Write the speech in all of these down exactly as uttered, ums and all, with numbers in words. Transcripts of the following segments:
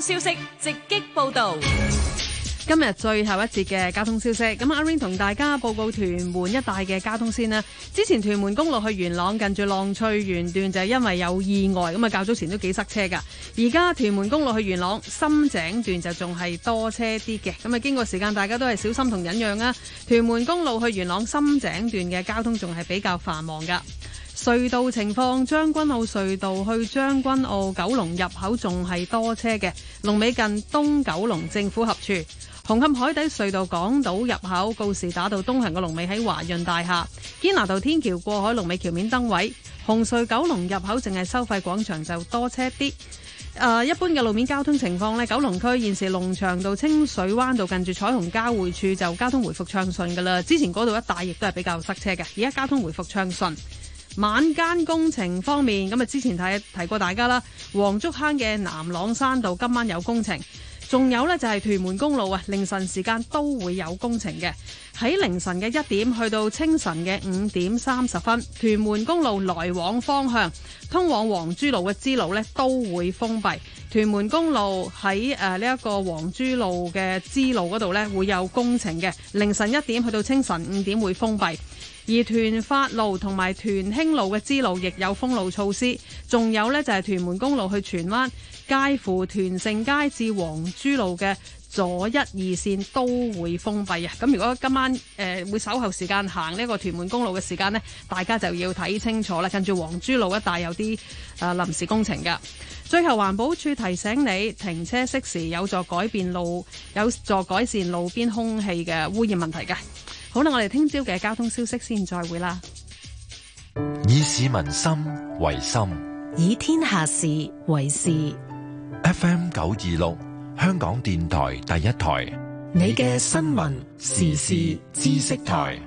消息直擊報導。 今日最後一節嘅交通消息，咁阿 Ring 同大家報告屯門一帶嘅交通先啦。之前屯門公路去元朗近住浪翠園段就係因為有意外，咁啊較早前都幾塞車噶。而家屯門公路去元朗深井段就仲係多車啲嘅，咁啊經過時間大家都係小心同忍讓啊。屯門公路去元朗深井段嘅交通仲係比較繁忙噶。隧道情況，將軍澳隧道去將軍澳九龍入口仲係多車嘅，龍尾近東九龍政府合署。紅磡海底隧道港島入口告士打道東行嘅龍尾喺華潤大廈，堅拿道天橋過海龍尾橋面燈位，紅隧九龍入口淨係收費廣場就多車啲。誒、呃，一般嘅路面交通情況呢，九龍區現時龍翔道、清水灣道近住彩虹交匯處就交通回復暢順噶啦，之前嗰度一帶亦都係比較塞車嘅，而家交通回復暢順。晚間工程方面，咁啊之前提提過大家啦，黃竹坑嘅南朗山道今晚有工程。仲有呢，就係屯門公路啊，凌晨時間都會有工程嘅。喺凌晨嘅一點去到清晨嘅五點三十分，屯門公路來往方向通往黃珠路嘅支路呢都會封閉。屯門公路喺誒呢一個黃珠路嘅支路嗰度呢會有工程嘅，凌晨一點去到清晨五點會封閉。而屯發路同埋屯興路嘅支路亦有封路措施，仲有呢，就係屯門公路去荃灣，介乎屯盛街至黃珠路嘅左一二線都會封閉啊！咁如果今晚誒、呃、會稍後時間行呢個屯門公路嘅時間呢，大家就要睇清楚啦。近住黃珠路一帶有啲誒、呃、臨時工程㗎。最後環保署提醒你，停車熄匙有助改變路，有助改善路邊空氣嘅污染問題嘅。好啦，我哋聽朝嘅交通消息先再會啦。 以市民心為心， 以天下事為事。 F M 九二六，香港電台第一台， 你嘅新聞時事知識台。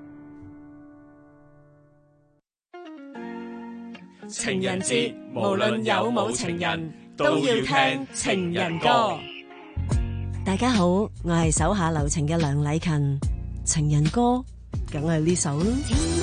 情人節，無論有冇情人，都要聽情人歌。 大家好，我係手下留情嘅梁禮勤。情人歌梗係呢首啦。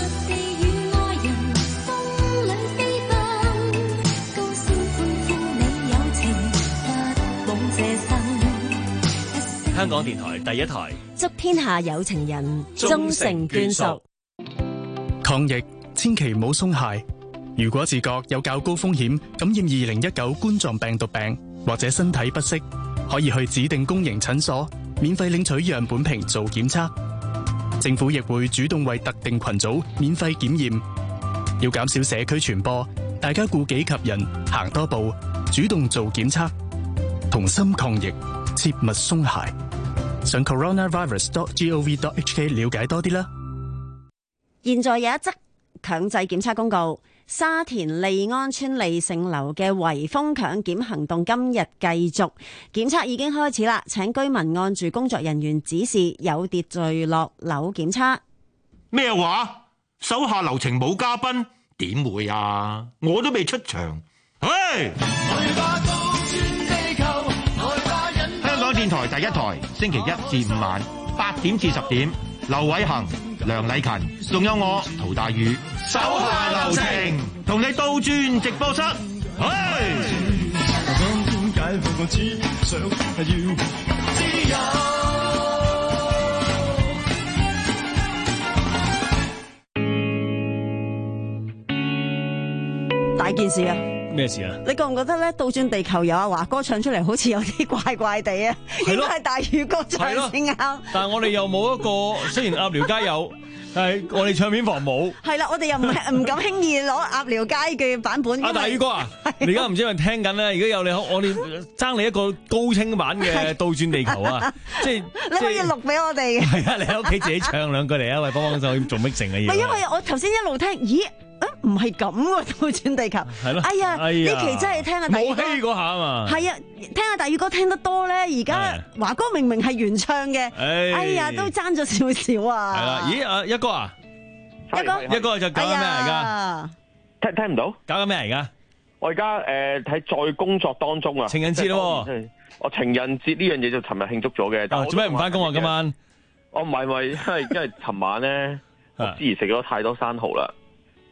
香港電台第一台， 祝天下有情人終成眷屬。 抗疫千祈唔好鬆懈。如果自覺有較高風險感染二零一九冠狀病毒病，或者身體不適，可以去指定公營診所免費領取樣本瓶做檢測。政府亦會主動為特定群組免費檢驗。要減少社區傳播，大家顧己及人，行多步，主動做檢測，同心抗疫，切勿鬆懈。上 coronavirus dot gov dot hk 了解多啲啦。 現在有一則強制檢測公告，沙田利安村利盛樓嘅圍封強檢行動今日繼續，檢測已經開始啦，請居民按住工作人員指示有秩序落樓檢測。 咩話？手下留情冇嘉賓？點會啊？我都未出場。嘿！香港電台第一台，星期一至五晚八點至十點，劉偉恒、梁禮勤，仲有我陶大宇，手下留情，同你倒轉直播室。嘿！ 大件事啊！ 咩事啊？ 你覺唔覺得咧？倒轉地球由阿華哥唱出嚟，好似有啲怪怪地啊！應該係大宇哥唱先啱。 但係我哋又冇一個，雖然鴨寮街有，但係我哋唱片房冇。 係啦，我哋又唔唔敢輕易攞鴨寮街嘅版本。 阿大宇哥啊，你而家唔知係咪聽緊咧？如果有你，我哋爭你一個高清版嘅倒轉地球啊！即係你可以錄俾我哋。 係啊，你喺屋企自己唱兩句嚟啊！喂，幫幫手做 mixing 嘅嘢。 唔係因為我頭先一路聽，咦？唔係咁喎，倒轉地球。係咯。哎呀，呢期真係聽阿大宇哥。冇希嗰下啊嘛。 係啊，聽阿大宇哥聽得多咧，而家華哥明明係原唱嘅，哎呀，都爭咗少少啊。 係啦，咦啊，一哥啊， 一哥， 一哥就搞緊咩嚟噶？ 聽聽唔到？ 搞緊咩嚟噶？ 我而家誒喺在工作當中啊。 情人節咯。 我情人節呢樣嘢就尋日慶祝咗嘅。 做咩唔翻工啊？今晚？ 我唔係，因為因為因為尋晚咧，我之前食咗太多生蠔啦。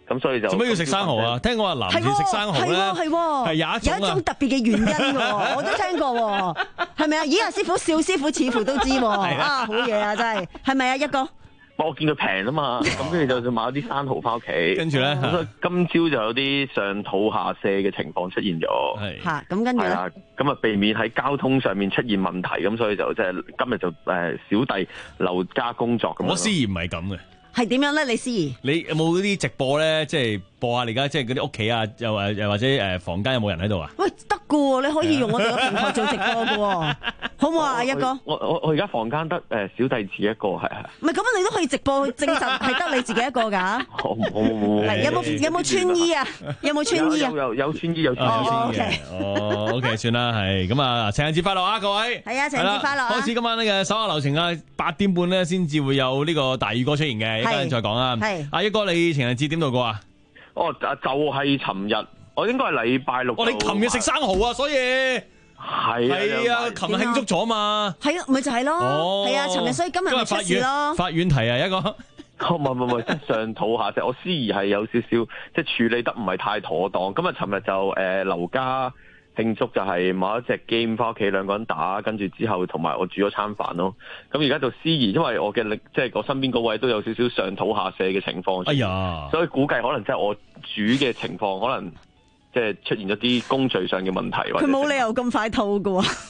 咁所以就做咩要食生蠔啊？聽講話男士食生蠔咧係係有一種有一種特別嘅原因㗎，我都聽過喎，係咪啊？咦，阿師傅邵師傅似乎都知喎，啊好嘢啊，真係，係咪啊一哥？ 我見佢平啊嘛，咁跟住就買咗啲生蠔翻屋企， 跟住咧， 咁所以今朝就有啲上吐下瀉嘅情況出現咗， 係嚇，咁跟住咧， 咁啊避免喺交通上面出現問題，咁所以就即係今日就誒小弟留家工作咁。 我思怡唔係咁嘅， 係點樣咧？你思怡， 你有冇嗰啲直播咧？即係播下你而家即係嗰啲屋企啊，又誒又或者誒房間有冇人喺度啊？ 喂，得㗎喎，你可以用我哋個平台做直播㗎喎，好唔好啊？一哥， 我我我而家房間得誒小弟自己一個係係。 唔係咁，你都可以直播證實係得你自己一個㗎。 好冇冇冇。 有冇有冇穿衣啊？有冇穿衣啊？ 有有有穿衣有穿衣嘅。哦，OK，算啦，係咁啊！情人節快樂啊，各位。 係啊，情人節快樂啊！ 開始今晚呢個手下留情啊，八點半咧先至會有呢個大宇哥出現嘅，一陣再講啊。係。阿一哥，你情人節點度過啊？ 哦，就係尋日，我應該係禮拜六。 哦，你琴日食生蠔啊，所以係係啊，琴日慶祝咗嘛。 係啊，咪就係咯。哦，係啊，尋日所以今日咪出事咯。 法院提啊，一個。 唔係唔係唔係，即係上吐下瀉。我思怡係有少少即係處理得唔係太妥當。咁啊，尋日就誒留家慶祝，就係買一隻 game 翻屋企兩個人打，跟住之後同埋我煮咗餐飯咯。咁而家就思怡，因為我嘅力即係我身邊嗰位都有少少上吐下瀉嘅情況。哎呀，所以估計可能即係我煮嘅情況，可能即係出現咗啲工序上嘅問題。 佢冇理由咁快吐㗎喎。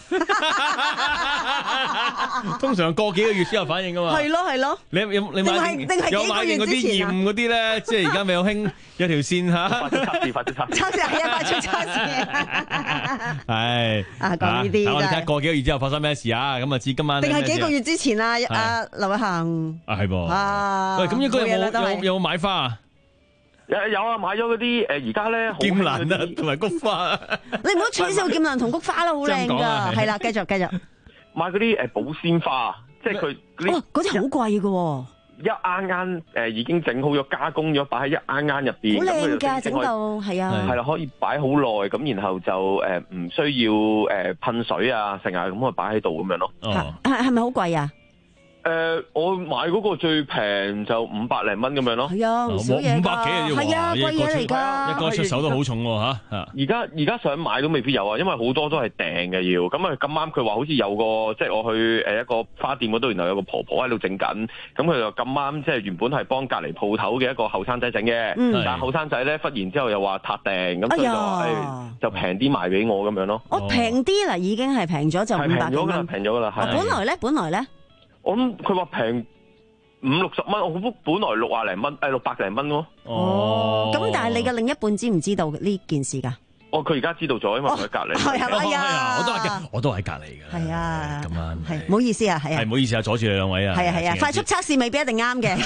通常過幾個月先有反應㗎嘛。係咯係咯。 你有你買有買定嗰啲驗嗰啲咧，即係而家咪有興有條線嚇。 發出測試，發出測試。 測試係啊，發出測試。 係。 啊，講呢啲。 我哋睇下過幾個月之後發生咩事啊？咁啊，知今晚。 定係幾個月之前啊？阿劉偉恒。 啊，係噃。 啊。 喂，咁應該有冇有有冇買花啊？ 有有啊，買咗嗰啲誒，而家咧劍蘭啊，同埋菊花。 你唔好取笑劍蘭同菊花啦，好靚噶。係啦，繼續繼續。 買嗰啲誒保鮮花，即係佢嗰啲。哇， 嗰啲好貴噶。 一啱啱誒已經整好咗，加工咗，擺喺一啱啱入邊。 好靚噶，整到係啊。 係啦，可以擺好耐，咁然後就誒唔需要誒噴水啊，成日咁啊擺喺度咁樣咯。 哦。 係係咪好貴啊？ 誒、呃，我買嗰個最平就五百零蚊咁樣咯。 係啊，唔少嘢㗎。 五百幾啊， 係啊，貴嘢嚟㗎。 一個出手都好重喎嚇。 而家而家想買都未必有啊，因為好多都係訂嘅要。咁啊咁啱佢話好似有個，即係我去誒一個花店嗰度，原來有個婆婆喺度整緊。咁佢就咁啱，即係原本係幫隔離鋪頭嘅一個後生仔整嘅。嗯、但係後生仔咧，忽然之後又話撻訂，咁所以就話、哎哎、就平啲賣俾我咁樣咯。 哦，平啲啦，已經係平咗就五百幾蚊。 平咗㗎啦，係。 本來咧，本來咧。 我諗佢話平五六十蚊，我估本來六啊零蚊，誒六百零蚊咯。 哦，咁但係你嘅另一半知唔知道呢件事㗎？ 哦，佢而家知道咗，因為佢喺隔離。 係係啊， 我都喺，我都喺隔離㗎。 係啊， 咁啊， 係唔好意思啊，係啊， 係唔好意思啊，阻住你兩位啊。 係啊係啊，快速測試未必一定啱嘅，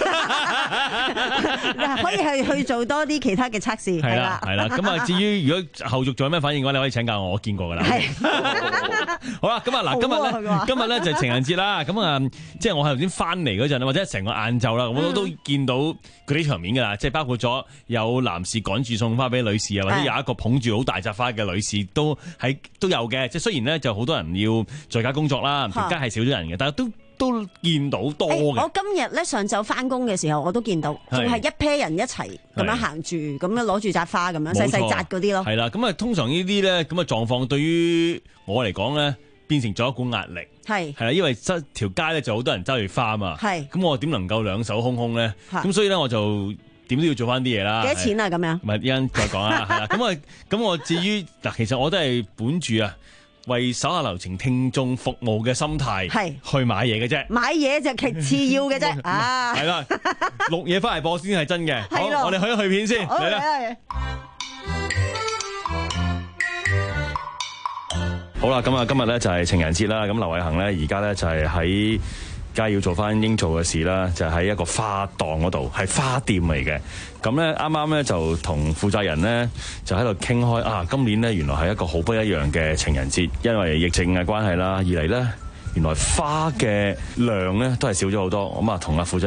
可以去去做多啲其他嘅測試。 係啦係啦，咁啊，至於如果後續仲有咩反應嘅話，你可以請教我，我見過㗎啦。好啦，咁啊嗱，今日咧，今日咧就係情人節啦。咁啊，即係我係頭先翻嚟嗰陣，或者成個晏晝啦，我都都見到嗰啲場面㗎啦。即係包括咗有男士趕住送花俾女士啊，或者有一個捧住好大紮花嘅女士都喺都有嘅。即係雖然咧就好多人要在家工作啦，條街係少咗人嘅，但係都都見到多嘅。 我今日咧上晝翻工嘅時候，我都見到，仲係一 pair 人一齊咁樣行住，咁樣攞住紮花咁樣細細紮嗰啲咯。係啦，咁啊通常呢啲咧咁嘅狀況對於我嚟講咧，變成咗一股壓力。係係啦，因為周條街咧就好多人揸住花嘛。係咁我點能夠兩手空空咧？咁所以咧我就點都要做翻啲嘢啦。 幾多錢啊？咁樣唔係一陣再講啦。係啦，咁啊咁我至於嗱，其實我都係本住啊為手下留情聽眾服務嘅心態係去買嘢嘅啫。買嘢就其次要嘅啫。啊，係啦，錄嘢翻嚟播先係真嘅。好，我哋去一去片先嚟啦。好啦，咁啊，今日咧就係情人節啦。咁劉偉恒咧而家咧就係喺梗係要做翻應做嘅事啦，就喺一個花檔嗰度，係花店嚟嘅。咁咧啱啱咧就同負責人咧就喺度傾開啊，今年咧原來係一個好不一樣嘅情人節，因為疫情嘅關係啦，二嚟咧原來花嘅量咧都係少咗好多。咁啊同阿負責人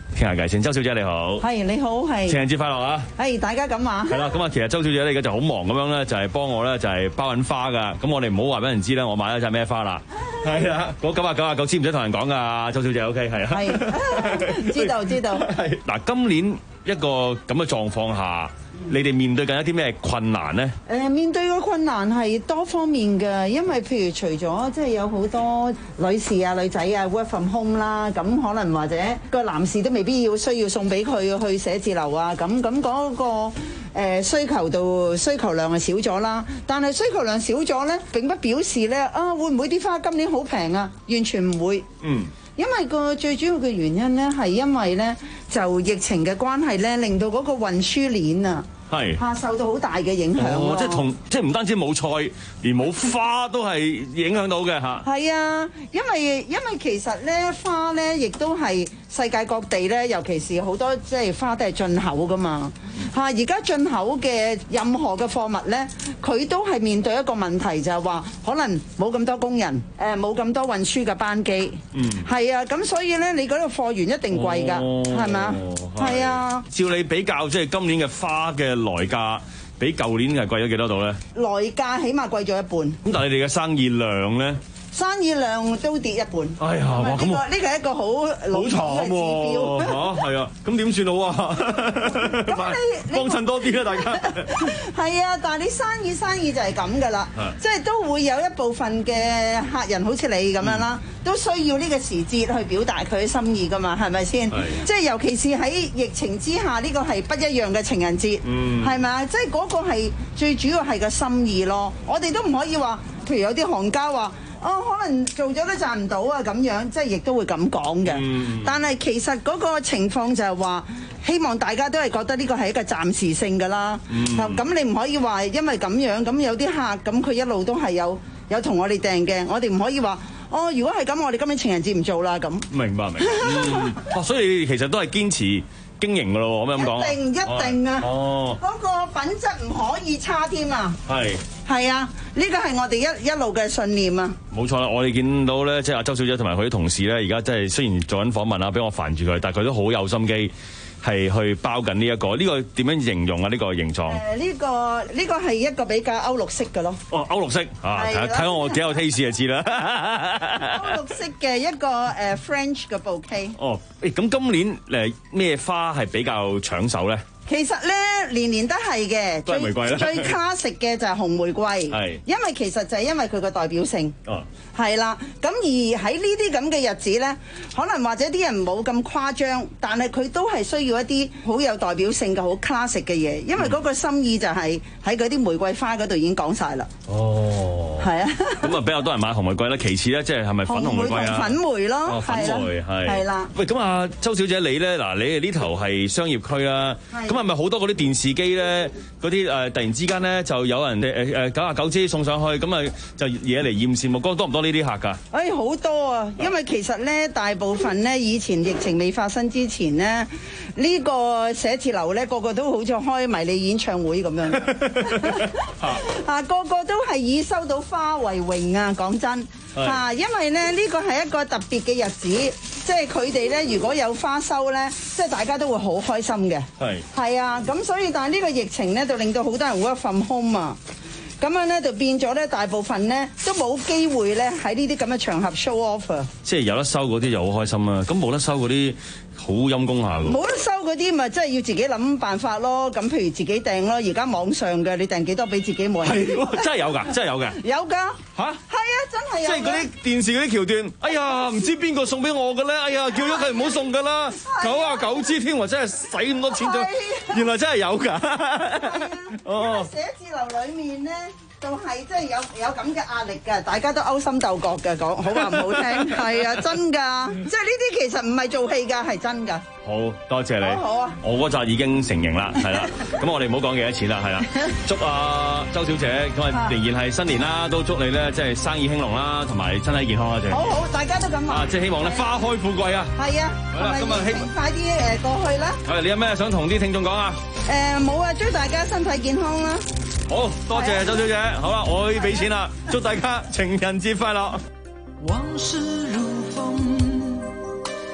傾下偈先。周小姐你好， 係你好，係情人節快樂啊！ 係大家咁話。 係啦，咁啊，其實周小姐咧而家就好忙咁樣咧，就係幫我咧就係包緊花噶。咁我哋唔好話俾人知咧，我買咗隻咩花啦。係啊，嗰九啊九啊九知唔使同人講噶，周小姐 OK 係啊。 係，知道知道。 係嗱，今年一個咁嘅狀況下，你哋面對緊一啲咩困難呢？ 誒、呃，面對嘅困難係多方面嘅，因為譬如除咗即係有好多女士啊、女仔啊 work from home 啦，咁可能或者個男士都未必要需要送俾佢去寫字樓啊，咁咁嗰個、呃、需求度需求量係少咗啦。但係需求量少咗呢，並不表示呢啊會唔會啲花今年好平啊？完全唔會。嗯。因為個最主要嘅原因呢，係因為呢就疫情嘅關係呢，令到嗰個運輸鏈啊，係嚇受到好大嘅影響。 哦，即係同即係唔單止冇菜，連冇花都係影響到嘅嚇。 係啊，因為因為其實咧花咧，亦都係世界各地咧，尤其是好多即係花都係進口噶嘛嚇。而家進口嘅任何嘅貨物咧，佢都係面對一個問題，就係話可能冇咁多工人，誒冇咁多運輸嘅班機。嗯，係啊，咁所以咧，你嗰個貨源一定貴㗎，係咪啊？係啊。 照你比較，即係今年嘅花嘅來價比舊年係貴咗幾多度咧？ 來價起碼貴咗一半。 咁但係你哋嘅生意量咧？ 生意量都跌一半。 哎呀，哇！咁呢個呢個係一個好老嘅指標嚇，係啊，咁點算好啊？咁你幫襯多啲啦，大家。 係啊，但係你生意生意就係咁噶啦，即係都會有一部分嘅客人好似你咁樣啦，都需要呢個時節去表達佢嘅心意噶嘛，係咪先？即係尤其是喺疫情之下，呢個係不一樣嘅情人節，係咪啊？即係嗰個係最主要係個心意咯。我哋都唔可以話，譬如有啲行家話。哦，可能做咗都賺唔到啊，咁樣即係亦都會咁講嘅。嗯、但係其實嗰個情況就係話，希望大家都係覺得呢個係一個暫時性㗎啦。咁、嗯、你唔可以話因為咁樣，咁有啲客咁佢一路都係有有同我哋訂嘅，我哋唔可以話哦，如果係咁，我哋今年情人節唔做啦咁。明白明白。嗯哦、所以其實都係堅持經營㗎咯，可唔可以咁講？一定一定啊！哦，嗰個品質唔可以差添啊！係。係啊，呢個係我哋一一路嘅信念啊！冇錯啦，我哋見到咧，即係阿周小姐同埋佢啲同事咧，而家真係雖然做緊訪問啊，俾我煩住佢，但係佢都好有心機，係去包緊呢一個。呢、呢個點樣形容啊？呢、呢個形狀？誒、呃，呢、呢個呢、呢個係一個比較歐陸式嘅咯。哦，歐陸式啊，睇睇我幾有 taste 就知啦。歐陸式嘅一個誒、uh, French 嘅 bouquet。哦，誒咁今年誒咩花係比較搶手咧？其實咧年年都係嘅，最最 classic 嘅就係紅玫瑰，係因為其實就係因為佢個代表性，哦，係啦。咁而喺呢啲咁嘅日子咧，可能或者啲人冇咁誇張，但係佢都係需要一啲好有代表性嘅好 classic 嘅嘢，因為嗰個心意就係喺嗰啲玫瑰花嗰度已經講晒啦。哦，係啊。咁啊比較多人買紅玫瑰啦，其次咧即係係咪粉紅玫瑰啊？粉玫咯，哦，粉玫係係啦。喂，咁啊周小姐你咧嗱，你哋呢頭係商業區啦，咁係咪好多嗰啲電視機咧？嗰啲誒突然之間咧就有人誒誒九啊九支送上去，咁啊就惹嚟艷羨目光，多唔多呢啲客㗎？誒好多啊！因為其實咧大部分咧以前疫情未發生之前咧，呢個寫字樓咧個個都好似開迷你演唱會咁樣，啊個個都係以收到花為榮啊！講真嚇，因為咧呢個係一個特別嘅日子，即係佢哋咧如果有花收咧，即係大家都會好開心嘅。係係啊，咁所以但係呢個疫情咧就令到好多人 work from home 啊，咁樣咧就變咗咧大部分咧都冇機會咧喺呢啲咁嘅場合 show off 啊。即係有得收嗰啲就好開心啦，咁冇得收嗰啲好陰功下㗎。冇得收嗰啲咪真係要自己諗辦法咯。咁譬如自己訂咯，而家網上嘅你訂幾多俾自己冇人知。真係有㗎，真係有嘅。有㗎嚇，係啊，真係有。即係嗰啲電視嗰啲橋段，哎呀，唔知邊個送俾我嘅咧？哎呀，叫咗佢唔好送㗎啦，九啊九支添喎，真係使咁多錢咗，原來真係有㗎。哦，寫字樓裡面咧。就係即係有有咁嘅壓力㗎，大家都勾心鬥角嘅，講好話唔好聽，係啊，真㗎，即係呢啲其實唔係做戲㗎，係真㗎。好多謝你，好，好啊，我嗰扎已經成型啦，係啦，咁我哋唔好講幾多錢啦，係啦，祝啊周小姐咁啊仍然係新年啦，都祝你咧即係生意興隆啦，同埋身體健康啦，最好好，大家都咁話，啊即係希望咧花開富貴啊，係啊，好啦，今日希望快啲誒過去啦。係，你有咩想同啲聽眾講啊？誒冇啊，祝大家身體健康啦。好多謝周小姐，好啦，我可以俾錢啦，祝大家情人節快樂。往事如風，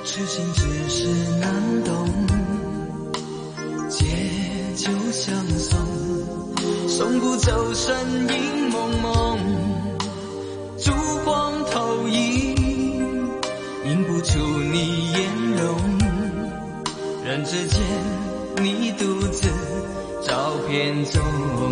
痴心只是难懂，借酒相送，送不走身影蒙蒙，烛光投影，映不出你颜容，人之间你独自照片中，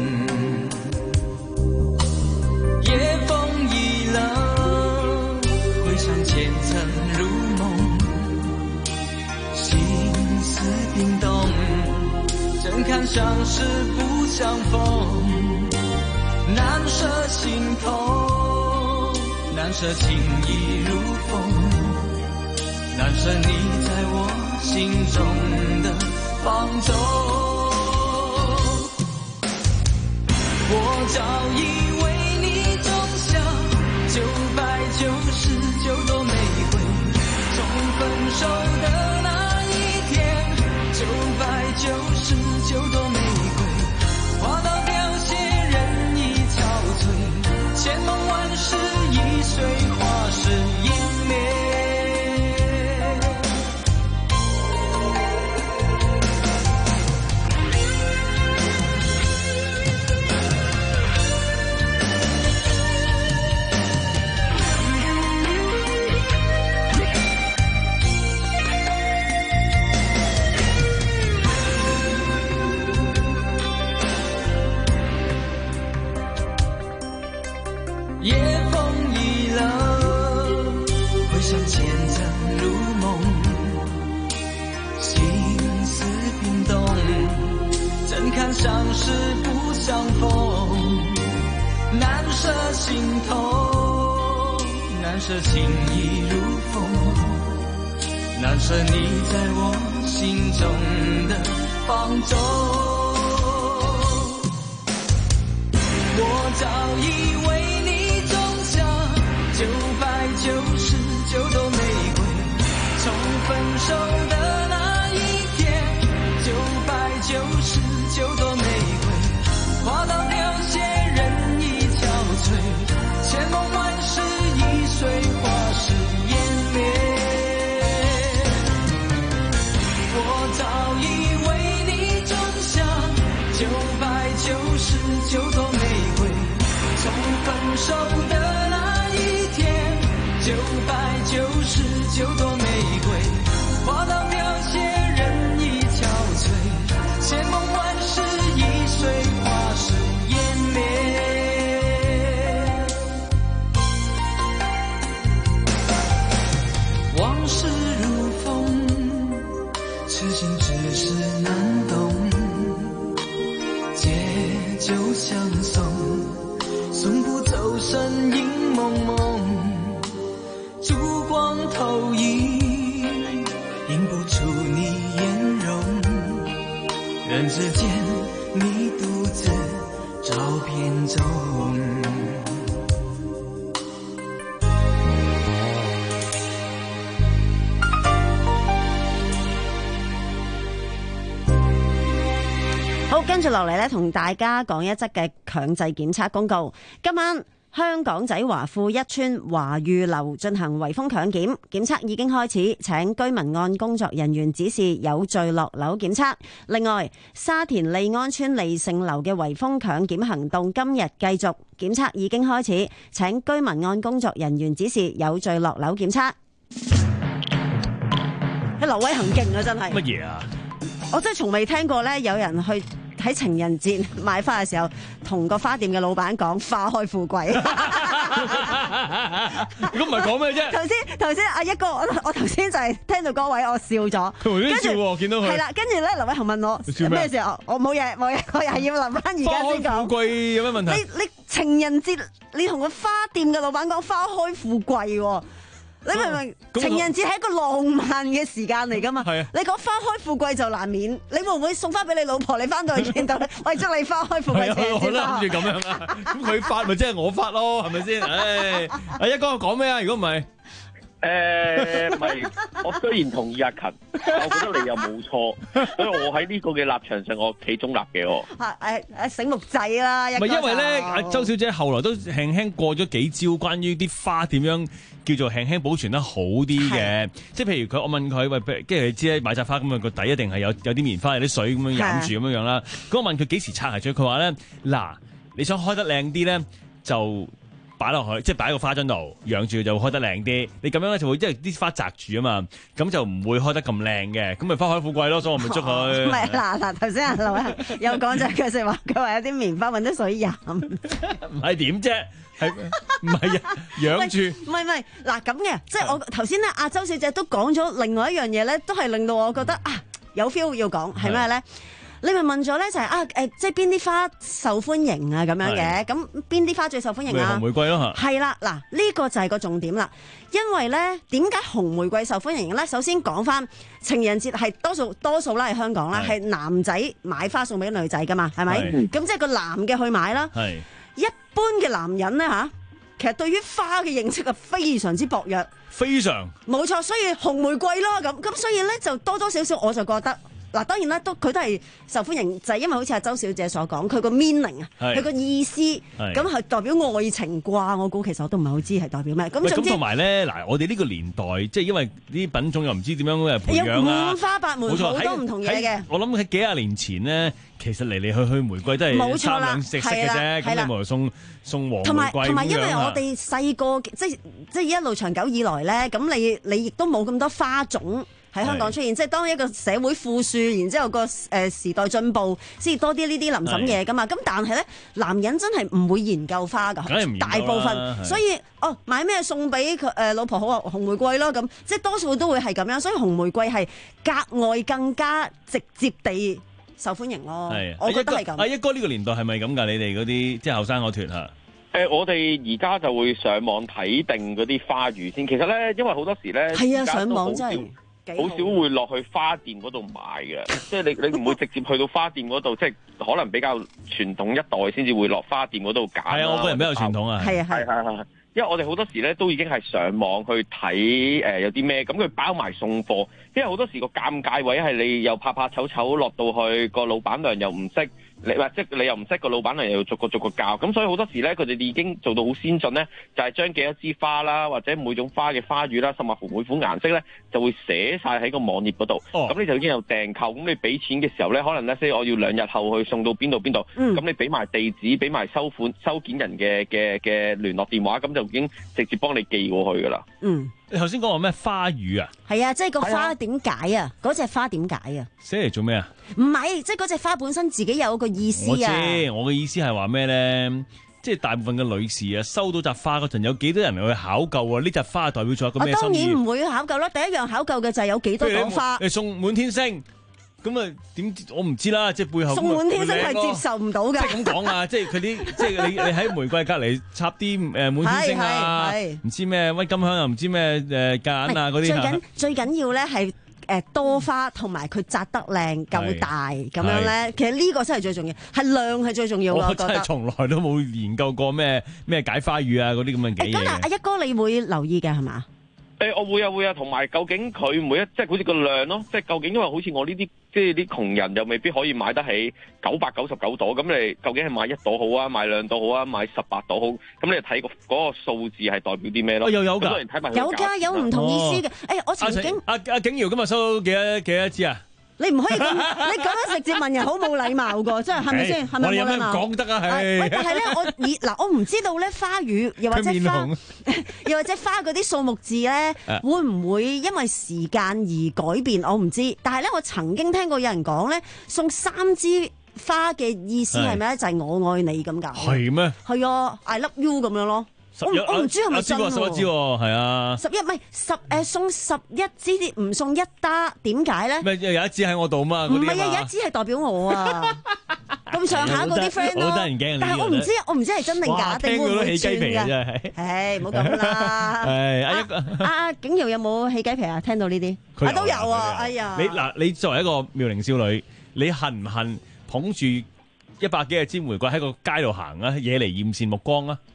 夜风已冷，回想前尘如梦，心思冰冻，怎堪相识不相逢，难舍心头，难舍情意如风，难舍你在我心中的放纵。我早已为你种下九百九十九朵玫瑰，从分手的那一天，九百九十九朵玫瑰花到凋谢，人已憔悴，千梦万世易碎，花事湮灭。夜风已冷，回想前尘如梦，心思冰冻，怎堪相识不相逢，难舍心头，难舍情意如风，难舍你在我心中的放纵。我早已为九百九十九朵玫瑰，从分手的那一天，九百九十九朵玫瑰花到凋谢，人已憔悴，千梦万世易碎，花事湮灭。我早已为你种下九百九十九朵玫瑰，从分手的九百九十九朵玫瑰花到凋谢，人已憔悴，千梦万世易碎，花事湮灭。往事如风，痴心只是难懂，借酒相送，送不走身影蒙蒙，烛光投影，映不出你颜容，人之间你独自照片中。 好，跟住落嚟咧，同大家講一則嘅強制檢測公告。今晚香港仔華富一村華裕樓進行圍封強檢，檢測已經開始，請居民按工作人員指示有序落樓檢測。另外，沙田利安村利盛樓嘅圍封強檢行動今日繼續，檢測已經開始，請居民按工作人員指示有序落樓檢測。劉偉恒勁啊，真係乜嘢啊？ 我真係從未聽過咧，有人去喺情人節買花嘅時候，同個花店嘅老闆講花開富貴。 咁唔係講咩啫？ 頭先頭先阿一哥，我我頭先就係聽到嗰位，我笑咗。 佢跟住笑，見到佢。係啦，跟住咧，劉偉雄問我咩時候？我冇嘢冇嘢，我又係要諗翻而家先講。 花開富貴有咩問題？ 你你情人節，你同個花店嘅老闆講花開富貴喎。你明唔明？情人節係一個浪漫嘅時間嚟噶嘛？係啊！你講花開富貴就難免，你會唔會送翻俾你老婆？你翻到去見到，喂，祝你花開富貴，情人節快樂。 諗住咁樣啊！咁佢發咪即係我發咯，係咪先？唉，阿一哥講咩啊？如果唔係， 誒，唔係，我雖然同意阿勤，但我覺得你又冇錯，所以我喺呢個嘅立場上，我企中立嘅我。 係誒誒醒目仔啦， 唔係因為咧，阿周小姐後來都輕輕過咗幾招，關於啲花點樣叫做輕輕保存得好啲嘅。即係譬如佢，我問佢喂，跟住你知咧買紮花咁啊個底一定係有有啲棉花有啲水咁樣掩住咁樣樣啦。咁我問佢幾時拆係最，佢話咧嗱，你想開得靚啲咧就。擺落去，即係擺喺個花樽度養住就會開得靚啲。你咁樣咧就會，因為啲花擲住啊嘛，咁就唔會開得咁靚嘅。咁咪花開富貴咯，所以我咪捉佢。唔係嗱嗱，頭先阿劉偉恒有講咗句説話，佢話有啲棉花揾啲水飲。 唔係點啫？係唔係啊？養住。唔係唔係嗱咁嘅，即係我頭先咧，阿周小姐都講咗另外一樣嘢咧，都係令到我覺得啊有 feel 要講係咩咧？你咪問咗咧就係、是、啊誒，即係邊啲花受歡迎啊咁樣嘅，咁邊啲花最受歡迎啊？紅玫瑰咯嚇。係啦，嗱呢、這個就係個重點啦。因為咧點解紅玫瑰受歡迎咧？首先講翻情人節係多數多數啦，喺香港啦，係男仔買花送俾女仔噶嘛，係咪？咁即係個男嘅去買啦。係。一般嘅男人咧嚇，其實對於花嘅認識係非常之薄弱。 非常。冇錯，所以紅玫瑰咯咁，咁所以咧就多多少少我就覺得。嗱，當然啦，都佢都係受歡迎，就係、是、因為好似阿周小姐所講，佢個 meaning 啊，佢個意思，咁係代表愛情啩。我估其實我都唔係好知係代表咩。咁總之同埋咧，嗱，我哋呢個年代，即係因為啲品種又唔知點樣嘅培養啊， 有五花八門，好多唔同嘢嘅。 我諗喺幾廿年前呢，其實嚟嚟去去玫瑰都係三兩隻色嘅啫，咁你無論送送黃玫瑰同埋同埋，因為我哋細個即係即係一路長久以來咧，咁你你亦都冇咁多花種。喺香港出現，即係當一個社會富庶，然之後個誒時代進步，先至多啲呢啲林沈嘢噶嘛。咁但係咧，男人真係唔會研究花噶，大部分。所以哦，買咩送俾佢誒老婆好啊？紅玫瑰咯，咁即係多數都會係咁樣。所以紅玫瑰係格外更加直接地受歡迎咯。係，我覺得係咁。 阿一哥呢個年代係咪咁㗎？你哋嗰啲即係後生嗰團嚇？ 誒，我哋而家就會上網睇定嗰啲花語先。其實咧，因為好多時咧， 係啊，上網真係。 好少會落去花店嗰度買嘅，即係你你唔會直接去到花店嗰度，即係可能比較傳統一代先至會落花店嗰度揀。係啊，我個人比較傳統啊。 係啊，係係係，因為我哋好多時咧都已經係上網去睇誒、呃、有啲咩，咁佢包埋送貨。因為好多時個尷尬位係你又怕怕醜醜落到去，個老闆娘又唔識。你話即係你又唔識個老闆娘，又要逐個逐個教，咁所以好多時咧，佢哋已經做到好先進咧，就係、是、將幾多枝花啦，或者每種花嘅花語啦，甚至乎每款顏色咧，就會寫晒喺個網頁嗰度。咁、哦、你就已經有訂購，咁你俾錢嘅時候咧，可能咧，即係我要兩日後去送到邊度邊度，咁、嗯、你俾埋地址，俾埋收款收件人嘅嘅嘅聯絡電話，咁就已經直接幫你寄過去噶啦。 嗯， 你頭先講話咩花語啊？ 係啊，即係個花點解啊？嗰隻花點解啊？ 寫嚟做咩啊？ 唔係，即係嗰隻花本身自己有個意思啊！ 我知，我嘅意思係話咩咧？即係大部分嘅女士啊，收到扎花嗰陣，有幾多人去考究啊？呢扎花代表咗一個咩心意？ 我當然唔會考究啦。第一樣考究嘅就係有幾多朵花。 你送滿天星，咁啊點？我唔知啦。即係背後送滿天星係接受唔到嘅。 即係咁講啊！即係佢啲，即係你你喺玫瑰隔離插啲誒滿天星啊，唔知咩鬱金香又唔知咩誒夾硬啊嗰啲。最緊最緊要咧係。誒多花同埋佢紮得靚夠大咁樣咧，其實呢個真係最重要，係量係最重要咯。我覺得。我真係從來都冇研究過咩咩解花語啊嗰啲咁嘅嘢。咁啊，阿一哥你會留意嘅係嘛？ 誒，我會啊會啊，同埋究竟佢每一即係好似個量咯，即係究竟因為好似我呢啲即係啲窮人又未必可以買得起九百九十九朵，咁你究竟係買一朵好啊，買兩朵好啊，買十八朵好？咁你睇個嗰個數字係代表啲咩咯？ 又有㗎， 有㗎，有唔同意思嘅。誒，我曾經阿阿景瑤今日收到幾多幾多支啊？ 你唔可以咁，你咁樣直接問人好冇禮貌噶，真係係咪先？係咪冇禮貌？ 講得啊，係。 喂，但係咧，我以嗱，我唔知道咧花語，又或者花，又或者花嗰啲數目字咧，會唔會因為時間而改變？我唔知。但係咧，我曾經聽過有人講咧，送三支花嘅意思係咩咧？就係我愛你咁解。 係咩？係啊 ，I love you 咁樣咯。我我唔知係咪真喎？ 十一支喎，係啊。十一唔係十誒送十一支，唔送一打，點解咧？ 咩有一支喺我度嘛？ 唔係啊，有一支係代表我啊。咁上下嗰啲 friend 咯。 好得人驚， 但係我唔知，我唔知係真定假，定會唔會轉㗎？ 真係。 唉，唔好咁啦。 係阿阿阿景瑤有冇起雞皮啊？聽到呢啲，我都有啊。哎呀， 你嗱，你作為一個妙齡少女，你恨唔恨捧住一百幾嘅支玫瑰喺個街度行啊？惹嚟艷羨目光啊！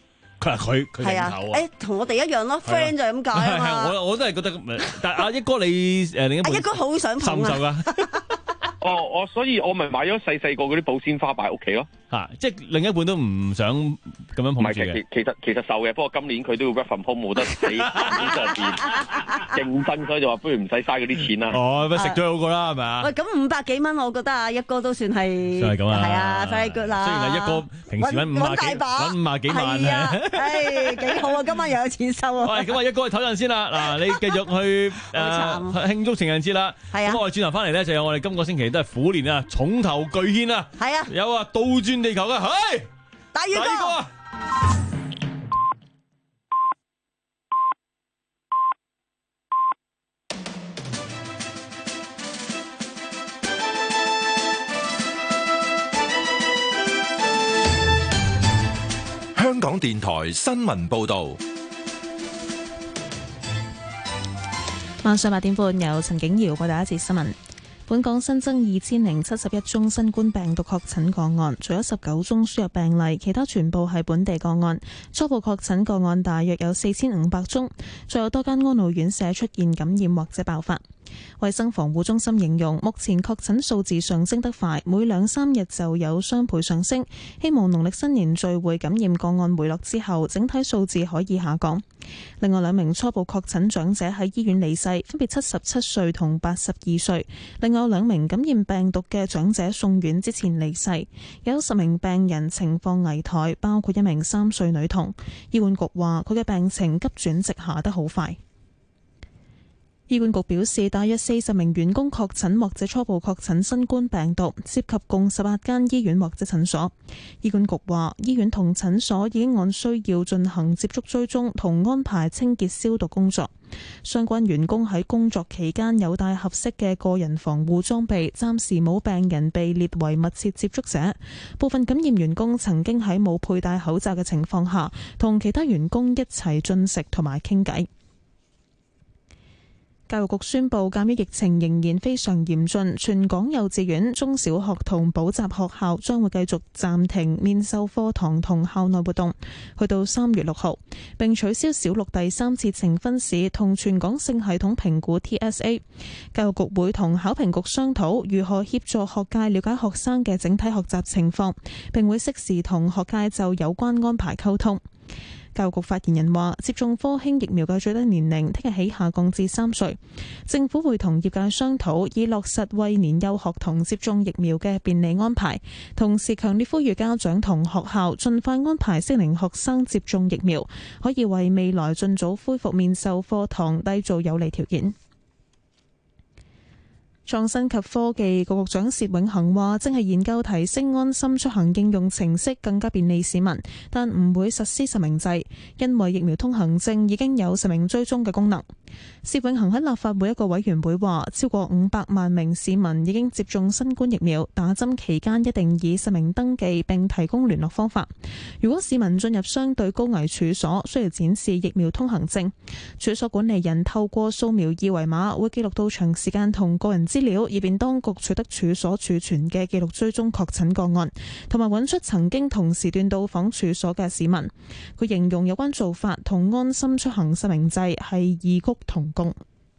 佢佢佢領頭啊！ 誒，同我哋一樣咯 ，friend 就係咁解啊嘛。 我我都係覺得，但係阿一哥你誒另一半， 阿一哥好想捧啊！ 受唔受噶？ 哦，我所以我咪買咗細細個嗰啲保鮮花擺屋企咯。 嚇，即係另一半都唔想咁樣捧住嘅。 其其實其實受嘅，不過今年佢都要 work from home 冇得喺面上邊競爭，所以就話不如唔使嘥嗰啲錢啦。 哦，咪食咗好過啦，係咪啊？ 喂，咁五百幾蚊，我覺得啊，一哥都算係算係咁啊， 係啊 very good 啦。 雖然係一哥平時揾五百幾揾五百幾萬啊，誒幾好啊！今晚又有錢收啊！ 喂，咁啊一哥唞陣先啦，嗱你繼續去誒慶祝情人節啦。係啊，咁我哋轉頭翻嚟咧，就有我哋今個星期都係虎年啊，重頭巨獻啊！係啊，有啊倒轉地球嘅，係大宇哥啊！ 香港電台新聞報道， 晚上八點半由陳景瑤報道一節新聞。本港新增二千零七十一宗新冠病毒確診個案，除咗十九宗輸入病例，其他全部係本地個案。初步確診個案大約有四千五百宗，再有多間安老院舍出現感染或者爆發。衛生防護中心形容，目前確診數字上升得快，每兩三日就有雙倍上升。希望農曆新年聚會感染個案回落之後，整體數字可以下降。另外兩名初步確診長者喺醫院離世，分別七十七歲同八十二歲。另外兩名感染病毒嘅長者送院之前離世。有十名病人情況危殆，包括一名三歲女童。醫管局話佢嘅病情急轉直下得好快。醫管局表示，大約四十名員工確診或者初步確診新冠病毒，涉及共十八間醫院或者診所。醫管局話，醫院同診所已經按需要進行接觸追蹤同安排清潔消毒工作。相關員工喺工作期間有帶合適嘅個人防護裝備，暫時冇病人被列為密切接觸者。部分感染員工曾經喺冇佩戴口罩嘅情況下，同其他員工一齊進食同埋傾偈。教育局宣布，鑑於疫情仍然非常嚴峻，全港幼稚園、中小學同補習學校將會繼續暫停面授課堂同校內活動，去到三月六號，並取消小六第三次呈分試同全港性系統評估 T S A。教育局會同考評局商討如何協助學界了解學生嘅整體學習情況，並會適時同學界就有關安排溝通。教育局發言人話，接種科興疫苗嘅最低年齡聽日起下降至三歲。政府會同業界商討，以落實為年幼學童接種疫苗嘅便利安排，同時強烈呼籲家長同學校盡快安排適齡學生接種疫苗，可以為未來盡早恢復面授課堂締造有利條件。創新及科技局局長薛永恒話，正係研究提升安心出行應用程式更加便利市民，但唔會實施實名制，因為疫苗通行證已經有實名追蹤嘅功能。薛永恒喺立法會一個委員會話，超過五百萬名市民已經接種新冠疫苗，打針期間一定以實名登記並提供聯絡方法。如果市民進入相對高危處所，需要展示疫苗通行證，處所管理人透過掃描二維碼會記錄到長時間同個人資料，以便當局取得處所儲存嘅記錄追蹤確診個案，同埋揾出曾經同時段到訪處所嘅市民。佢形容有關做法同安心出行實名制係異曲同工。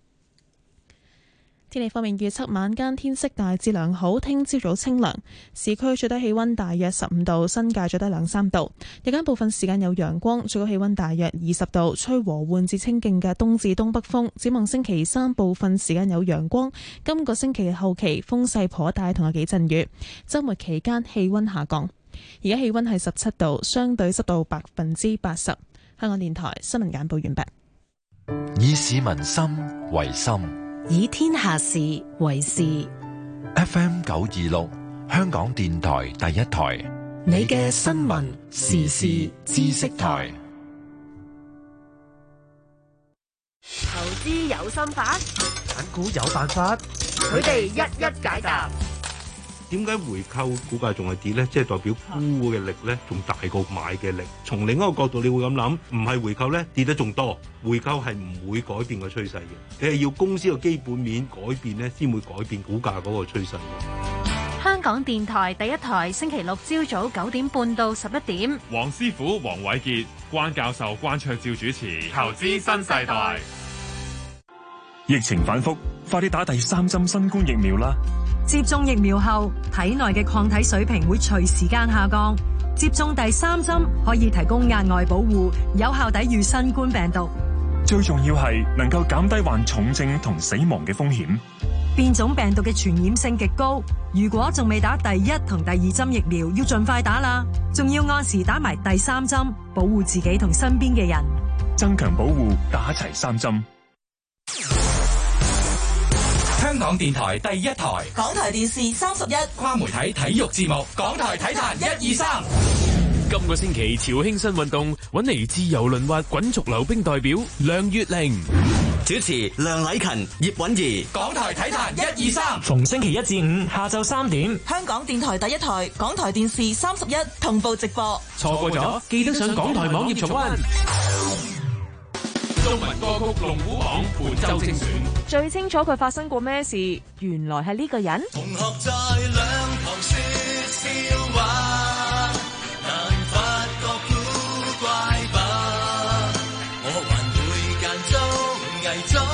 天氣方面預測，晚間天色大致良好，聽朝早清涼，市區最低氣溫大約十五度，新界最低兩三度。日間部分時間有陽光，最高氣溫大約二十度，吹和緩至清勁嘅東至東北風。展望星期三部分時間有陽光，今個星期後期風勢頗大，同有幾陣雨。周末期間氣溫下降。而家氣溫係十七度，相對濕度百分之八十。香港電台新聞簡報完畢。 以市民心為心， 以天下事為事。 F M 九二六，香港電台第一台， 你嘅新聞時事知識台。 投資有心法， 揀股有辦法， 佢哋一一解答。 點解回購股價仲係跌呢？即係代表沽嘅力呢，仲大過買嘅力。從另一個角度，你會咁諗，唔係回購呢，跌得仲多。回購係唔會改變個趨勢嘅，你係要公司嘅基本面改變呢，先會改變股價嗰個趨勢嘅。 香港電台第一台，星期六朝早九點半到十一點。 黃師傅黃偉傑、關教授關卓照主持。投資新世代。 疫情反覆，快啲打第三針新冠疫苗啦！ 接種疫苗後，體內嘅抗體水平會隨時間下降。接種第三針可以提供額外保護，有效抵禦新冠病毒。 最重要係能夠減低患重症同死亡嘅風險。 變種病毒嘅傳染性極高，如果仲未打第一同第二針疫苗，要盡快打啦。仲要按時打埋第三針，保護自己同身邊嘅人。 增強保護，打齊三針。 香港電台第一台， 港台電視三十一， 跨媒體體育節目，港台體壇一二三。 今個星期潮興新運動揾嚟自由輪滑滾軸溜冰代表梁月玲， 主持梁禮勤、葉韻儀。 港台體壇一二三， 逢星期一至五下晝三點， 香港電台第一台，港台電視三十一同步直播。 錯過咗記得上港台網頁重溫。中文歌曲龍虎榜本周精選， 最清楚佢發生過咩事，原來係呢個人。 同學在兩旁說笑話，難發覺古怪吧，我還會間中偽裝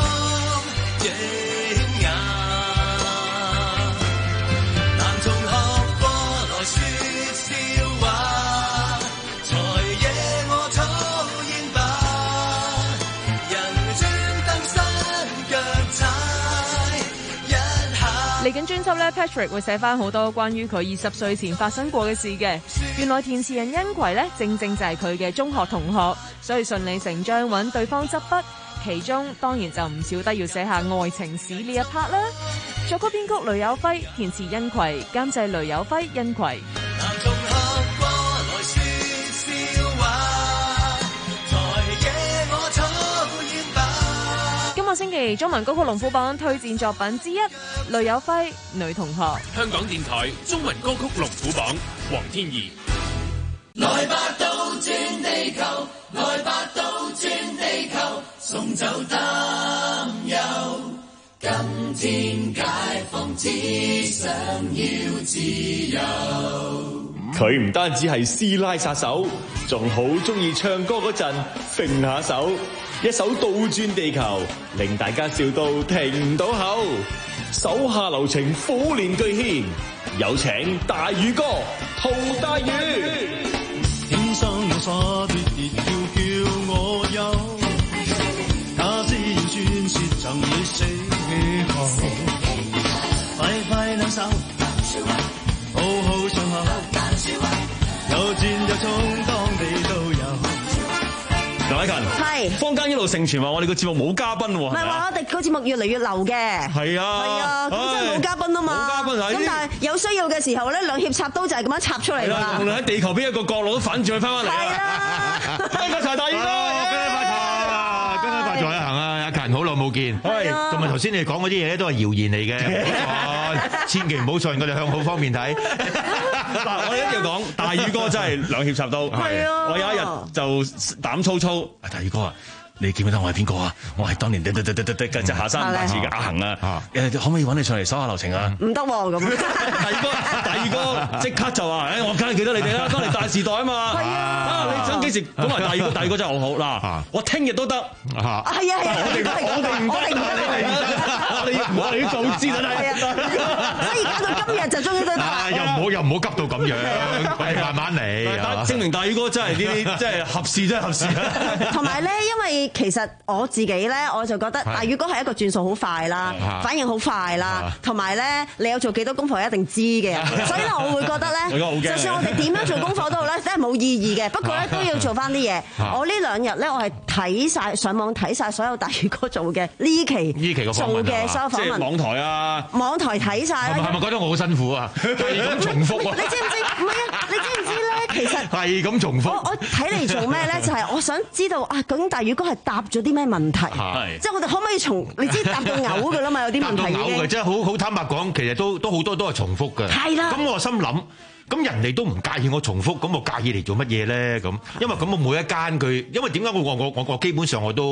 驚訝，男同學過來說笑話，才惹我討厭吧。 嚟緊專輯咧 ，Patrick 會寫翻好多關於佢二十歲前發生過嘅事嘅。原來填詞人殷葵咧，正正就係佢嘅中學同學，所以順理成章揾對方執筆。其中當然就唔少得要寫下愛情史呢一 part 啦。作曲編曲雷有輝，填詞殷葵，監製雷有輝、殷葵。今個星期中文歌曲龍虎榜推薦作品之一，雷有輝女同學。 香港電台中文歌曲龍虎榜，黃天怡。 來吧倒轉地球，來吧倒轉地球，送走擔憂。今天解放只想要自由。 佢唔單止係師奶殺手，仲好中意唱歌嗰陣揈下手，一首倒轉地球，令大家笑到停唔到口。手下留情，苦練巨獻，有請大宇哥陶大宇。 天生我傻別別要叫我有，假使要宣泄贈你死氣候，快快兩手，好好上口，有戰有衝，當地都有。 梁禮勤，係坊間一路盛傳話我哋個節目冇嘉賓喎， 唔係話我哋個節目越嚟越流嘅， 係啊， 係啊，咁真係冇嘉賓啊嘛， 冇嘉賓係， 咁但係有需要嘅時候咧，兩肋插刀就係咁樣插出嚟㗎啦， 無論喺地球邊一個角落都反轉佢翻返嚟，係啊，恭喜發財大宇哥， 恭喜發財，恭喜發財啊！行啊，阿勤好耐冇見，係，同埋頭先你講嗰啲嘢咧都係謠言嚟嘅，千祈唔好信，我哋向好方面睇。 嗱，我哋一定要講，大宇哥真係兩肋插刀，係啊！我有一日就膽粗粗，大宇哥啊！你記唔記得我係邊個啊？我係當年滴滴滴滴滴嘅就下山八字嘅阿恒啊！誒，可唔可以揾你上嚟手下留情啊？ 唔得喎，咁大宇哥，大宇哥即刻就話：誒，我梗係記得你哋啦，當年大時代啊嘛！係啊！你想幾時講埋大宇哥？大宇哥真係好好嗱，我聽日都得嚇。係啊係啊！我哋我哋唔得，我哋我哋要早知啦，係啊！ 所以搞到今日就終於都得。 又唔好又唔好急到咁樣，係慢慢嚟。 證明大宇哥真係呢啲即係合事，真係合事。 同埋咧，因為其實我自己咧，我就覺得大宇哥係一個轉數好快啦，反應好快啦，同埋咧，你有做幾多功課一定知嘅，所以咧，我會覺得咧，就算我哋點樣做功課都好咧，都係冇意義嘅。不過咧，都要做翻啲嘢。我呢兩日咧，我係睇晒上網睇晒所有大宇哥做嘅呢期呢期做嘅所有訪問， 即係網台啊， 網台睇晒。 係咪覺得我好辛苦啊？係咁重複啊！ 你知唔知？唔係啊！你知唔知咧？其實係咁重複。 我我睇嚟做咩咧？就係我想知道啊，究竟大宇哥係答咗啲咩問題？係即係我哋可唔可以從你知答到嘔㗎啦嘛？有啲問題已經。答到嘔嘅， 即係好好坦白講，其實都都好多都係重複嘅。 係啦。 咁我心諗，咁人哋都唔介意我重複，咁我介意嚟做乜嘢咧？咁因為咁我每一間佢，因為點解我我我我基本上我都。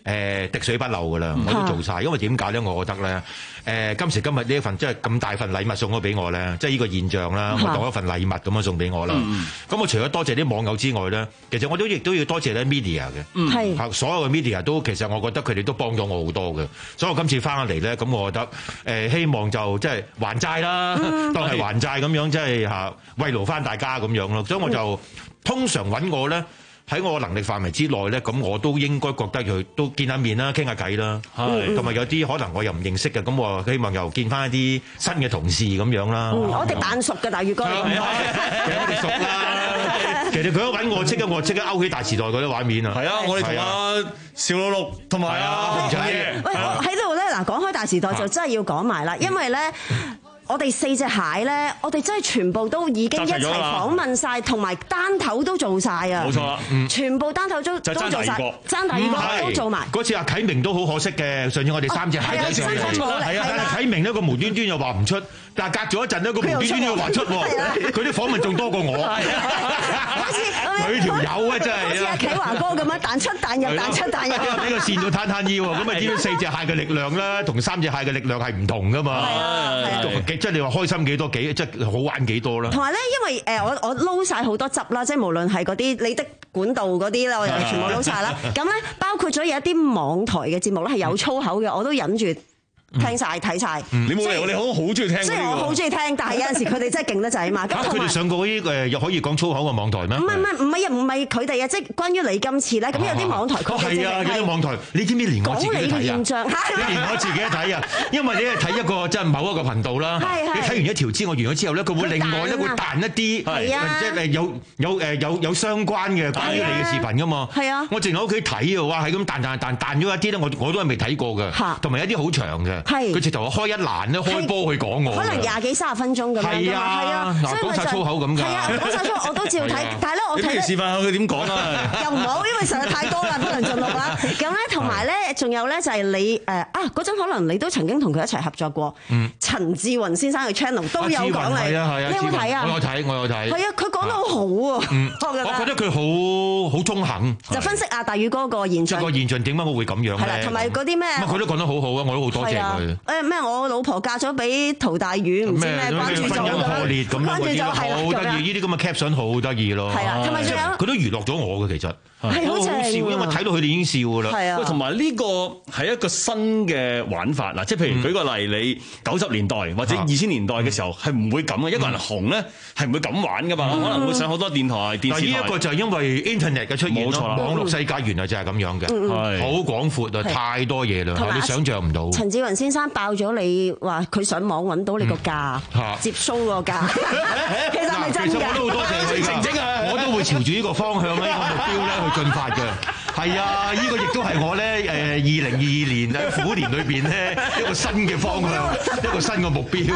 誒滴水不漏㗎啦，我都做晒。因為點解咧？我覺得咧，誒今時今日呢一份即係咁大份禮物送咗俾我咧，即係呢個現象啦，我當一份禮物咁樣送俾我啦。咁我除咗多謝啲網友之外咧，其實我都亦都要多謝咧 media 嘅，係所有嘅 media 都其實我覺得佢哋都幫咗我好多嘅。所以我今次翻嚟咧，咁我覺得誒希望就即係還債啦，當係還債咁樣，即係嚇慰勞翻大家咁樣咯。所以我就通常揾我咧。喺我能力範圍之內咧，咁我都應該覺得佢都見下面啦，傾下偈啦，同埋有啲可能我又唔認識嘅，咁我希望又見翻一啲新嘅同事咁樣啦。 我哋扮熟嘅大宇哥， 其實我哋熟啦。其實佢一揾我，即刻我即刻勾起大時代嗰啲畫面啊！ 係啊，我哋同阿邵六六同埋阿紅仔。 喂，我喺度咧嗱，講開大時代就真係要講埋啦，因為咧。我哋四隻蟹咧，我哋真係全部都已經一齊訪問晒，同埋單頭都做晒啊！ 冇錯啦， 全部單頭都都做晒，爭第二個都做埋。 嗰次阿啟明都好可惜嘅，上次我哋三隻蟹仔上嚟，係啊，但係啟明呢個無端端又話唔出，但係隔咗一陣呢個無端端又話出喎，佢啲訪問仲多過我。 好似佢條友啊，真係好似阿啟華哥咁樣彈出彈入，彈出彈入， 俾個線到攤攤腰喎。咁啊，知道四隻蟹嘅力量啦，同三隻蟹嘅力量係唔同噶嘛。即係你話開心幾多幾，即係好玩幾多啦。同埋咧，因為誒我我撈晒好多汁啦，即係無論係嗰啲你的管道嗰啲咧，我又全部撈晒啦。咁咧包括咗有一啲網台嘅節目咧係有粗口嘅，我都忍住聽晒睇晒。 你冇理由你好好中意聽。 雖然我好中意聽，但係有陣時佢哋真係勁得滯啊嘛。咁佢哋上過嗰啲誒又可以講粗口嘅網台咩？唔係唔係唔係啊，唔係佢哋啊，即係關於你今次咧，咁有啲網台佢係啊，有啲網台，你知唔知連我自己都睇啊？講你嘅現象，你連我自己都睇啊，因為你係睇一個即係某一個頻道啦，你睇完一條之後，完咗之後咧，佢會另外咧會彈一啲，即係有有誒有有相關嘅關於你嘅視頻噶嘛。係啊，我淨喺屋企睇啊，哇，係咁彈彈彈彈咗一啲咧，我我都係未睇過嘅，同埋一啲好長嘅，佢直頭開一欄咧開波去講我， 可能廿幾三十分鐘咁樣㗎嘛。係啊， 嗱講晒粗口咁㗎。 係啊，講晒粗口我都照睇，但係咧我睇咧。 你不如示範下佢點講啊？ 又唔好，因為實在太多啦，不能盡錄啦。咁咧，同埋咧，仲有咧就係你誒啊嗰陣可能你都曾經同佢一齊合作過。嗯。陳志雲先生嘅 channel 都有講你，你有冇睇啊？ 我有睇，我有睇。 係啊，佢講得好好喎。嗯。 我覺得佢好好中肯。 就分析阿大宇哥個現象。 即係個現象點解我會咁樣咧？係啦，同埋嗰啲咩？佢都講得好好啊！我都好多謝佢。誒咩？我老婆嫁咗俾陶大宇，唔知咩關注咗咁樣，破裂咁樣嗰啲，好得意。呢啲咁嘅 caption 好得意咯。係啊，同埋仲有佢都娛樂咗我嘅其實。係好笑，因為睇到佢哋已經笑㗎啦。係啊， 同埋呢個係一個新嘅玩法嗱，即係譬如舉個例，你九十年代或者二千年代嘅時候係唔會咁嘅，一個人紅咧係唔會咁玩㗎嘛，可能會上好多電台、電視台。呢一個就係因為 Internet 嘅出現咯，網絡世界原來就係咁樣嘅，係好廣闊啊，太多嘢啦，你想像唔到。陳志雲先生爆咗你話佢上網揾到你個價，接 show 個價，其實係咪真㗎？其實我都好多謝佢㗎，我都會朝住呢個方向咧，呢個目標咧去進發嘅。係啊，呢個亦都係我咧誒二零二二年喺虎年裏邊咧一個新嘅方向，一個新嘅目標。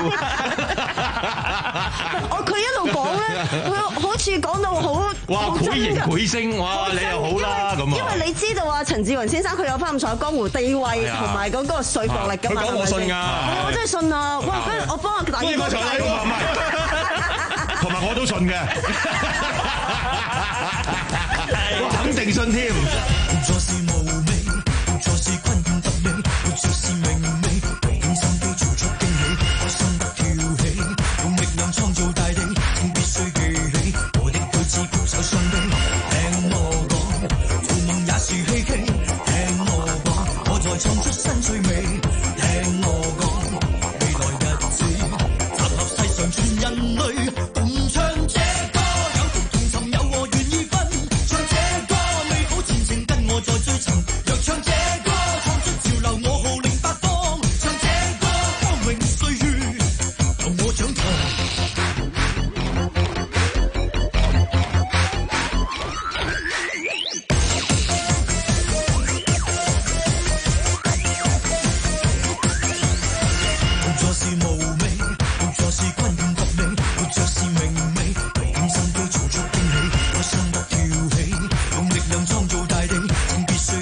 我佢一路講咧，佢好似講到好哇，繪形繪聲，哇你又好啦咁啊！因為你知道啊，陳志雲先生佢有翻咁上江湖地位同埋嗰個說服力㗎嘛。佢講我信㗎，我真係信啊！哇，不如我幫阿大宇哥睇。唔係，同埋我都信嘅。我肯定信添。做事無味，做事坤坤特美，做事明媚，用心機做出驚喜，開心得跳起，用力量創造大地，請必須記起我的舉止保守雙臂。聽我講，做夢也是希冀。聽我講，我在創出新趣味。聽我講，未來日子集合世上全人類，共唱這歌，有同同尋有我願意分。唱這歌，美好前程跟我在追尋。若唱這歌，創出潮流，我號令八方。唱這歌，光榮歲月由我掌舵。做事無味，做事坤坤特美，做事明媚，用心機做出驚喜，開心得跳起，用力量創造大地，請必須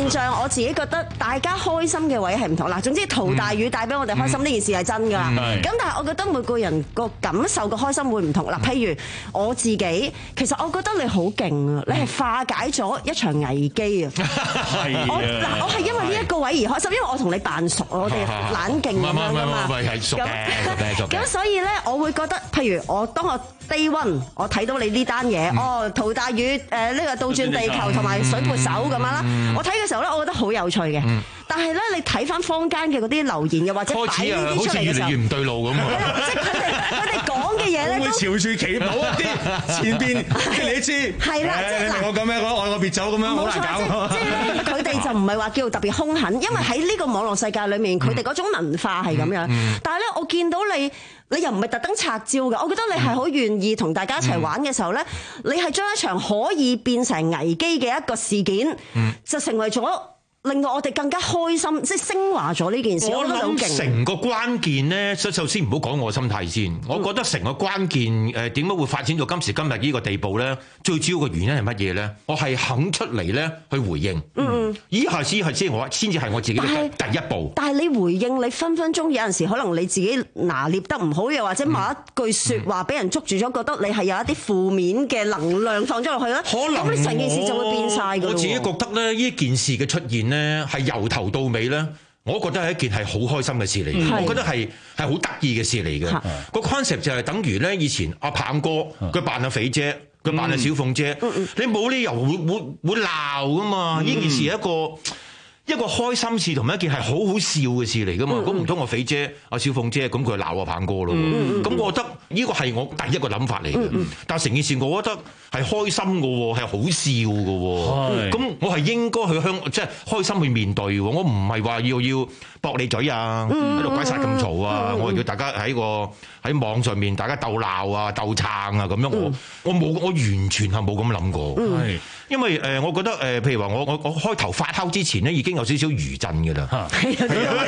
現象，我自己覺得大家開心嘅位係唔同。嗱，總之陶大宇帶俾我哋開心呢件事係真㗎。咁但係我覺得每個人個感受個開心會唔同。嗱，譬如我自己，其實我覺得你好勁啊！你係化解咗一場危機啊！ 係啊！ 嗱，我係因為呢一個位而開心，因為我同你扮熟，我哋冷靜咁樣㗎嘛。 唔係係熟嘅， 咁所以咧，我會覺得，譬如我當我 day one，我睇到你呢單嘢，哦，陶大宇誒呢個倒轉地球同埋水潑手咁樣啦，我睇嘅時候咧，我覺得好有趣嘅。但係咧，你睇翻坊間嘅嗰啲留言，又或者擺呢啲出嚟嘅時候， 好似越嚟越唔對路咁啊！ 即係佢哋佢哋講嘅嘢咧， 會朝住企唔到一啲前邊，即係你知係啦，即係我咁樣，我愛我別走咁樣，好難搞。 即係咧，佢哋就唔係話叫特別兇狠，因為喺呢個網絡世界裏面，佢哋嗰種文化係咁樣。但係咧，我見到你，你又唔係特登拆招嘅，我覺得你係好願意同大家一齊玩嘅時候咧，你係將一場可以變成危機嘅一個事件，就成為咗令到我哋更加開心，即係升華咗呢件事。 我諗成個關鍵咧，首先唔好講我心態先。我覺得成個關鍵誒點解會發展到今時今日呢個地步咧？最主要嘅原因係乜嘢咧？我係肯出嚟咧去回應。嗯，以下先係先我先至係我自己嘅第一步。 但係你回應，你分分鐘有陣時可能你自己拿捏得唔好，又或者某一句説話俾人捉住咗，覺得你係有一啲負面嘅能量放咗落去咧。 可能咁你成件事就會變晒㗎。 我自己覺得咧，呢件事嘅出現咧，係由頭到尾咧，我覺得係一件係好開心嘅事嚟嘅。我覺得係係好得意嘅事嚟嘅。個 concept 就係等於咧，以前阿棒哥佢扮阿肥姐，佢扮阿小鳳姐，你冇理由會會會鬧㗎嘛？呢件事係一個一個開心事同埋一件係好好笑嘅事嚟㗎嘛。咁唔通我肥姐阿小鳳姐咁佢鬧阿棒哥咯？咁我覺得呢個係我第一個諗法嚟嘅。但係成件事我覺得係開心嘅喎，係好笑嘅喎。咁我係應該去香即係開心去面對喎。我唔係話要要駁你嘴啊，喺度鬼殺咁嘈啊。我係叫大家喺個喺網上面大家鬥鬧啊、鬥撐啊咁樣。我我冇我完全係冇咁諗過。係因為誒，我覺得誒，譬如話我我我開頭發酵之前咧，已經有少少餘震嘅啦。係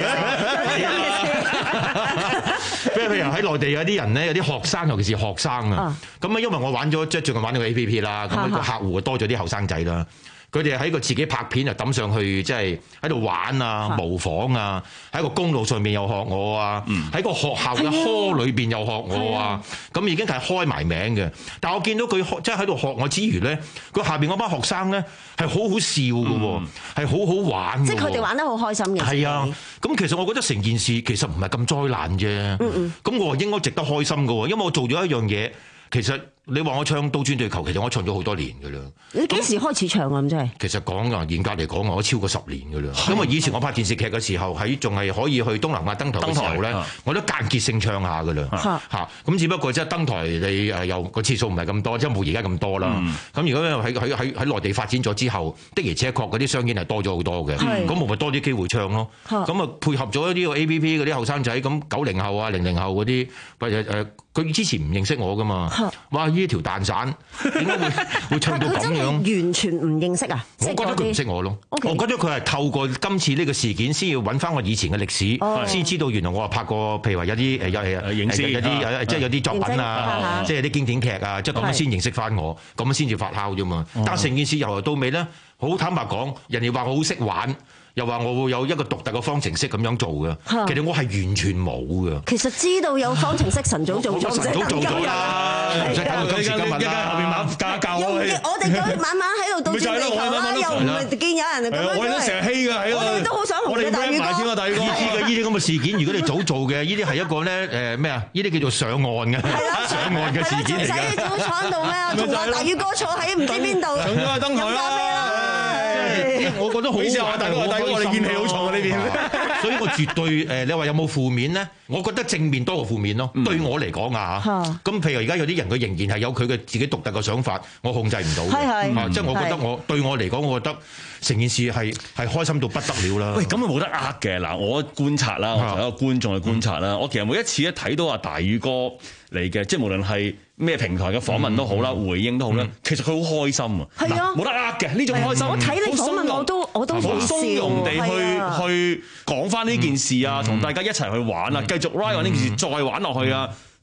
譬如喺內地有啲人咧，有啲學生，尤其是學生啊，咁啊，因為我玩咗即係最近玩呢個 A P P 啦，咁個客戶多咗啲後生仔啦。佢哋喺個自己拍片就抌上去，即係喺度玩啊、模仿啊，喺個公路上面又學我啊，喺個學校嘅科裏邊又學我啊，咁已經係開埋名嘅。但係我見到佢即係喺度學我之餘咧，佢下邊嗰班學生咧係好好笑嘅喎，係好好玩嘅。即係佢哋玩得好開心嘅。係啊，咁其實我覺得成件事其實唔係咁災難啫。咁我話應該值得開心嘅喎，因為我做咗一樣嘢。其實你話我唱倒轉地球，其實我唱咗好多年㗎啦。 你幾時開始唱啊？咁真係。其實講啊，嚴格嚟講，我都超過十年㗎啦。因為以前我拍電視劇嘅時候，喺仲係可以去東南亞登台嘅時候咧，我都間歇性唱下㗎啦。嚇，咁只不過即係登台你誒又個次數唔係咁多，即係冇而家咁多啦。咁、嗯、如果喺喺喺喺內地發展咗之後，的而且確嗰啲商演係多咗好多嘅。咁我咪多啲機會唱咯。咁啊配合咗呢個 A P P 嗰啲後生仔，咁九零後啊、零零後嗰啲，或者誒佢之前唔認識我㗎嘛。哇！呢條蛋散點解會會唱到咁樣？完全唔認識啊！ 我覺得佢唔識我咯。Okay. 我覺得佢係透過今次呢個事件，先要揾翻我以前嘅歷史，先、oh. 知道原來我係拍過，譬如話有啲誒有誒影視有啲即係有啲作品啊，即係有啲經典劇啊，即係咁樣先認識翻我，咁樣先至發酵啫嘛。但係成件事由頭到尾咧，好坦白講，人哋話我好識玩。又話我會有一個獨特嘅方程式咁樣做嘅，其實我係完全冇嘅。 其實知道有方程式，晨早做咗， 晨早做咗啦，唔使睇到今時今日啦。一間後面猛加教我哋， 我哋晚晚喺度倒轉地球啦，又唔係見有人咁樣。 我哋都成日欺㗎喺度， 我哋都好想紅嘅大宇哥。 大宇哥，呢啲嘅呢啲咁嘅事件，如果你早做嘅，呢啲係一個咧誒咩啊？呢啲叫做上岸嘅，上岸嘅事件嚟嘅。唔使早坐喺度咩？同阿大宇哥坐喺唔知邊度， 上咗去登台啦。我覺得好玩，大哥，大哥，我哋怨氣好重啊呢邊，所以我絕對誒，你話有冇負面咧？我覺得正面多過負面咯。對我嚟講啊嚇，咁譬如而家有啲人佢仍然係有佢嘅自己獨特嘅想法，我控制唔到嘅，即係我覺得我對我嚟講，我覺得成件事係係開心到不得了啦。 喂，咁啊冇得呃嘅嗱，我觀察啦，我作為一個觀眾去觀察啦，我其實每一次一睇到阿大宇哥嚟嘅，即係無論係咩平台嘅訪問都好啦，回應都好啦，其實佢好開心啊！係啊，冇得呃嘅呢種開心。 我睇你訪問我都我都好鬆容地去去講翻呢件事啊，同大家一齊去玩啊，繼續 ride 呢件事再玩落去啊！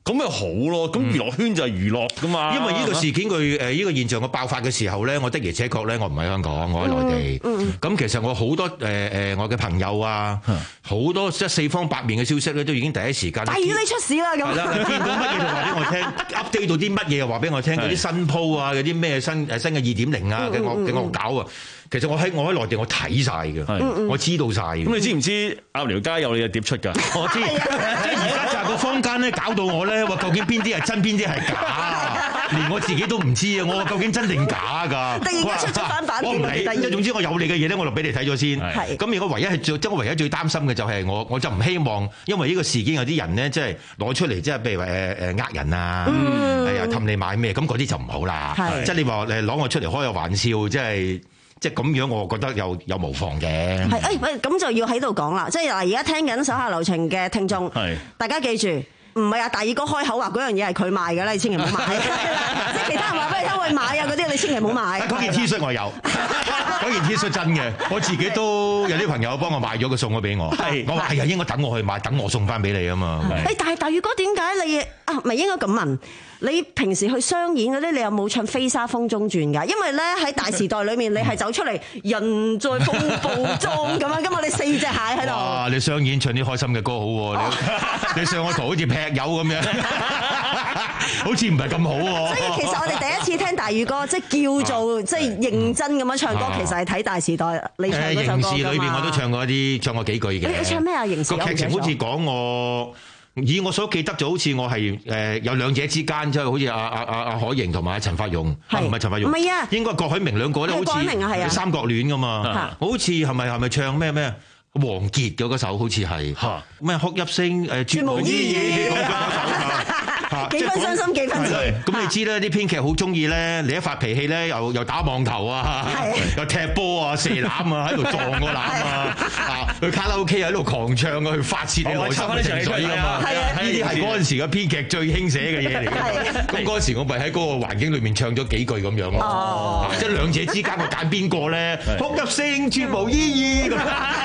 咁咪好咯。咁娛樂圈就係娛樂噶嘛。 因為呢個事件佢誒呢個現象嘅爆發嘅時候咧，我的而且確咧，我唔喺香港，我喺內地。咁、嗯嗯、其實我好多誒誒、呃、我嘅朋友啊，好、嗯、多即係四方八面嘅消息咧，都已經第一時間。 大魚你出事啦咁。係啦， 見到乜嘢就話俾我聽，update 到啲乜嘢又話俾我聽，嗰啲新鋪啊，嗰啲咩新誒新嘅二點零啊嘅惡嘅惡搞啊。其實我喺我喺內地我睇晒嘅，我知道晒嘅。 咁你知唔知鴨寮街有你嘅碟出㗎？ 我知，即係而家就係個坊間咧搞到我咧，話究竟邊啲係真，邊啲係假，連我自己都唔知啊！我究竟真定假㗎？ 突然間出咗翻版， 我唔理。即係總之我有你嘅嘢咧，我就俾你睇咗先。咁如果唯一係最，即係我唯一最擔心嘅就係我，我就唔希望，因為呢個事件有啲人咧，即係攞出嚟，即係譬如話誒誒呃人啊，係啊氹你買咩，咁嗰啲就唔好啦。即係你話誒攞我出嚟開個玩笑，即係。即係咁樣，我覺得有有無妨嘅。 係誒，喂，咁就要喺度講啦。即係嗱，而家聽緊手下留情嘅聽眾，大家記住，唔係阿大耳哥開口話嗰樣嘢係佢賣嘅啦，你千祈唔好買。即係其他人話俾你聽去買啊嗰啲，你千祈唔好買。 嗰件 T 恤我有，嗰件 T 恤真嘅，我自己都有啲朋友幫我買咗，佢送咗俾我。係，我話係啊，應該等我去買，等我送翻俾你啊嘛。 誒，但係大耳哥點解你啊？咪應該咁問？你平時去商演嗰啲，你有冇唱《飛沙風中轉》㗎？因為咧喺大時代裏面，你係走出嚟人在風暴中咁樣，今日你四隻蟹喺度。 哇！你商演唱啲開心嘅歌好喎，哦，你你上個台好似劈友咁樣，好似唔係咁好喎。 所以其實我哋第一次聽大宇哥，即係叫做即係認真咁樣唱歌，其實係睇大時代你唱嗰首歌㗎嘛。 刑事裏邊我都唱過一啲，唱過幾句嘅。 你唱咩啊？刑事個劇情好似講我。以我所記得就好似我係誒有兩者之間，即係好似阿阿阿阿海瑩同埋阿陳法蓉，唔係陳法蓉， 唔係啊， 應該郭海明兩個咧，好似三角戀噶嘛，好似係咪係咪唱咩咩王傑嘅嗰首好似係咩哭泣聲誒絕無意義。 幾分傷心幾分情， 咁你知咧啲編劇好中意咧，你一發脾氣咧，又又打網球啊，又踢波啊，射籃啊，喺度撞個籃啊，啊，去卡拉 OK 喺度狂唱啊，去發泄你內心嘅情緒啊嘛，呢啲係嗰陣時嘅編劇最興寫嘅嘢嚟嘅。咁嗰陣時我咪喺嗰個環境裏面唱咗幾句咁樣咯，即係兩者之間我揀邊個咧？哭泣聲絕無意義咁。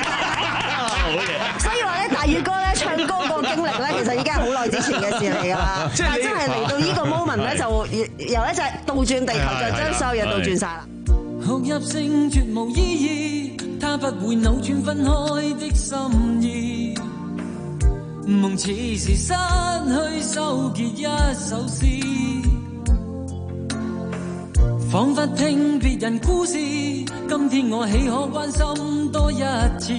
所以話咧，大宇哥咧唱歌個經歷咧，其實已經係好耐之前嘅事嚟㗎啦。但係真係嚟到呢個 moment 咧，就由一隻倒轉地球，就將所有嘢倒轉晒啦。 哭泣聲絕無意義，它不會扭轉分開的心意。夢似是失去收結一首詩，彷彿聽別人故事。今天我豈可關心多一次？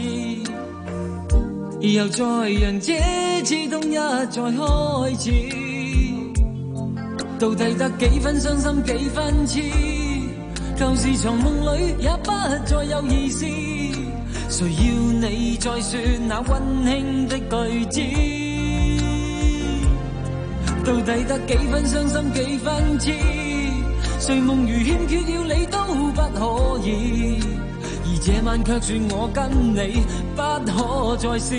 又再讓這刺痛一再開始，到底得幾分傷心幾分痴？舊時藏夢裏也不再有意思，誰要你再說那溫馨的句子？到底得幾分傷心幾分痴？誰夢如欠缺了你都不可以，而這晚卻說我跟你不可再試。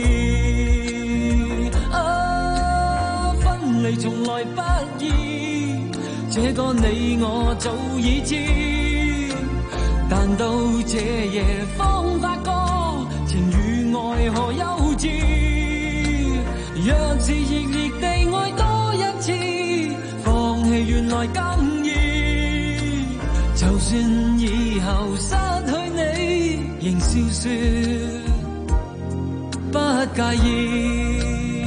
啊，分離從來不易，這個你我早已知，但到這夜方發覺情與愛何幼稚。若是熱烈地愛多一次，放棄原來更易。就算以後失去你，仍笑說不介意。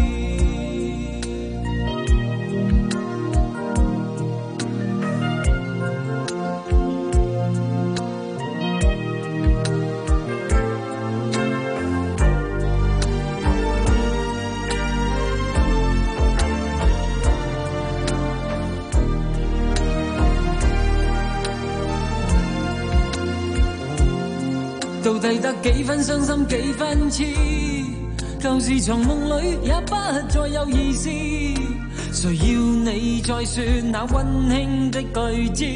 到底得幾分傷心幾分痴？舊時藏夢裏也不再有意思，誰要你再說那溫馨的句子？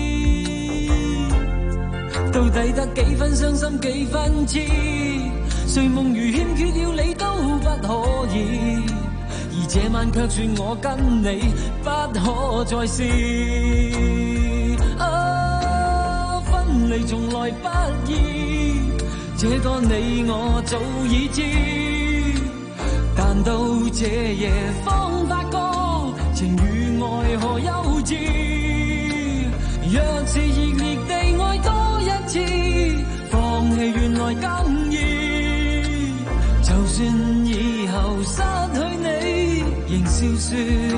到底得幾分傷心幾分痴？誰夢如欠缺了你都不可以，而這晚卻說我跟你不可再試。啊，分離從來不易，這個你我早已知，但到這夜方發覺情與愛何幼稚？若是熱烈地愛多一次，放棄原來更易。就算以後失去你，仍笑說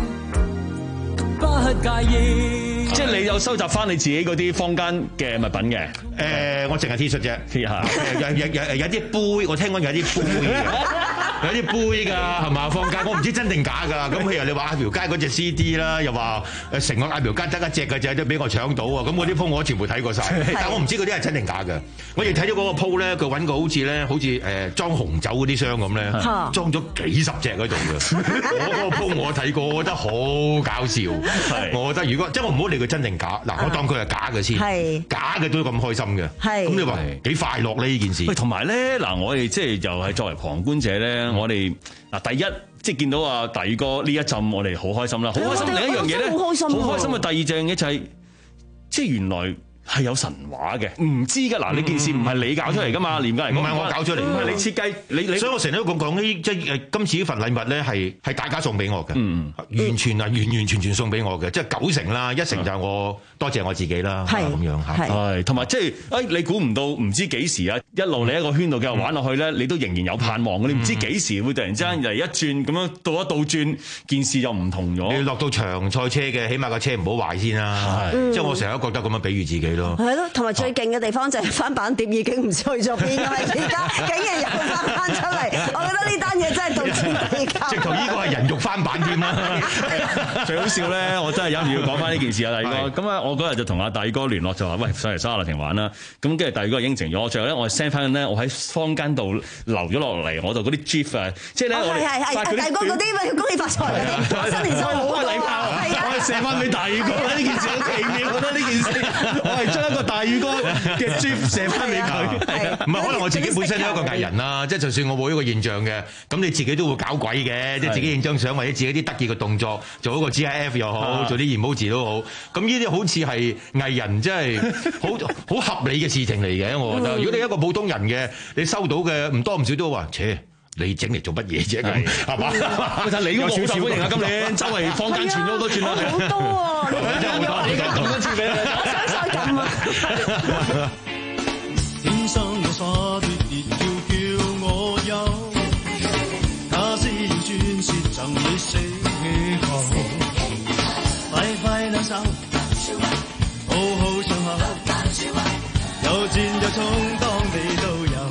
不介意。 即係你有收集翻你自己嗰啲坊間嘅物品嘅？ 誒，我淨係 T 恤啫。有有有有啲杯，我聽講有啲杯嘅，有啲杯㗎，係嘛？坊間我唔知真定假㗎。咁譬如你話亞苗街嗰隻 C D 啦，又話誒成個亞苗街得一隻嘅啫，都俾我搶到啊！咁我啲鋪我全部睇過晒，但我唔知嗰啲係真定假嘅。我亦睇咗嗰個鋪咧，佢揾個好似咧，好似誒裝紅酒嗰啲箱咁咧，裝咗幾十隻喺度嘅。我嗰個鋪我睇過，我覺得好搞笑。我覺得如果即係我唔好理佢真定假，嗱我當佢係假嘅先，假嘅都咁開心嘅。咁你話幾快樂咧呢件事？ 喂，同埋咧嗱，我哋即係又係作為旁觀者咧，我哋嗱第一即係見到阿大宇哥呢一陣，我哋好開心啦，好開心。另一樣嘢咧，好開心，好開心嘅第二樣嘢就係，即係原來係有神話嘅，唔知㗎嗱，呢件事唔係你搞出嚟㗎嘛，廉價嚟講，唔係我搞出嚟，唔係你設計，你你，所以我成日都講講呢，即係誒今次呢份禮物咧係係大家送俾我嘅，完全啊完完全全送俾我嘅，即係九成啦，一成就係我多謝我自己啦，咁樣嚇，係同埋即係誒你估唔到唔知幾時啊，一路你一個圈度繼續玩落去咧，你都仍然有盼望嘅，你唔知幾時會突然之間嚟一轉咁樣倒一倒轉，件事又唔同咗。你落到場賽車嘅，起碼個車唔好壞先啦，即係我成日都覺得咁樣比喻自己。 係咯，同埋最勁嘅地方就係翻版碟已經唔去咗邊㗎嘛，而家竟然又翻翻出嚟，我覺得呢單嘢真係到處比較。 直頭呢個係人肉翻版添啦。 最好笑咧，我真係忍唔住要講翻呢件事啊，大宇哥。咁啊，我嗰日就同阿大宇哥聯絡就話，喂，上嚟沙樂庭玩啦。咁跟住大宇哥應承咗，最後咧我 send 翻咧，我喺坊間度留咗落嚟，我度嗰啲 GIF 啊，即係咧我係係係大哥嗰啲咪恭喜發財啊！新年快樂， 開禮炮，我係射翻俾大宇哥啦！呢件事好奇妙，覺得呢件事。將一個大宇哥嘅 GIF 射翻俾佢， 唔係可能我自己本身都係一個藝人啦，即係就算我冇呢個現象嘅，咁你自己都會搞鬼嘅，即係自己影張相或者自己啲得意嘅動作，做一個 GIF 又好，做啲 emoji 都好，咁呢啲好似係藝人，即係好好合理嘅事情嚟嘅，我覺得。如果你一個普通人嘅，你收到嘅唔多唔少都話，切。你整嚟做乜嘢啫？咁係嘛？睇你嗰個好受歡迎啊！今年周圍坊間傳咗好多轉啦， 好多啊！ 真係好多，你咁多轉俾你， 想想咁啊！ 天生我傻脱別要叫我有，假使要宣泄贈你死後，快快兩手，好好唱口，有戰有衝，當你都有。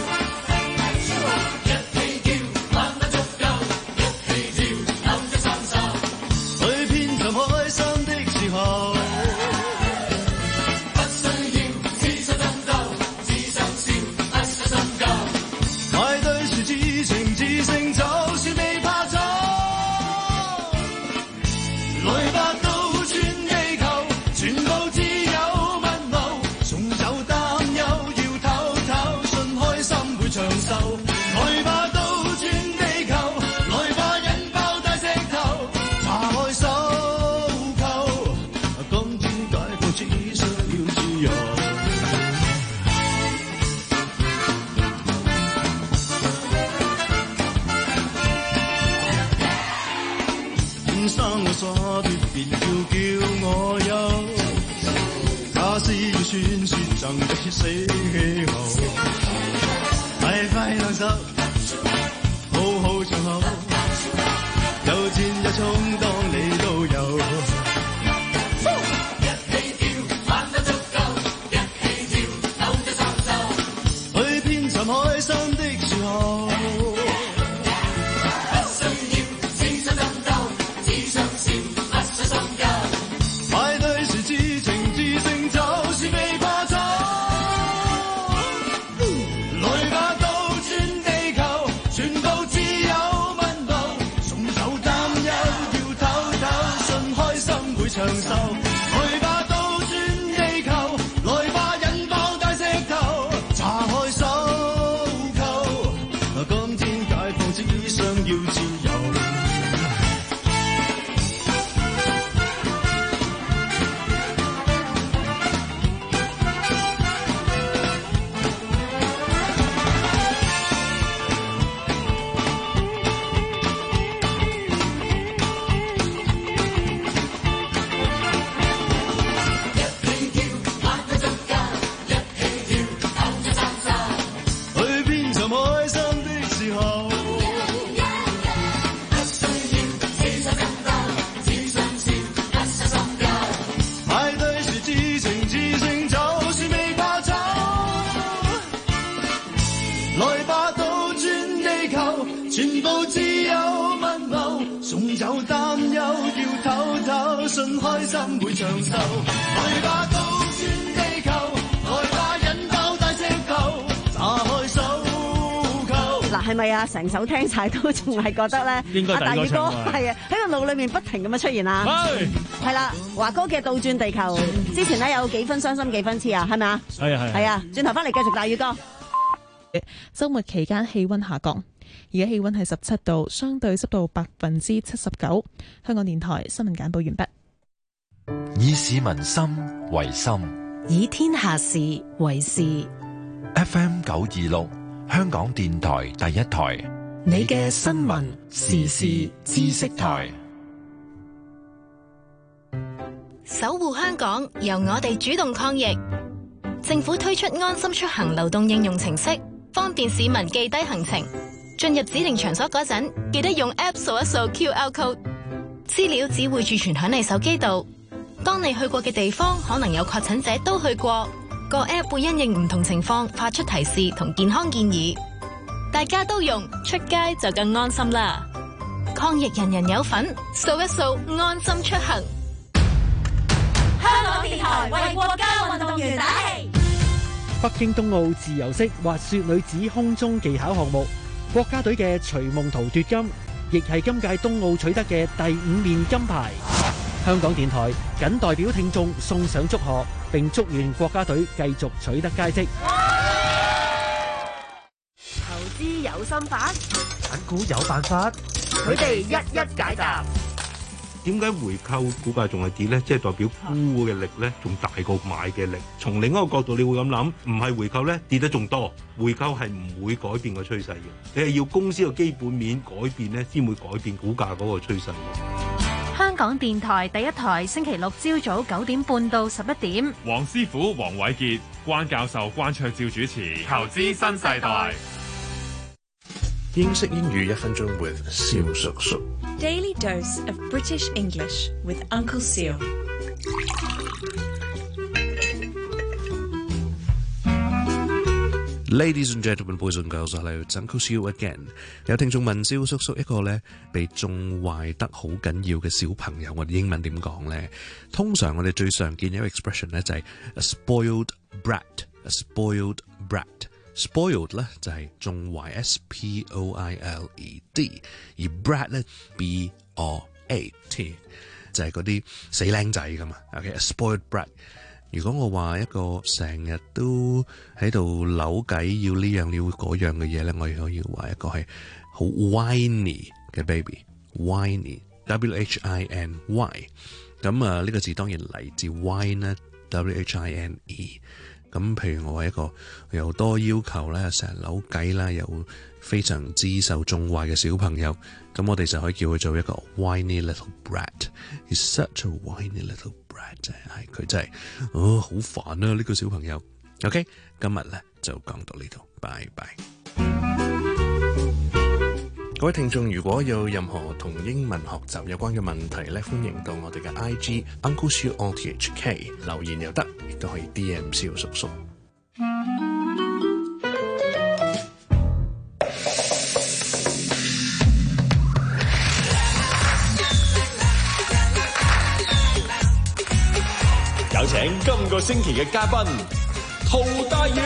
死後，快快兩手，好好唱口，有戰有衝，當你都有。一起跳，玩得足夠，一起跳，扭咗三周，去遍尋開心的時候。不需要此生爭鬥，只想笑，不使心憂。派對時知情知性，就是未怕醜。長壽，來吧倒轉地球，來吧引爆大石頭，查開手扣，今天解放只想要自由。 全部只有問候，送走擔憂，要唞唞，信開心會長壽。來吧，倒轉地球，來吧，引爆大石頭，打開手扣。 嗱，係咪啊？成首聽晒都仲係覺得咧， 應該第二個唱啊係啊，喺個腦裏面不停咁樣出現啊。係啦，華哥嘅倒轉地球，之前咧有幾分傷心幾分痴啊，係咪啊？ 係啊係。 係啊，轉頭翻嚟繼續大宇哥。 週末期間氣溫下降，而家氣溫係十七度，相對濕度百分之七十九。香港電台新聞簡報完畢。 以市民心為心， 以天下事為事。 F M 九二六，香港電台第一台， 你嘅新聞時事知識台。 守護香港，由我哋主動抗疫。政府推出安心出行流動應用程式，方便市民記低行程。進入指定場所嗰陣，記得用 App 掃一掃 Q R code， 資料只會儲存響你手機度。當你去過嘅地方可能有確診者都去過，個 App 會因應唔同情況發出提示同健康建議。大家都用，出街就更安心啦！抗疫人人有份，掃一掃安心出行。 香港電台為國家運動員打氣。 北京冬奧自由式滑雪女子空中技巧項目，國家隊嘅徐夢桃奪金，亦係今屆冬奧取得嘅第五面金牌。香港電台謹代表聽眾送上祝賀，並祝願國家隊繼續取得佳績。 投資有心法， 揀股有辦法， 佢哋一一解答。 點解回購股價仲係跌呢？即係代表沽嘅力呢，仲大過買嘅力。從另一個角度，你會咁諗，唔係回購呢，跌得仲多。回購係唔會改變個趨勢嘅，你係要公司嘅基本面改變呢，先會改變股價嗰個趨勢嘅。 香港電台第一台，星期六朝早九點半到十一點。 黃師傅、黃偉傑、關教授、關卓照主持《投資新世代》。 英式英語一分鐘 with 蕭叔叔。 Daily dose of British English with Uncle Seal. Ladies and gentlemen, boys and girls, hello, it's Uncle Seal again. 有聽眾問蕭叔叔，一個咧被縱壞得好緊要嘅小朋友，我哋英文點講咧？通常我哋最常見嘅一個 expression 咧就係 a spoiled brat，a spoiled brat。spoiled 咧就係縱壞 ，S P O I L E D， 而 brat 咧 B R A T 就係嗰啲死僆仔噶嘛。OK，a spoiled brat。如果我話一個成日都喺度扭計要呢樣要嗰樣嘅嘢咧，我可以話一個係好 whiny 嘅 baby，whiny，W H I N Y。咁啊呢個字當然嚟自 wine 咧 ，W H I N E。咁譬如我話一個又多要求咧，成日扭計啦，又非常之受縱壞嘅小朋友，咁我哋就可以叫佢做一個 whiny little brat。He's such a whiny little brat， 真係佢真係哦好煩啊呢個小朋友。OK， 今日咧就講到呢度，拜拜。各位聽眾，如果有任何同英文學習有關嘅問題咧，歡迎到我哋嘅 I G Uncle Siu O T H K 留言又得，亦都可以 D M 蕭叔叔。 有請今個星期嘅嘉賓陶大宇。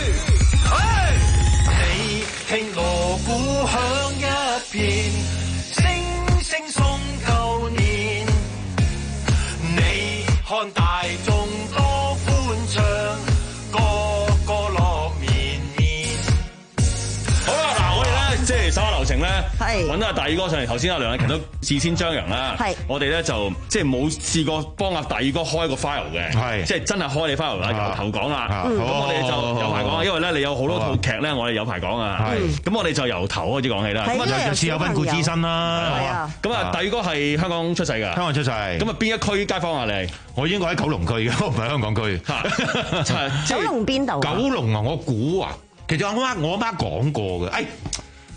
你聽鑼鼓響一片，聲聲送舊年。你看大眾多歡唱，個個樂綿綿。 好啦，嗱，我哋咧即係手下留情咧，揾阿大二哥上嚟。頭先阿梁禮勤都事先張揚啦，我哋咧就即係冇試過幫阿大二哥開個 file 嘅，即係真係開你 file 啦，由頭講啦。咁我哋就有排講，因為咧你有好多套劇咧，我哋有排講啊。咁我哋就由頭開始講起啦。 咁啊，似有溫故知新啦。 咁啊，大二哥係香港出世㗎， 香港出世。 咁啊，邊一區街坊啊你？ 我應該喺九龍區嘅，唔係香港區。 九龍邊度？ 九龍啊，我估啊，其實我媽我媽講過嘅，誒。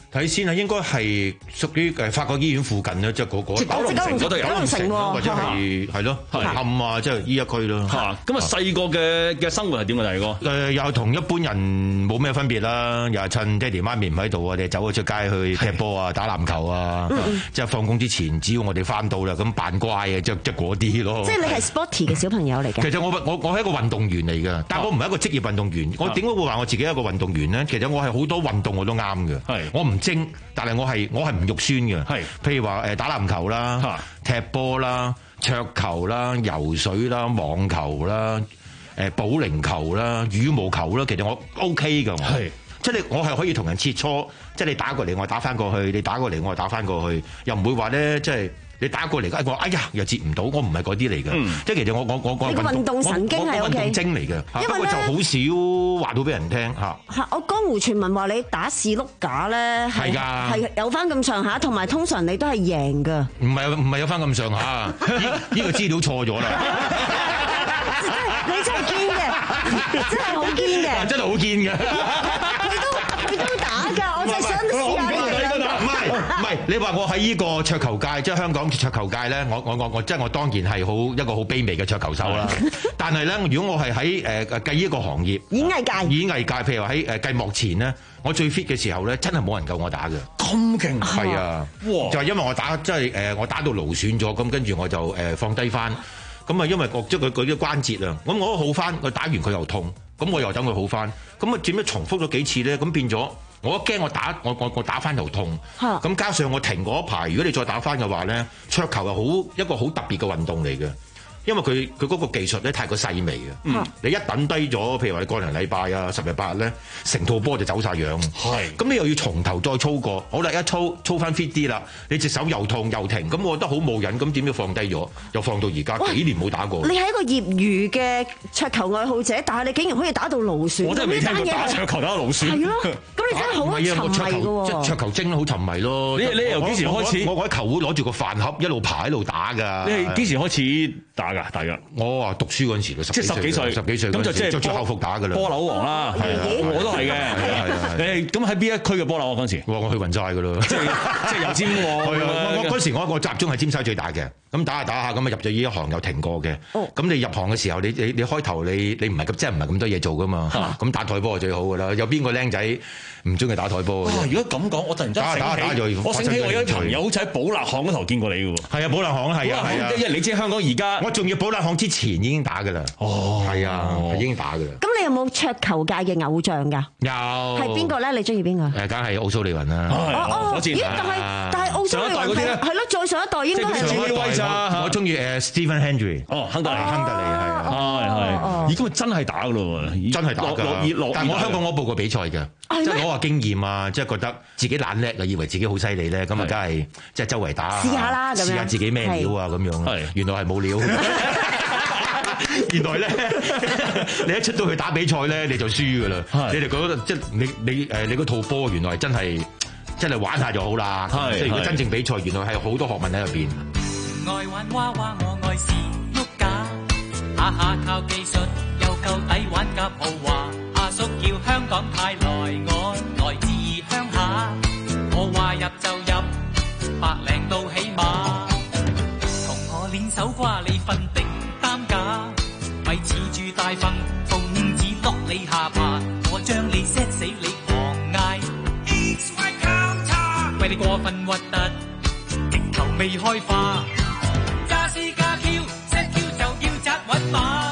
睇先啊，應該係屬於誒法國醫院附近咧，即係嗰個即係九龍城嗰度有九龍城咯，或者係係咯，冚啊，即係依一區咯。 嚇，咁啊細個嘅嘅生活係點啊？大哥誒，又同一般人冇咩分別啦，又係趁爹哋媽咪唔喺度，我哋走咗出街去踢波啊、打籃球啊，即係放工之前，只要我哋翻到啦，咁扮乖嘅，即係即係嗰啲咯。 即係你係 sporty 嘅小朋友嚟嘅。 其實我我我係一個運動員嚟嘅，但係我唔係一個職業運動員。我點解會話我自己係一個運動員咧？其實我係好多運動我都啱嘅。係，我唔精，但係我係我係唔肉酸嘅。係，譬如話誒打籃球啦、踢波啦、桌球啦、游水啦、網球啦、誒保齡球啦、羽毛球啦，其實我 OK 㗎。係，即係你我係可以同人切磋，即係你打過嚟我打翻過去，你打過嚟我打翻過去，又唔會話咧即係。你打過嚟，我哎呀又接唔到，我唔係嗰啲嚟嘅，嗯、即係其實我我我我運動， 運動神經係 O K，運動精嚟嘅， 不過就好少話到俾人聽嚇。 嚇，我江湖傳聞話你打士碌架咧係係有翻咁上下，同埋通常你都係贏㗎。 唔係唔係有翻咁上下，呢呢個資料錯咗啦。 你真係堅嘅，真係好堅嘅， 真係好堅嘅。 佢都佢都打㗎，我真係想試下你。 唔係唔係，你話我喺呢個桌球界，即係香港桌球界咧，我我我我即係我當然係好一個好卑微嘅桌球手啦。但係咧，如果我係喺誒誒計呢個行業， 演藝界， 演藝界，譬如話喺誒計幕前咧，我最 fit 嘅時候咧，真係冇人夠我打嘅。 咁勁係啊！哇！就係因為我打即係誒，我打到勞損咗，咁跟住我就誒放低翻。咁啊，因為即係佢佢啲關節啊，咁我都好翻，佢打完佢又痛，咁我又等佢好翻。咁啊，點樣重複咗幾次咧？咁變咗。我一驚我打我我我打翻又痛，咁加上我停嗰一排，如果你再打翻嘅話咧，桌球係好一個好特別嘅運動嚟嘅。因為佢佢嗰個技術咧太過細微嘅，嗯、你一等低咗，譬如話你過零禮拜啊、十日八日咧，成套波就走晒樣。係，咁你又要從頭再操過，好啦，一操操翻 fit 啲啦，你隻手又痛又停，咁我覺得好冇癮，咁點樣放低咗？又放到而家幾年冇打過。 你係一個業餘嘅桌球愛好者，但係你竟然可以打到勞損， 我真係未聽過打桌球打到勞損。 係咯，咁你真係好沉迷嘅喎。 即係桌球精好沉迷咯。 你你由幾時開始？ 我我喺球會攞住個飯盒一路爬一路打㗎。 你係幾時開始打㗎？大約我話讀書嗰陣時， 即係十幾歲， 十幾歲咁就即係着住校服打㗎啦。 波樓王啦，我都係嘅。係啊，你咁喺邊一區嘅波樓啊？嗰陣時， 我我去勻晒㗎啦，即係即係油尖旺。 我我嗰時我我集中係尖沙咀打嘅，咁打下打下咁啊入咗呢一行又停過嘅。咁你入行嘅時候，你你你開頭你你唔係咁即係唔係咁多嘢做㗎嘛？咁打台波係最好㗎啦。有邊個僆仔唔中意打台波？ 如果咁講，我突然間醒起，我醒起我有啲朋友好似喺寶立巷嗰頭見過你嘅喎。 係啊，寶立巷係啊係啊， 因為你知香港而家， 我仲要寶立巷之前已經打㗎啦。哦，係啊，已經打㗎啦。 咁你有冇桌球界嘅偶像㗎？ 有。 係邊個咧？你中意邊個？ 誒，梗係奧蘇利雲啦。 哦哦，咦？但係但係奧蘇利雲係係咯，再上一代應該係我中意誒 Stephen Hendry。 哦，亨特利， 亨特利係啊， 係係。咦？咁啊真係打㗎咯喎， 真係打㗎。但係我香港我報過比賽嘅，即係攞下經驗啊，即係覺得自己懶叻啊，以為自己好犀利咧，咁啊，梗係即係周圍打試下啦，咁樣試下自己咩料啊，咁樣。原來係冇料。原來咧，你一出到去打比賽咧，你就輸噶啦。你哋覺得即係你你誒你嗰套波原來真係真係玩下就好啦。即係如果真正比賽，原來係好多學問喺入邊。 愛玩娃娃，我愛是碌架，下下靠技術又夠抵玩夾豪華。阿叔叫香港太耐，我來自鄉下，我話入就入，百零到起碼，同我練手瓜你瞓定擔架，咪恃住大份奉旨落你下巴，我將你 set 死你狂嗌 It's my counter， 為你過分核突，直頭未開化，加 C 加 Q set Q 就要紮穩馬。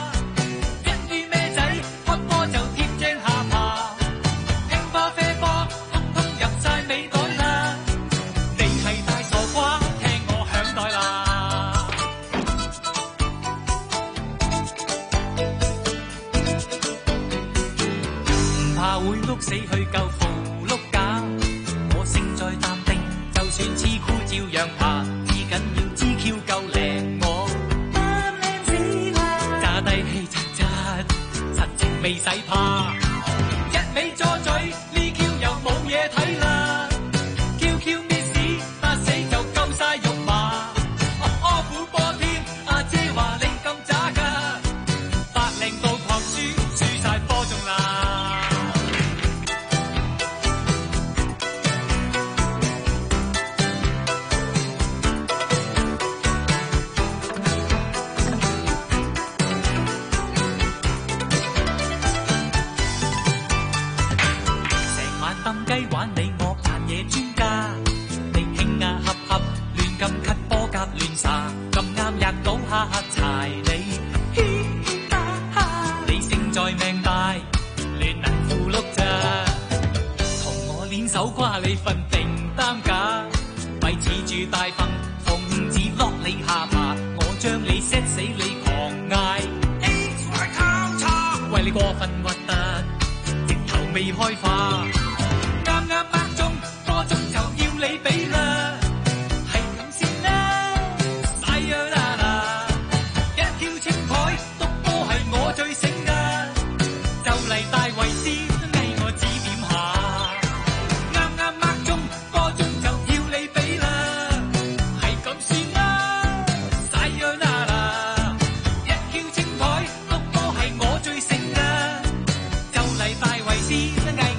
死去夠扶碌架，我勝在淡定，就算黐箍照樣爬，至緊要 G Q 夠靚我啱靚死啦，揸低氣質質，實情未使怕，一味左嘴呢 Q 又冇嘢睇啦 ，Q Q miss 打死就夠晒肉麻，柯虎波天阿姐話你咁渣㗎，百零度狂輸輸晒波中啦。 擔雞玩你我扮嘢專家，你興啊合合亂咁咳波夾亂撒，咁啱吔到下下柴你，嘻嘻哈哈，你勝在命大，亂能符碌咋，同我練手瓜你份定擔架，咪恃住大份奉旨落你下巴，我將你 set 死你狂嗌 ，It's my culture， 為你過分核突。未開化，啱啱拍中，多中就要你俾啦，係咁先啦，晒呀啦啦，一跳清台，篤波係我最醒噶，就嚟大衛斯嗌我指點下，啱啱拍中，多中就要你俾啦，係咁先啦，晒呀啦啦，一跳清台，篤波係我最醒噶，就嚟大衛斯。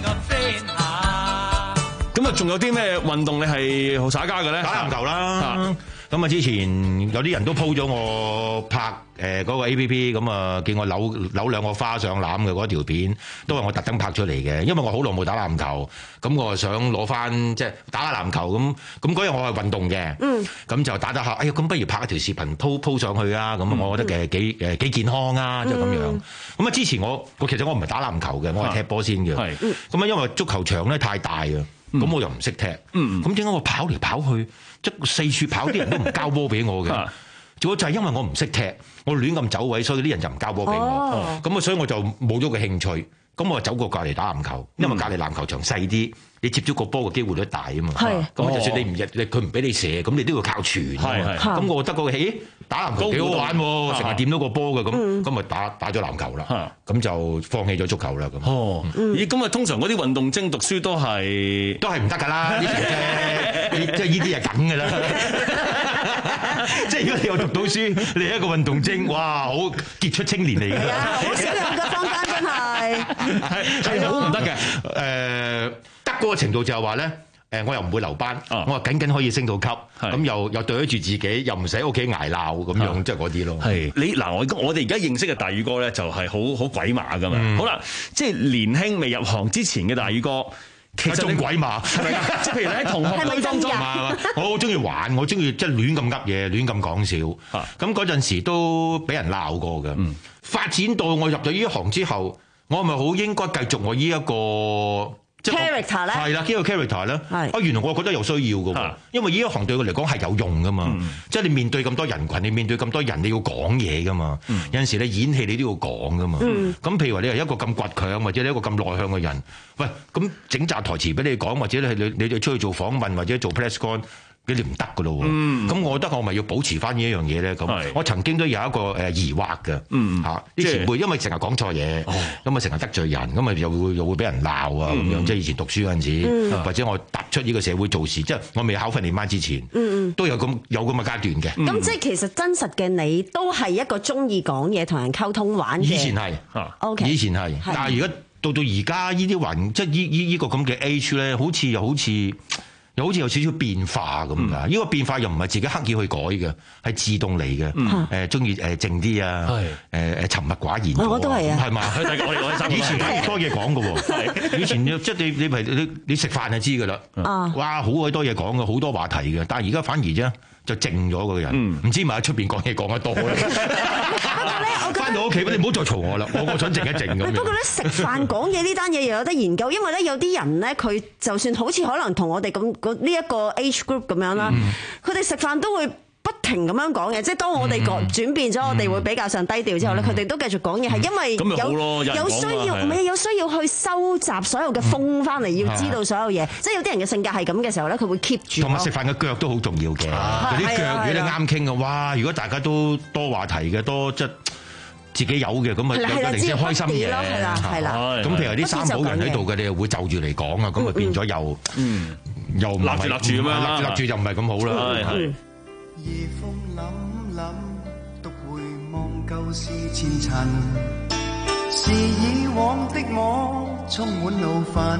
咁啊，仲有啲咩運動你係好耍家嘅咧？ 打籃球啦。咁啊，之前有啲人都 po 咗我拍誒嗰個 A P P， 咁啊見我扭扭兩個花上籃嘅嗰條片，都係我特登拍出嚟嘅。因為我好耐冇打籃球，咁我想攞翻即係打下籃球咁。咁嗰日我係運動嘅，嗯，咁就打得下。哎呀，咁不如拍一條視頻 po po 上去啊！咁我覺得嘅幾誒幾健康啊，就咁樣。咁啊，之前我我其實我唔係打籃球嘅，我係踢波先嘅。係，咁啊，因為足球場咧太大啊。咁、嗯、我又唔識踢，咁點解我跑嚟跑去，即四處跑啲人都唔交波俾我嘅？仲有就係因為我唔識踢，我亂咁走位，所以啲人就唔交波俾我。咁啊，所以我就冇咗個興趣。咁我走過隔離打籃球，因為隔離籃球場細啲，你接咗個波嘅機會率大啊嘛。咁就算你唔入，你佢唔俾你射，咁你都要靠傳。咁我覺得個起打籃球幾好玩喎，成日掂到個波嘅咁，咁咪打打咗籃球啦。咁就放棄咗足球啦。咁哦，咦？咁啊，通常嗰啲運動精讀書都係都係唔得㗎啦。呢啲即係呢啲係梗㗎啦。即係如果你有讀到書，你係一個運動精，哇！好傑出青年嚟㗎。係啊，好少有嘅坊間真係。係係好唔得嘅，誒得嗰個程度就係話咧，誒我又唔會留班，我話僅僅可以升到級，咁又又對得住自己，又唔使屋企捱鬧咁樣，即係嗰啲咯。係你嗱，我我哋而家認識嘅大宇哥咧，就係好好鬼馬噶嘛。好啦，即係年輕未入行之前嘅大宇哥。其實仲鬼馬，係咪？即係譬如你喺同學堆當中，我好中意玩，我中意即係亂咁噏嘢，亂咁講笑。咁嗰陣時都俾人鬧過嘅。嗯、發展到我入咗呢一行之後，我係咪好應該繼續我呢一個 character 咧？ 係啦，呢個 character 咧。啊，原來我覺得有需要嘅喎，因為呢一行對我嚟講係有用噶嘛。嗯、即係你面對咁多人群，你面對咁多人，你要講嘢噶嘛。嗯、有陣時你演戲你都要講噶嘛。咁、嗯、譬如話你係一個咁倔強，或者你一個咁內向嘅人，喂，咁整紮台詞俾你講，或者你係你你哋出去做訪問或者做 press con。你哋唔得噶咯喎，咁、嗯、我覺得我咪要保持翻呢一樣嘢咧。咁我曾經都有一個誒疑惑嘅，嚇啲、嗯啊、前輩，因為成日講錯嘢，咁啊成日得罪人，咁啊又會又會俾人鬧啊咁樣。即係以前讀書嗰陣時，嗯、或者我踏出呢個社會做事，即係我未考訓練班之前，嗯、都有咁有咁嘅階段嘅。咁、 嗯、即係其實真實嘅你都係一個中意講嘢同人溝通玩嘅。 以前係，以前係，但係而家到到而家呢啲環，即係依依依個咁嘅 age 咧，好似又好似。又好似有少少變化咁㗎，呢、嗯、個變化又唔係自己刻意去改嘅，係自動嚟嘅。誒中意誒靜啲啊，誒誒沉默寡言。 我都係啊， 係嘛？以前反而多嘢講嘅喎，以前即係你你咪你你食飯就知㗎啦。啊、哇，好鬼多嘢講嘅，好多話題嘅，但係而家反而啫就靜咗個人，唔、嗯、知咪喺出邊講嘢講得多咧。翻到屋企，你唔好再嘈我啦，我我想靜一靜咁。 不過咧，食飯講嘢呢單嘢又有得研究，因為咧有啲人咧，佢就算好似可能同我哋咁呢一個 age group 咁樣啦，佢哋食飯都會不停咁樣講嘢。即係當我哋講轉變咗，我哋會比較上低調之後咧，佢哋都繼續講嘢，係因為有有需要，唔係有需要去收集所有嘅風翻嚟，要知道所有嘢。即係有啲人嘅性格係咁嘅時候咧，佢會 keep 住。 同埋食飯嘅腳都好重要嘅，嗰啲腳如果你啱傾嘅，哇！如果大家都多話題嘅，多即自己有嘅，咁啊有個零舍開心嘅，係啦係啦。咁譬如啲三寶人喺度嘅，你又會就住嚟講啊，咁啊變咗又又唔係立住立住咁樣，立住立住就唔係咁好啦。 夜風凜凜，獨回望舊事前塵，是以往的我充滿怒憤，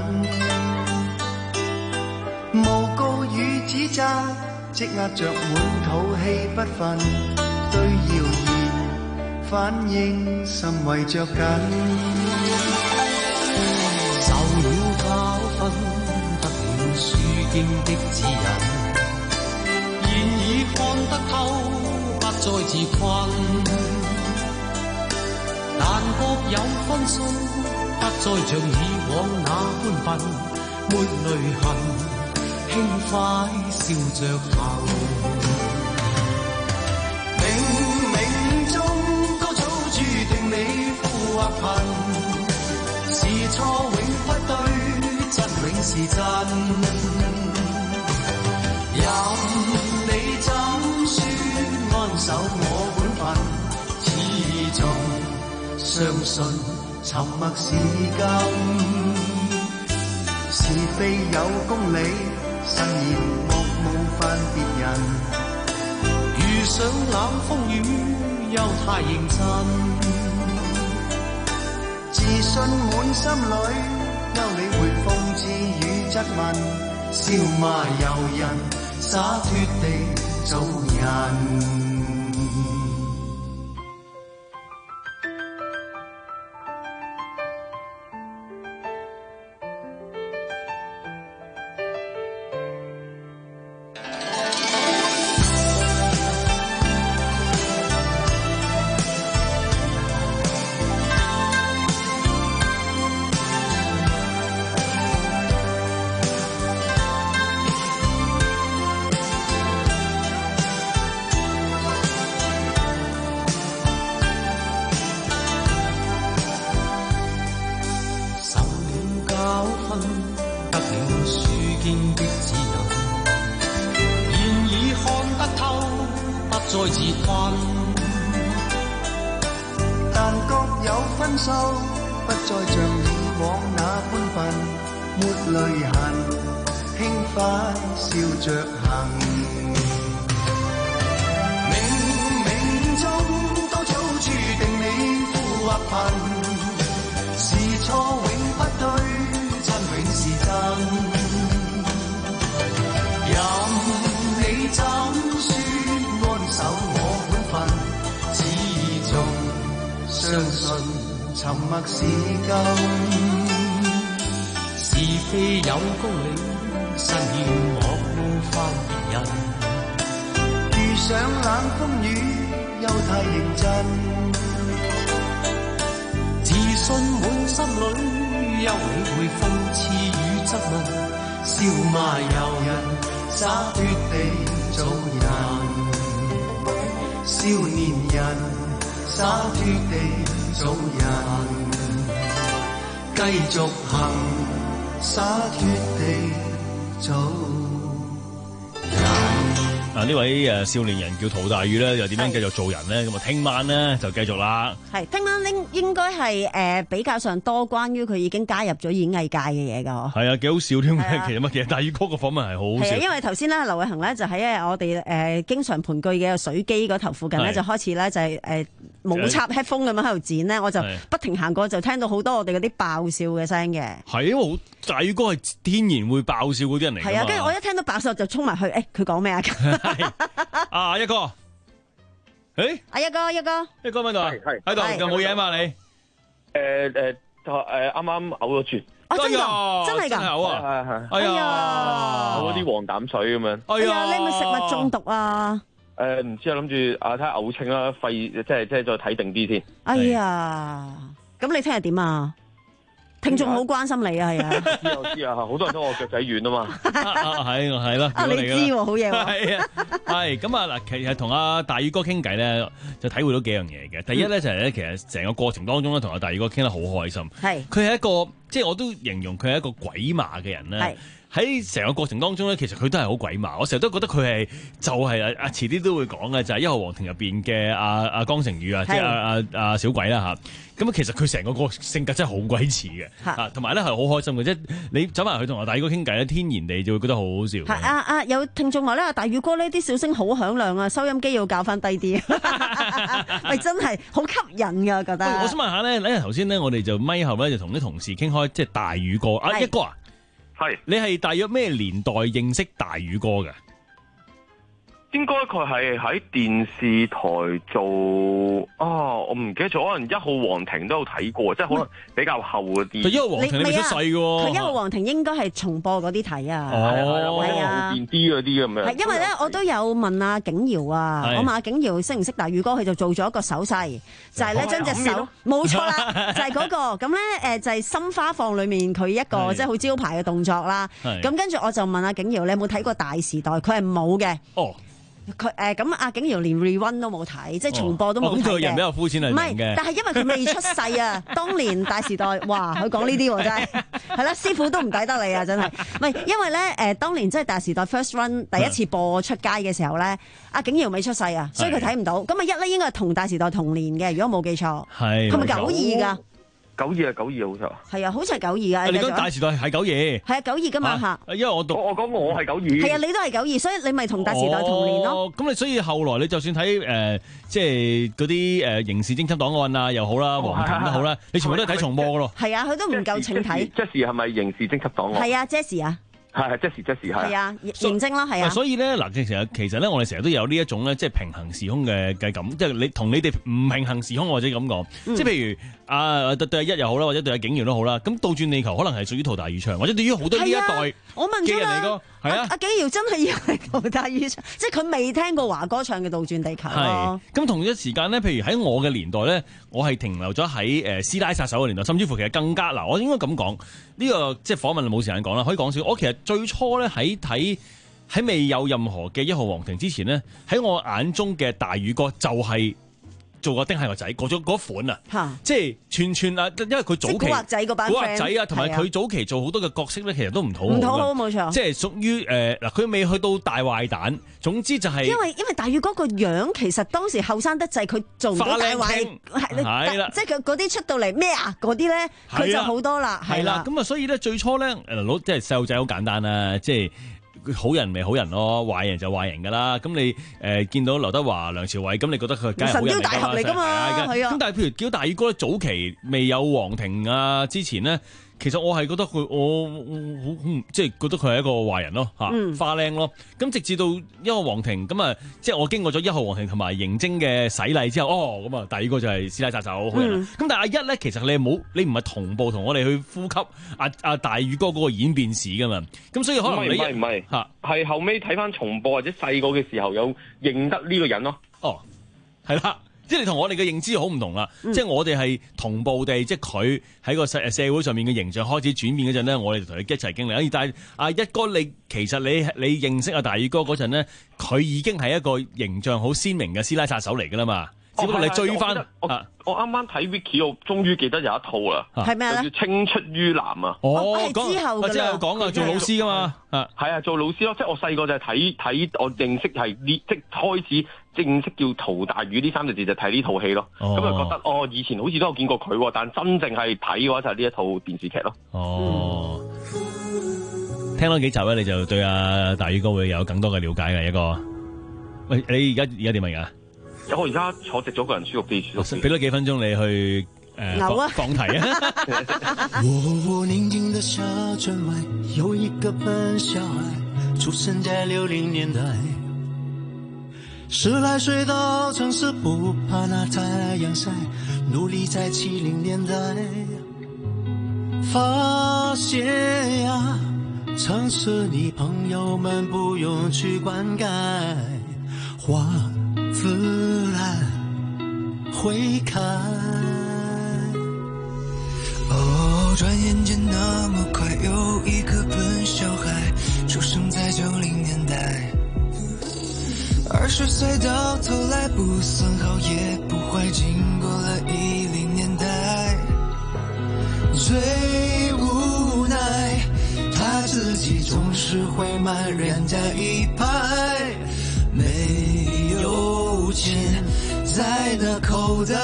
無告與指責，積壓着滿肚氣不忿，對謠言反應甚為着緊，受了教訓。 經的指引，現已看得透，不再自困。但各有分數，不再像以往那般笨，沒淚痕，輕快笑着行。冥冥中都早注定你富或貧，是錯永不對，真永是真。任你怎說，安守我本分，始終相信沉默是金。是非有公理，慎言莫冒犯別人。遇上冷風雨，又太認真。自信滿心裏，休理會諷刺與質問。笑罵由人，灑脱地做人。相信沉默是金，是非有公理，慎言莫冒犯別人。遇上冷風雨，又太認真。自信滿心裏，休理會諷刺與質問。笑罵由人，灑脱地做人。少年人。灑脱地做人，繼續行，灑脱地做人。 啊！呢位誒少年人叫陶大宇咧，又點樣繼續做人咧？咁啊，聽晚咧就繼續啦。 係聽晚應應該係誒比較上多關於佢已經加入咗演藝界嘅嘢㗎。 係啊，幾好笑添嘅。其實乜嘢？大宇哥個訪問係好好笑。 係啊，因為頭先咧，劉偉恒咧就喺我哋誒經常盤踞嘅水機嗰頭附近咧，就開始咧就係誒冇插 headphone 咁樣喺度剪咧，我就不停行過，就聽到好多我哋嗰啲爆笑嘅聲嘅。係因為大宇哥係天然會爆笑嗰啲人嚟㗎嘛。 係啊，跟住我一聽到爆笑就衝埋去，誒佢講咩啊？ 啊一哥，誒、欸， 啊一哥一哥， 一哥喺度啊，喺度，有冇嘢啊嘛你？ 誒誒誒，啱啱嘔咗轉， 哦真㗎，真係㗎， 嘔啊，係係， 哎呀，嘔咗啲黃疸水咁樣， 哎呀，你係咪食物中毒啊？ 誒唔知啊，諗住啊睇下嘔清啦，肺即係即係再睇定啲先。 哎呀，咁你聽日點啊？聽眾好關心你啊，係啊！ 知我知啊，好多人都話我腳仔軟啊嘛。 係係啦， 啊你知喎，好嘢喎。 係啊，係咁啊嗱，其實同阿大宇哥傾偈咧，就體會到幾樣嘢嘅。第一咧就係咧，其實成個過程當中咧，同阿大宇哥傾得好開心。係，佢係一個即係我都形容佢係一個鬼馬嘅人咧。係。喺成個過程當中咧，其實佢都係好鬼馬。我成日都覺得佢係就係啊啊，遲啲都會講嘅，就係《一號皇庭》入邊嘅阿阿江成宇啊，即係阿阿阿小鬼啦嚇。咁其實佢成個個性格真係好鬼似嘅嚇，同埋咧係好開心嘅，即係你走埋去同阿大宇哥傾偈咧，天然地就會覺得好好笑。 係啊啊！有聽眾話咧，阿大宇哥呢啲笑聲好響亮啊，收音機要校翻低啲。係真係好吸引㗎，我覺得。 我想問下咧，因為頭先咧，我哋就咪後咧就同啲同事傾開，即係大宇哥啊，一哥啊。係，你係大約咩年代認識大宇哥嘅？ 應該佢係喺電視台做啊，我唔記得咗，可能一號皇庭都有睇過，即係可能比較後嗰啲。 一號皇庭你未出世嘅喎， 佢一號皇庭應該係重播嗰啲睇啊， 哦， 係啊， 電啲嗰啲咁樣。 係因為咧，我都有問阿景瑤啊，我問阿景瑤識唔識大宇哥，佢就做咗一個手勢，就係咧將隻手，冇錯啦，就係嗰個咁咧誒，就係心花放裡面佢一個即係好招牌嘅動作啦。咁跟住我就問阿景瑤，你有冇睇過《大時代》？佢係冇嘅。 哦。 佢誒咁阿景瑤連 rewind 都冇睇，即係重播都冇睇嘅。 咁佢個人比較膚淺係明嘅。 唔係，但係因為佢未出世啊，當年大時代，哇！佢講呢啲喎真係，係啦，師傅都唔抵得你啊，真係。唔係因為咧誒，當年即係大時代 first run 第一次播出街嘅時候咧，阿景瑤未出世啊，所以佢睇唔到。咁啊一咧應該係同大時代同年嘅，如果冇記錯。係。係咪九二㗎？ 九二啊，九二好似啊， 係啊，好似係九二啊。 你講大時代係九二， 係啊，九二噶嘛嚇。 因為我讀我講我係九二， 係啊，你都係九二，所以你咪同大時代同年咯。 咁你所以後來你就算睇誒，即係嗰啲誒刑事偵緝檔案啊又好啦，皇庭都好啦，你全部都係睇重播嘅咯。 係啊，佢都唔夠請睇。 Jessie 係咪刑事偵緝檔案？ 係啊 Jessie 啊。 係係 Jessie Jessie 係。 係啊，認證啦，係啊。 所以咧嗱，其實其實咧，我哋成日都有呢一種咧，即係平行時空嘅嘅感，即係你同你哋唔平行時空或者咁講，即係譬如啊對對阿一又好啦，或者對阿景瑤都好啦，咁倒轉地球可能係屬於陶大宇翔，或者對於好多呢一代我問咗啦， 係啊， 阿景瑤真係以為陶大宇翔，即係佢未聽過華哥唱嘅倒轉地球咯。 咁同一時間咧，譬如喺我嘅年代咧，我係停留咗喺誒師奶殺手嘅年代，甚至乎其實更加嗱，我應該咁講呢個即係訪問冇時間講啦，可以講少。我其實最初咧喺睇喺未有任何嘅一號皇庭之前咧，喺我眼中嘅大宇哥就係做個丁蟹個仔，過咗嗰款啊，即係串串啊，因為佢早期古惑仔嗰班 friend， 古惑仔啊，同埋佢早期做好多嘅角色咧，其實都唔討好， 唔討好冇錯， 即係屬於誒嗱，佢未去到大壞蛋，總之就係因為因為大宇哥個樣其實當時後生得滯，佢做唔到大壞，係啦，即係佢嗰啲出到嚟咩啊嗰啲咧，佢就好多啦，係啦， 咁啊，所以咧最初咧誒老即係細路仔好簡單啦，即係。好人咪好人咯，壞人就壞人噶啦。咁你誒、呃、見到劉德華、梁朝偉，咁你覺得佢梗係好人嚟㗎嘛？神雕大俠嚟㗎嘛？係啊。咁但係譬如叫大宇哥早期未有皇庭啊之前咧，其實我係覺得佢我好即係覺得佢係一個壞人咯嚇，嗯、花靚咯。咁直至到一號皇庭咁啊，即係我經過咗一號皇庭同埋嬴政嘅洗禮之後，哦咁啊，大宇哥就係師奶殺手好人。咁、嗯、但係阿一咧，其實你冇你唔係同步同我哋去呼吸阿阿大宇哥嗰個演變史噶嘛。咁所以可能你唔係唔係嚇，係後尾睇翻重播或者細個嘅時候有認得呢個人咯。 哦，係啦。即係你同我哋嘅認知好唔同啦，嗯、即係我哋係同步地，即係佢喺個社社會上面嘅形象開始轉變嗰陣咧，我哋同佢一齊經歷。但係阿一哥你其實你你認識阿大宇哥嗰陣咧，佢已經係一個形象好鮮明嘅師奶殺手嚟㗎啦嘛。只不過你追翻、 哦，我啱啱睇 Wiki，我終於記得有一套啦， 係咩咧？ 叫青出於藍啊！ 哦， 係之後㗎啦， 之後講啊，做老師㗎嘛， 啊，係啊，做老師咯。即係我細個就係睇睇，我認識係呢，即係開始正式叫陶大宇呢三隻字就睇呢套戲咯。咁就、哦、覺得哦，以前好似都有見過佢，但真正係睇嘅話就係呢一套電視劇咯。 哦，嗯、聽多幾集咧，你就對阿大宇哥會有更多嘅了解嘅一個。喂，你而家而家點啊？而家？ 我而家坐直咗個人舒服啲，舒服啲。 俾多幾分鐘你去誒放題啊！ 我寧靜的小鎮外，有一個笨小孩，出生在六零年代。十來歲到城市，不怕那太陽曬，努力在七零年代發現呀，城市裡朋友們不用去灌溉，花自然會開。哦，轉眼間那麼快，有一個笨小孩出生在九零年代。二十歲到頭來不算好也不壞，經過了一零年代，最無奈他自己總是會茫然在一排，沒有錢在那口袋，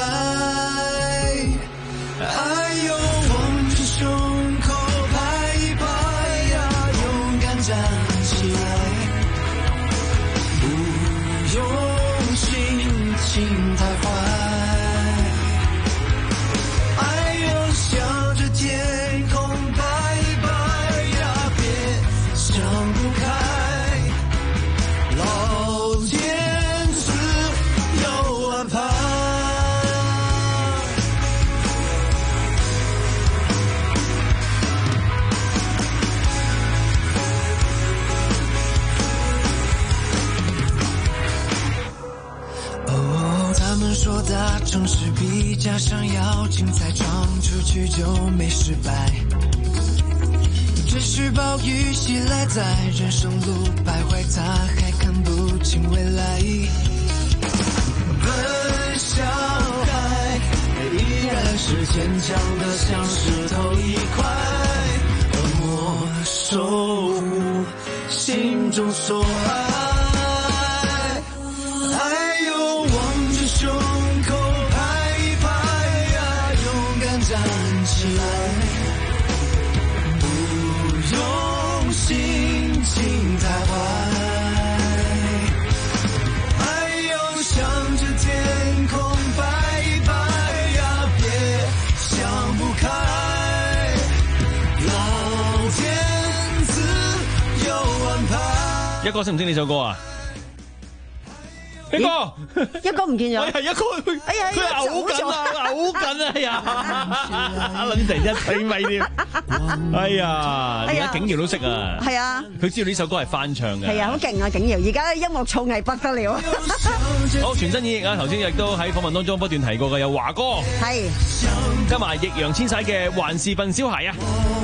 哎呦，望着胸口拍一拍呀，勇敢站起來，不用心情太壞，哎呦，向着天空拍一拍呀，別想不開，老天总是比较想要精彩，闯出去就没失败。只是暴雨袭来，在人生路徘徊，他还看不清未来。奔小孩，依然是坚强的像石头一块，恶魔守护心中所爱。还有望着胸口拍一拍呀，勇敢站起来，不用心情太坏。还有向着天空摆一摆呀，别想不开，老天自有安排。 一哥識唔識呢首歌啊？一哥， 一哥唔見咗， 係一哥， 哎呀， 佢嘔緊啊，嘔緊啊，哎呀，諗成一死咪添，哎呀，而家景瑤都識啊， 係啊， 佢知道呢首歌係翻唱嘅， 係啊，好勁啊，景瑤，而家音樂造詣不得了。 好，全新演繹啊，頭先亦都喺訪問當中不斷提過嘅有華哥， 係， 加埋易烊千璽嘅還是笨小孩啊。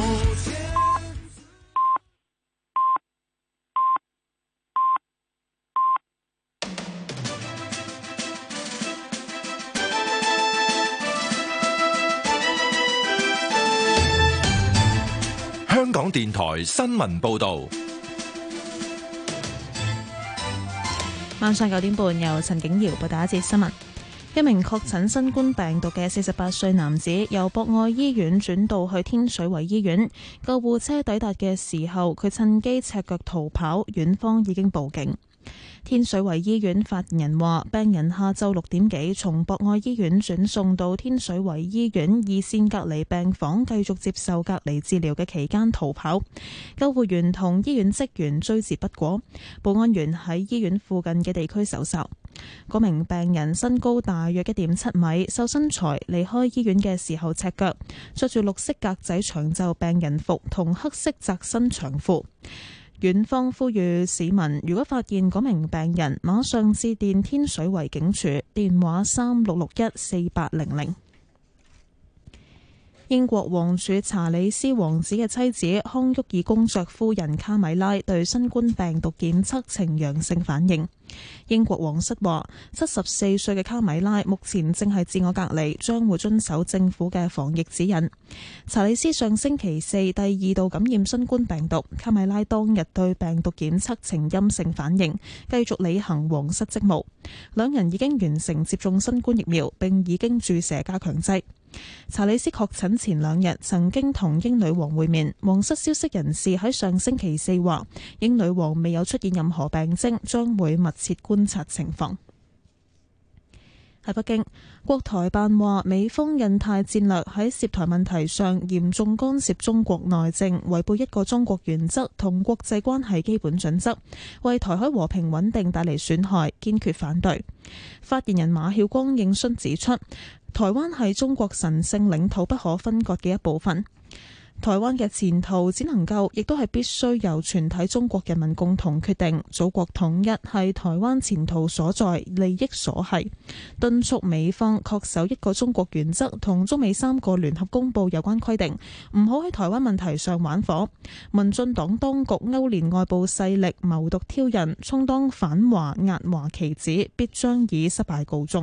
香港電台新聞報導， 晚上九點半由陳景瑤報道一節新聞。一名確診新冠病毒嘅四十八歲男子由博愛醫院轉到去天水圍醫院，救護車抵達嘅時候，佢趁機赤腳逃跑，院方已經報警。天水圍醫院發言人話，病人下晝六點幾從博愛醫院轉送到天水圍醫院二線隔離病房繼續接受隔離治療嘅期間逃跑，救護員同醫院職員追截不果，保安員喺醫院附近嘅地區搜查。嗰名病人身高大約一點七米，瘦身材，離開醫院嘅時候赤腳，着住綠色格仔長袖病人服同黑色窄身長褲。院方呼籲市民，如果發現嗰名病人，馬上致電天水圍警署，電話三六六一四八零零。英國王儲查理斯王子嘅妻子康沃爾公爵夫人卡米拉對新冠病毒檢測呈陽性反應。英國皇室話，七十四歲嘅卡米拉目前正係自我隔離，將會遵守政府嘅防疫指引。查理斯上星期四第二度感染新冠病毒，卡米拉當日對病毒檢測呈陰性反應，繼續履行皇室職務。兩人已經完成接種新冠疫苗，並已經注射加強劑。查理斯確診前兩日曾經同英女王會面，皇室消息人士喺上星期四話，英女王未有出現任何病徵，將會密切觀察情況。喺北京，國台辦話美方印太戰略喺涉台問題上嚴重干涉中國內政，違背一個中國原則同國際關係基本準則，為台海和平穩定帶嚟損害，堅決反對。發言人馬曉光應訊指出，台灣係中國神聖領土不可分割嘅一部分，台灣嘅前途只能夠，亦都係必須由全體中國人民共同決定。祖國統一係台灣前途所在，利益所係。敦促美方恪守一個中國原則同中美三個聯合公報有關規定，唔好喺台灣問題上玩火。民進黨當局勾連外部勢力謀獨挑釁，充當反華壓華棋子，必將以失敗告終。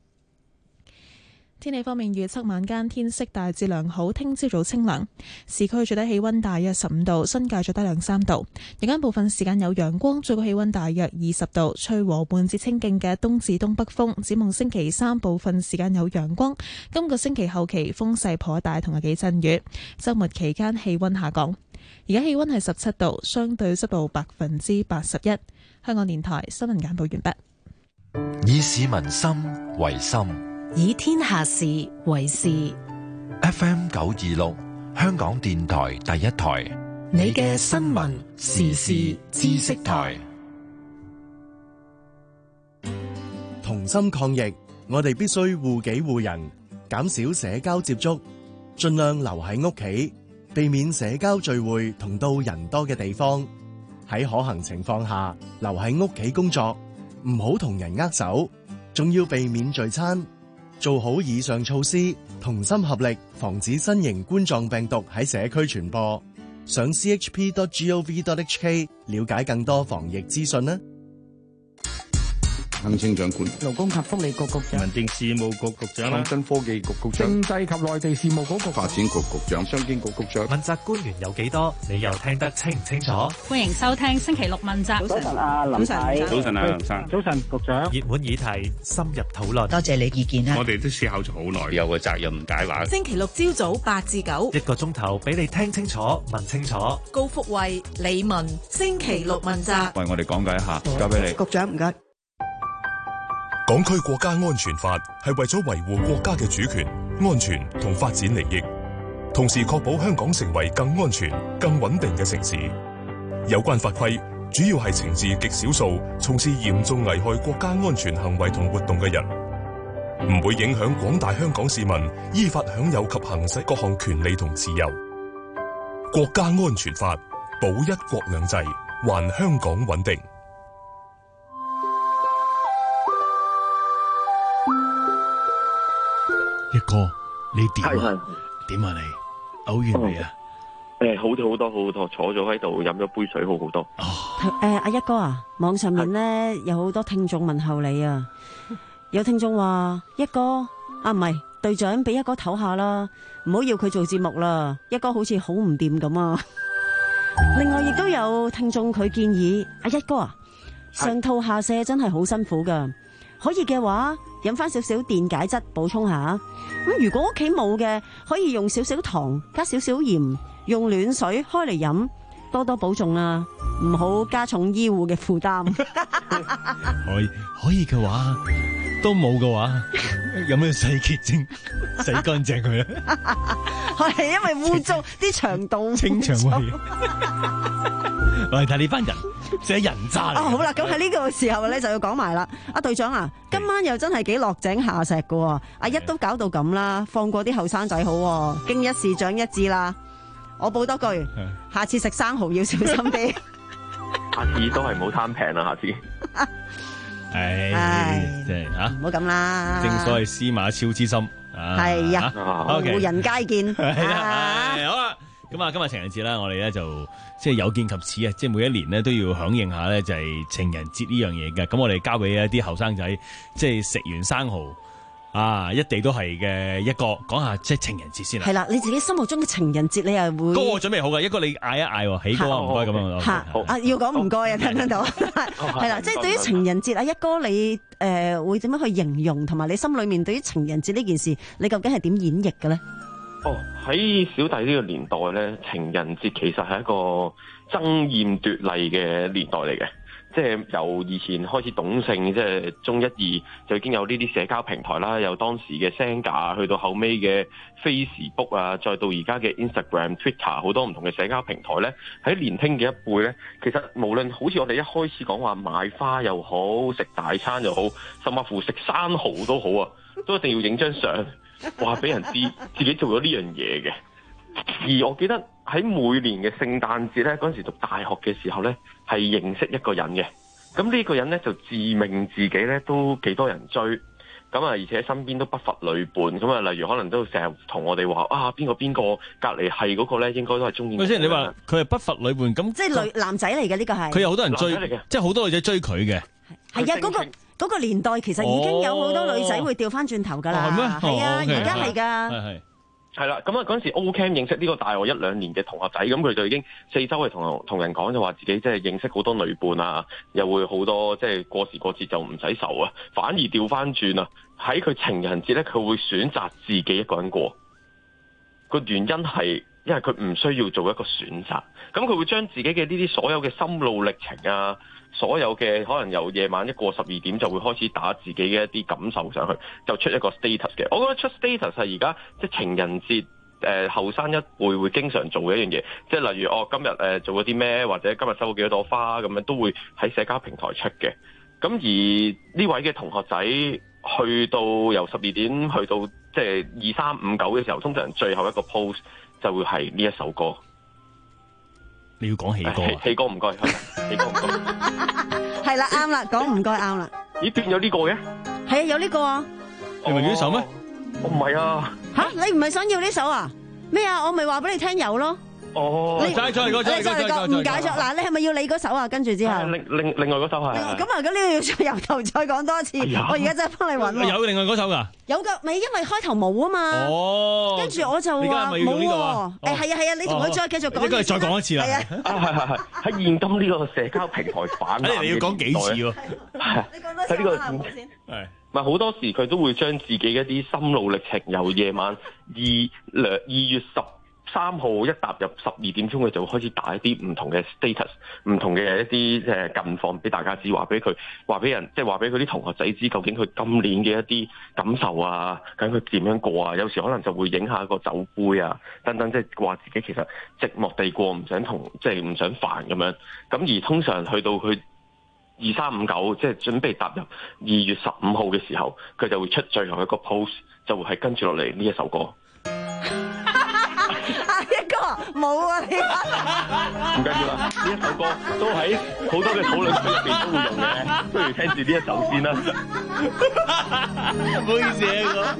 天氣方面預測，晚間天色大致良好，聽朝早清涼，市區最低氣溫大約十五度，新界最低兩三度。日間部分時間有陽光，最高氣溫大約二十度，吹和緩至清勁嘅東至東北風。展望星期三部分時間有陽光，今個星期後期風勢頗大，同有幾陣雨。周末期間氣溫下降。而家氣溫係十七度，相對濕度百分之八十一。香港電台新聞簡報完畢。 以市民心為心， 以天下事為事。 F M 九二六，香港電台第一台， 你嘅新聞時事知識台。 同心抗疫，我哋必須護己護人，減少社交接觸，盡量留喺屋企，避免社交聚會同到人多嘅地方。喺可行情況下，留喺屋企工作，唔好同人握手，仲要避免聚餐。 做好以上措施，同心合力，防止新型冠狀病毒喺社區傳播。上 c h p dot gov dot h k 了解更多防疫資訊啦。 行政長官、 勞工及福利局局長、 民政事務局局長、 創新科技局局長、政制及內地事務局局長、 發展局局長、商經局局長。 問責官員有幾多？你又聽得清唔清楚？ 歡迎收聽星期六問責。 早晨啊，林太。 早晨啊，林生。 早晨，局長。 熱門議題，深入討論。 多謝你意見啊！ 我哋都思考咗好耐，有個責任解話。 星期六朝早八至九， 一個鐘頭俾你聽清楚、問清楚。 高福慧、李文，星期六問責。 為我哋講解一下，交俾你。 局長唔該。 港區國家安全法係為咗維護國家嘅主權、安全同發展利益，同時確保香港成為更安全、更穩定嘅城市。有關法規主要係懲治極少數從事嚴重危害國家安全行為同活動嘅人，唔會影響廣大香港市民依法享有及行使各項權利同自由。國家安全法保一國兩制，還香港穩定。 一哥，你點啊？點啊你？嘔完未啊？ 誒，好咗好多，好好多，坐咗喺度飲咗杯水，好好多。 誒，阿一哥啊，網上面咧有好多聽眾問候你啊，有聽眾話一哥啊，唔係隊長，俾一哥唞下啦，唔好要佢做節目啦，一哥好似好唔掂咁啊。另外亦都有聽眾佢建議阿一哥啊，上吐下瀉真係好辛苦噶，可以嘅話飲翻少少電解質補充下。咁如果屋企冇嘅，可以用少少糖加少少鹽，用暖水開嚟飲，多多保重啊，唔好加重醫護嘅負擔。 可以可以嘅話，都冇嘅話，有咩洗潔精洗乾淨佢啊？ 係因為污糟啲腸道清腸胃。喂，睇呢班人即係人渣嚟。 哦，好啦，咁喺呢個時候咧就要講埋啦。阿隊長啊，今晚又真係幾落井下石噶。阿一都搞到咁啦，放過啲後生仔好。經一事長一智啦。我補多句，下次食生蠔要小心啲。 下次都係冇貪平啦，下次。 唉，即係吓， 唔好咁啦。 正所謂司馬昭之心。 係啊，路人皆見。 係啊，好啦。咁啊，今日情人節啦，我哋咧就即係有見及此啊，即係每一年咧都要響應下咧，就係情人節呢樣嘢嘅。咁我哋交俾一啲後生仔，即係食完生蠔啊，一地都係嘅一個，講下即係情人節先啦。 係啦，你自己心目中嘅情人節，你又會？ 歌我準備好嘅，一個你嗌一嗌，起歌啊，唔該咁樣。 吓啊，要講唔該啊，聽唔聽到？係啦，即係對於情人節啊，一哥你誒會點樣去形容，同埋你心裏面對於情人節呢件事，你究竟係點演繹嘅咧？ 哦，喺小弟呢個年代咧，情人節其實係一個爭艷奪麗嘅年代嚟嘅。即係由以前開始懂性，即係中一二就已經有呢啲社交平台啦，有當時嘅 Xanga，去到後尾嘅 Facebook 啊，再到而家嘅 Instagram、Twitter， 好多唔同嘅社交平台咧，喺年輕嘅一輩咧，其實無論好似我哋一開始講話買花又好，食大餐又好，甚至乎食生蠔都好啊，都一定要影張相，話俾人知自己做咗呢樣嘢嘅。而我記得喺每年嘅聖誕節咧，嗰陣時讀大學嘅時候咧，係認識一個人嘅。咁呢個人咧就自命自己咧都幾多人追，咁啊而且身邊都不乏女伴。咁啊，例如可能都成日同我哋話啊，邊個邊個隔離係嗰個咧，應該都係中意。 喂，先你話佢係不乏女伴，咁即係女男仔嚟嘅呢個係。 佢有好多人追，即係好多女仔追佢嘅。 係啊，嗰個嗰個年代其實已經有好多女仔會調翻轉頭㗎啦。係咩？係啊，而家係㗎。係係。 係啦，咁啊嗰陣時 O-Camp 認識呢個大我一兩年嘅同學仔，咁佢就已經四周去同同人講，就話自己即係認識好多女伴啊，又會好多即係過時過節就唔使愁啊，反而調翻轉啊，喺佢情人節咧，佢會選擇自己一個人過。個原因係因為佢唔需要做一個選擇，咁佢會將自己嘅呢啲所有嘅心路歷程啊，所有嘅可能由夜晚一過十二點就會開始打自己嘅一啲感受上去，就出一個 status 嘅。我覺得出 status 係而家即係情人節誒後生一輩會經常做嘅一樣嘢，即係例如哦今日誒、呃、做咗啲咩，或者今日收咗幾多朵花咁樣，都會喺社交平台出嘅。咁而呢位嘅同學仔去到由十二點去到即係二三五九嘅時候，通常最後一個 post 就會係呢一首歌。 你要講起歌啊？ 起歌唔該，起歌唔該。 係啦，啱啦，講唔該啱啦。 咦，變咗呢個嘅？ 係啊，有呢個啊。 你咪要呢首咩？ 我唔係啊。 吓，你唔係想要呢首啊？咩啊？我咪話俾你聽有咯。 哦， 你再再嚟個，再嚟個，再嚟個， 唔解咗。嗱，你係咪要你嗰首啊？跟住之後， 另另另外嗰首係。 咁啊，咁呢個要再由頭再講多次。我而家真係幫你揾。 有另外嗰首㗎？ 有噶，咪因為開頭冇啊嘛。 哦。 跟住我就話冇喎。誒係啊係啊，你同佢再繼續講。 應該係再講一次啦。 係啊。 啊係係係，喺現今呢個社交平台反睇嚟你要講幾次喎？ 你講多次啦，唔好先。 係。咪好多時佢都會將自己嘅一啲心路歷程，由夜晚二兩二月十三號一踏入十二點鐘，佢就會開始打一啲唔同嘅 status， 唔同嘅一啲誒近況俾大家知，話俾佢話俾人，即係話俾佢啲同學仔知，究竟佢今年嘅一啲感受啊，究竟佢點樣過啊？有時可能就會影下個酒杯啊，等等，即係話自己其實寂寞地過，唔想同即係唔想煩咁樣。咁而通常去到佢二三五九，即係準備踏入二月十五號嘅時候，佢就會出最後一個 post， 就會係跟住落嚟呢一首歌。 阿一哥冇啊，你唔緊要啦，呢一首歌都喺好多嘅討論區入邊都會用嘅，不如聽住呢一首先啦。 唔好意思啊，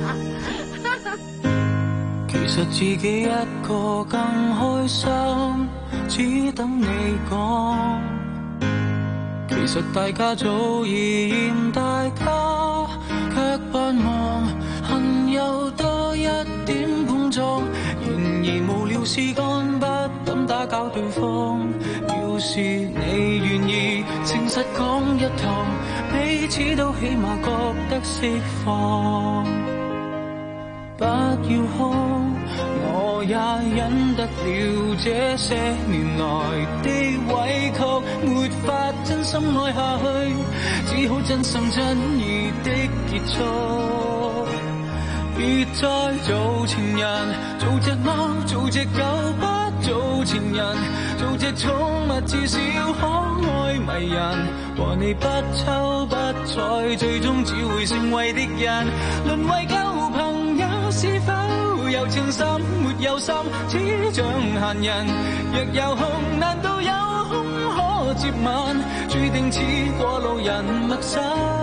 其實自己一個更開心，只等你講。其實大家早已嫌大家，卻盼望恨有多一點碰撞。然而無聊事幹，不敢打攪對方。要是你願意誠實講一趟，彼此都起碼覺得釋放。不要哭，我也忍得了這些年來的委屈，沒法真心愛下去，只好真心真意的結束。別再做情人，做隻貓，做隻狗，不做情人，做隻寵物，至少可愛迷人。和你不瞅不睬，最終只會成為敵人。淪為舊朋友，是否有情深沒有心，只像閒人。若有空，難道有空可接吻？注定似過路人陌生。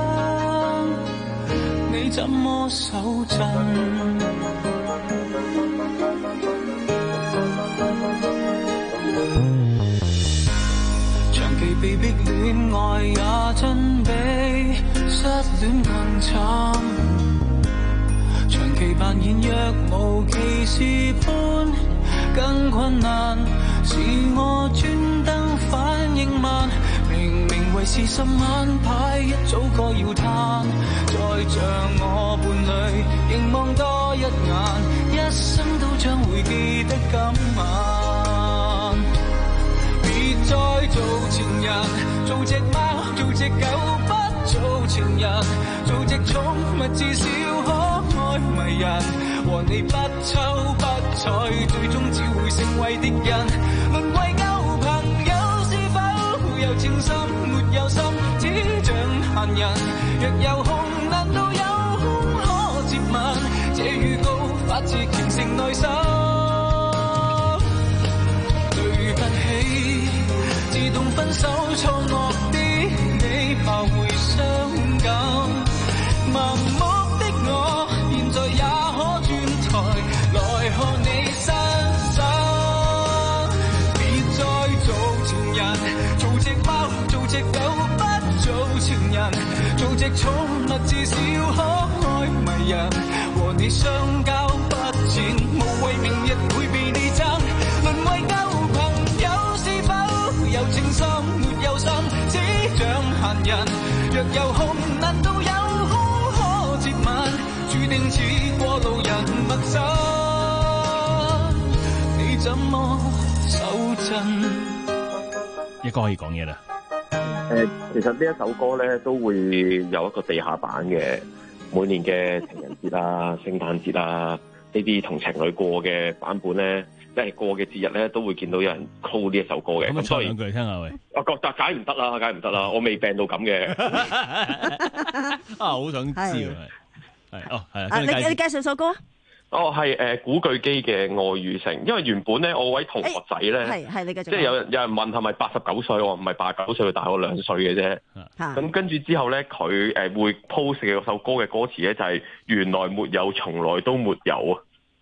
你怎麼手震？長期被逼戀愛也真比失戀更慘，長期扮演若無其事般更困難，是我專登反應慢，明明為是十晚牌，一早該要攤。再像我伴侶，凝望多一眼，一生都將會記得今晚。別再做情人，做隻貓，做隻狗，不做情人，做隻寵物，至少可愛迷人。和你不瞅不睬，最終只會成為敵人。淪為舊朋友，是否有情深沒有心，只像閒人。若有空，難道有空可接吻？這預告發自虔誠內心。對不起，自動分手錯愕的你，怕會傷感。盲目的我，現在也可轉台來看你身手。別再做情人，做隻貓，做隻狗，不做情人，做隻寵物，至少可愛迷人。和你相交不淺，無謂明日會被你爭。淪為舊朋友，是否有情深沒有心，只像閒人。若有空，難道有空可接吻？注定似過路人陌生，你怎麼手震？ 一哥可以講嘢啦。 誒，其實呢一首歌咧都會有一個地下版嘅，每年嘅情人節啦、聖誕節啦，呢啲同情侶過嘅版本咧，即係過嘅節日咧，都會見到有人 call 呢一首歌嘅。 咁啊，唱兩句嚟聽下喂。 我覺得梗係唔得啦，梗係唔得啦，我未病到咁嘅。 啊，好想知啊，係哦，係啊。 你你介紹首歌。 啊哦，係誒、呃、古巨基嘅《愛與誠》，因為原本咧我位同學仔咧， 係係你繼續， 即係有人有人問係咪八十九歲，我唔係八十九歲，大我兩歲嘅啫。咁跟住之後咧，佢誒會 post 嘅嗰首歌嘅歌詞咧就係、是、原來沒有，從來都沒有啊。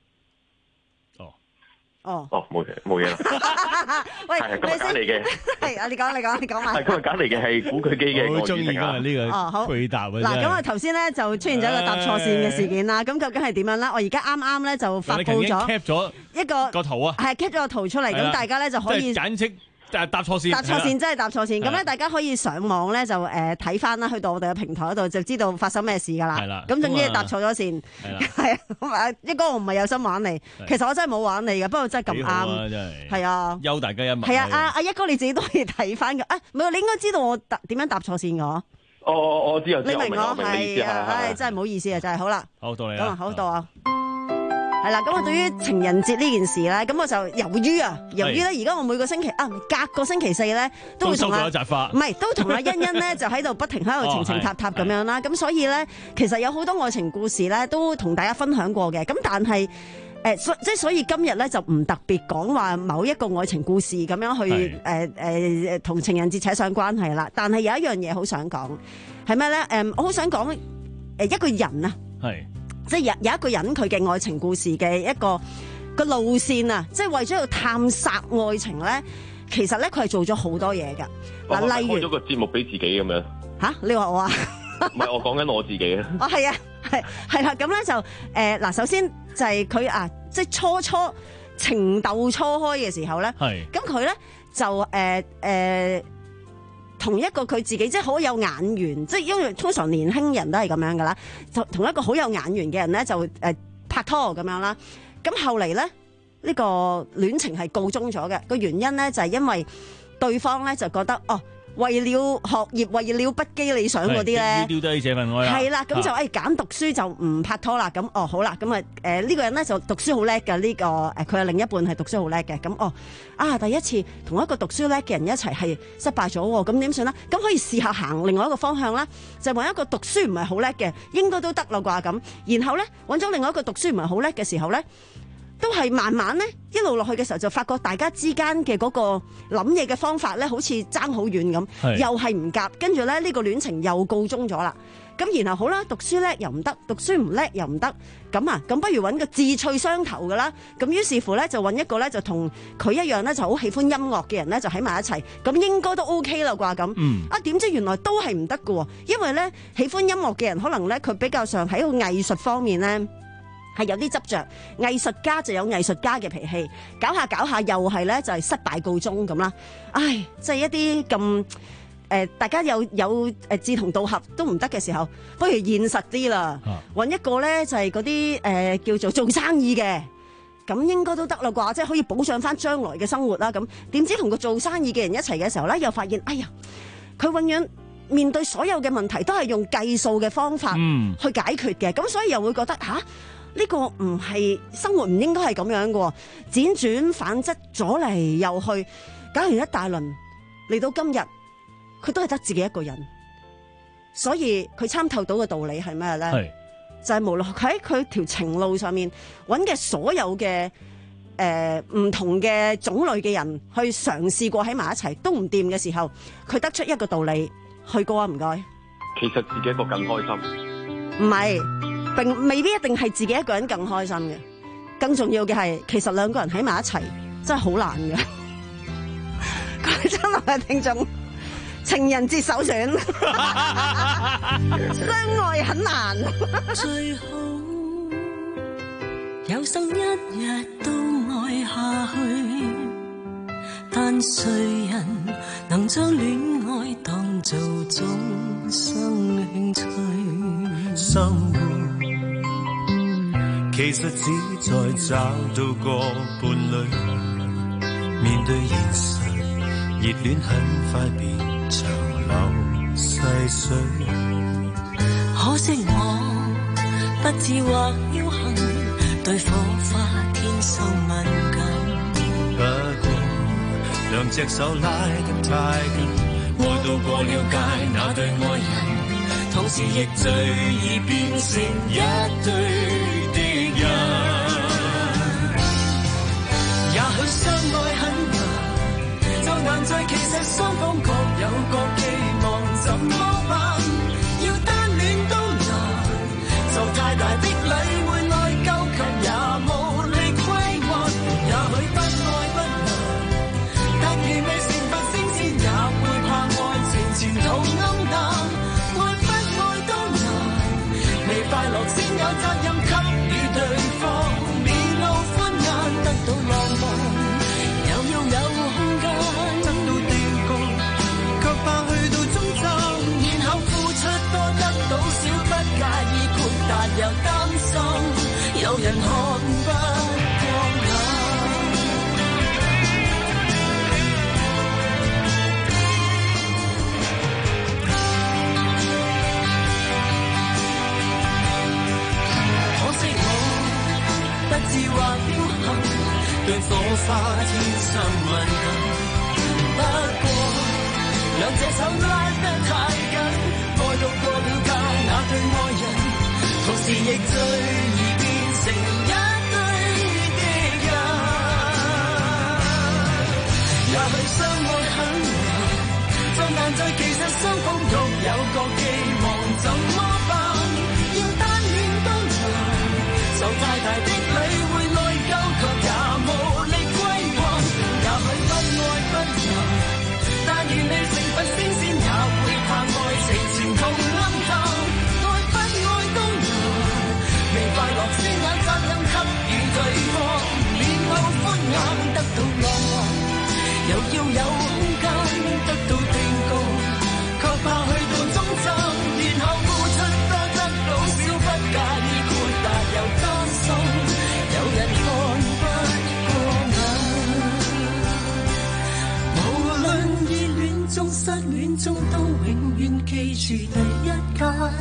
哦， 哦，冇嘢，冇嘢啦。 喂， 係今日揀嚟嘅， 係啊，你講，你講，你講埋。 係今日揀嚟嘅係古巨基嘅《愛與誠》啊。 好中意今日呢個對答啊！ 嗱，咁啊頭先咧就出現咗一個搭錯線嘅事件啦。咁究竟係點樣咧？我而家啱啱咧就發布咗 cap 咗一個個圖啊， 係 cap 咗個圖出嚟，咁大家咧就可以簡稱。搭錯線， 搭錯線真係搭錯線。咁咧，大家可以上網咧就誒睇翻啦，去到我哋嘅平台嗰度就知道發生咩事㗎啦。係啦。咁總之係搭錯咗線。係啊，一哥我唔係有心玩你，其實我真係冇玩你嘅，不過真係咁啱。真係。係啊。休大家一默。係啊，阿阿一哥你自己都可以睇翻嘅。啊，唔係你應該知道我搭點樣搭錯線㗎。 我我我知啊， 你明我係啊，唉，真係唔好意思啊，真係好啦。 好到你啦。咁啊，好到啊。係啦，咁我對於情人節呢件事咧，咁我就由於啊，由於咧，而家我每個星期啊，隔個星期四咧，都會同阿唔係都同阿欣欣咧，就喺度不停喺度情情塔塔咁樣啦。咁所以咧，其實有好多愛情故事咧，都同大家分享過嘅。咁但係誒，所即係所以今日咧就唔特別講話某一個愛情故事咁樣去誒誒同情人節扯上關係啦。但係有一樣嘢好想講係咩咧？誒，我好想講誒一個人啊。係。即係有有一個人佢嘅愛情故事嘅一個個路線啊，即係為咗要探索愛情咧，其實咧佢係做咗好多嘢㗎。嗱，例如開咗個節目俾自己咁樣吓，你話我啊？ 唔係，我講緊我自己啊。 哦，係啊，係係啦，咁咧就誒嗱，首先就係佢啊，即係初初情竇初開嘅時候咧，係咁佢咧就誒誒。呃呃同一個佢自己即係好有眼緣，即係因為通常年輕人都係咁樣噶啦，就同一個好有眼緣嘅人咧就誒、呃、拍拖咁樣啦。咁後嚟咧呢、呢個戀情係告終咗嘅，個原因咧就係、是、因為對方咧就覺得哦。為了學業，為了不羈理想嗰啲咧， 丟低這份愛啦。 係啦，咁就誒揀讀書就唔拍拖啦。咁哦好啦，咁啊誒呢個人咧就讀書好叻嘅，呢個誒佢嘅另一半係讀書好叻嘅。咁哦啊第一次同一個讀書叻嘅人一齊係失敗咗喎，咁點算咧？咁可以試下行另外一個方向啦，就揾一個讀書唔係好叻嘅，應該都得啦啩咁。然後咧揾咗另外一個讀書唔係好叻嘅時候咧。都係慢慢咧，一路落去嘅時候就發覺大家之間嘅嗰個諗嘢嘅方法咧，好似爭好遠咁，又係唔夾，跟住咧呢個戀情又告終咗啦。咁然後好啦，讀書叻又唔得，讀書唔叻又唔得，咁啊，咁不如揾個志趣相投㗎啦。咁於是乎咧，就揾一個咧就同佢一樣咧就好喜歡音樂嘅人咧，就喺埋一齊，咁應該都 OK 啦啩咁。嗯、啊點知原來都係唔得㗎喎，因為咧喜歡音樂嘅人可能咧佢比較上喺個藝術方面咧。係有啲執着，藝術家就有藝術家嘅脾氣，搞下搞下又係咧就係失敗告終咁啦。唉，即係一啲咁誒，大家有有誒志同道合都唔得嘅時候，不如現實啲啦，揾一個咧就係嗰啲誒叫做做生意嘅，咁應該都得啦啩，即係可以保障翻將來嘅生活啦。咁點知同個做生意嘅人一齊嘅時候咧，又發現哎呀，佢永遠面對所有嘅問題都係用計數嘅方法去解決嘅，咁、嗯、所以又會覺得吓。呢個唔係生活，唔應該係咁樣嘅，輾轉反側，左嚟右去，搞完一大輪，嚟到今日，佢都係得自己一個人，所以佢參透到嘅道理係咩咧？係就係、是、無論佢喺佢條情路上面揾嘅所有嘅誒唔同嘅種類嘅人去嘗試過喺埋一齊都唔掂嘅時候，佢得出一個道理，去過啊，唔該。 其實自己一個更開心， 唔係。並未必一定係自己一個人更開心嘅，更重要嘅係，其實兩個人喺埋一齊真係好難嘅。各位親愛嘅聽眾，情人節首選，相愛很難。 最好有生一日都愛下去，但誰人能將戀愛當做終生興趣？生活其實只在找到個伴侶，面對現實，熱戀很快變長流細水。可惜我不智或僥倖，對火花天生敏感。不過兩隻手拉得太緊，愛到過了界，那對愛人，同時亦最易變成一對敵人。 去相愛很難，就難在其實雙方各有各寄望，怎麼辦？要單戀都難，受太大的禮會內疚，卻也無力歸還。也許不愛不難，但如未成佛升仙，也會怕愛情前途暗淡。愛不愛都難，未快樂先有責任給予對方，面露歡顏，得到浪漫，又要有空間，得到定局，卻怕去到終站，然後付出多得到少，不介意豁達又擔心，有人看不過眼。可惜我不自話僥倖，對火花天生敏感。不過兩隻手拉得太緊，愛到過了界，那對愛人，同時亦最易變成一對敵人。也許相愛很難，就難在其實雙方各有各寄望，怎麼辦？要單戀都難，受太大的禮會內疚，卻也無力歸還。也許不愛不難，但願未成佛升仙，也會怕愛情前途暗淡。愛不愛都難，未快樂先有責任給予對方，面露歡顏，得到浪漫，又要有空間，得到定局，卻怕去到終站，然後付出多得到少，不介意豁達又擔心，有人看不過眼。無論熱戀中失戀中，都永遠記住第一屆，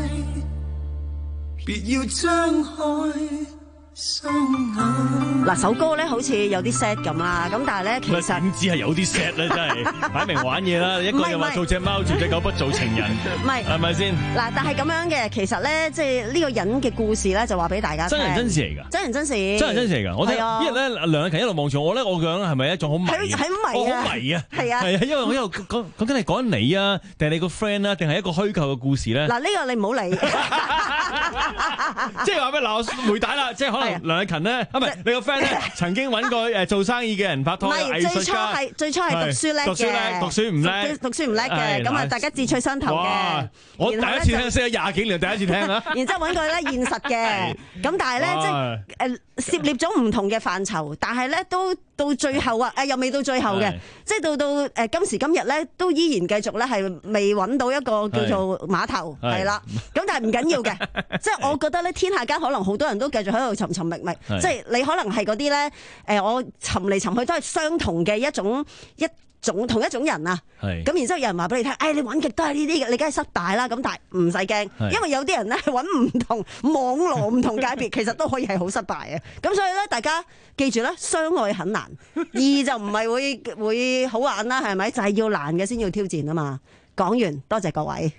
別要張開雙眼。 嗱，首歌咧好似有啲 sad 咁啦，咁但係咧其實點知係有啲 sad 咧，真係擺明玩嘢啦！一個就話做隻貓，做隻狗不做情人， 唔係係咪先？ 嗱，但係咁樣嘅，其實咧即係呢個人嘅故事咧，就話俾大家聽真人真事嚟㗎， 真人真事， 真人真事嚟㗎。我睇，因為咧梁禮勤一路望住我咧，我個樣係咪一種好迷？ 係係迷啊， 好迷啊， 係啊， 係啊，因為我一路講講緊係講緊你啊，定係你個 friend 啊，定係一個虛構嘅故事咧？ 嗱，呢個你唔好理。 即係話咩？嗱，我回帶啦，即係可能梁禮勤咧，啊唔係你個 friend 咧，曾經揾過誒做生意嘅人拍拖，藝術家。 最初係最初係讀書叻嘅， 讀書叻，讀書唔叻， 讀書唔叻嘅，咁啊大家志趣相投嘅。 我第一次聽識咗廿幾年，第一次聽啊。 然之後揾佢咧現實嘅，咁但係咧即係誒涉獵咗唔同嘅範疇，但係咧都到最後啊誒又未到最後嘅，即係到到誒今時今日咧都依然繼續咧係未揾到一個叫做碼頭係啦。咁但係唔緊要嘅，即係我覺得咧天下間可能好多人都繼續喺度尋尋覓覓，即係你可能係嗰啲咧誒我尋嚟尋去都係相同嘅一種一種同一種人啊，咁然之後有人話俾你聽，誒、哎、你揾極都係呢啲嘅，你梗係失敗啦。咁但係唔使驚，因為有啲人咧揾唔同網羅唔同界別，其實都可以係好失敗嘅。咁所以咧，大家記住咧，相愛很難，二就唔係會會好玩啦，係咪？就係、是、要難嘅先要挑戰啊嘛。講完，多謝各位。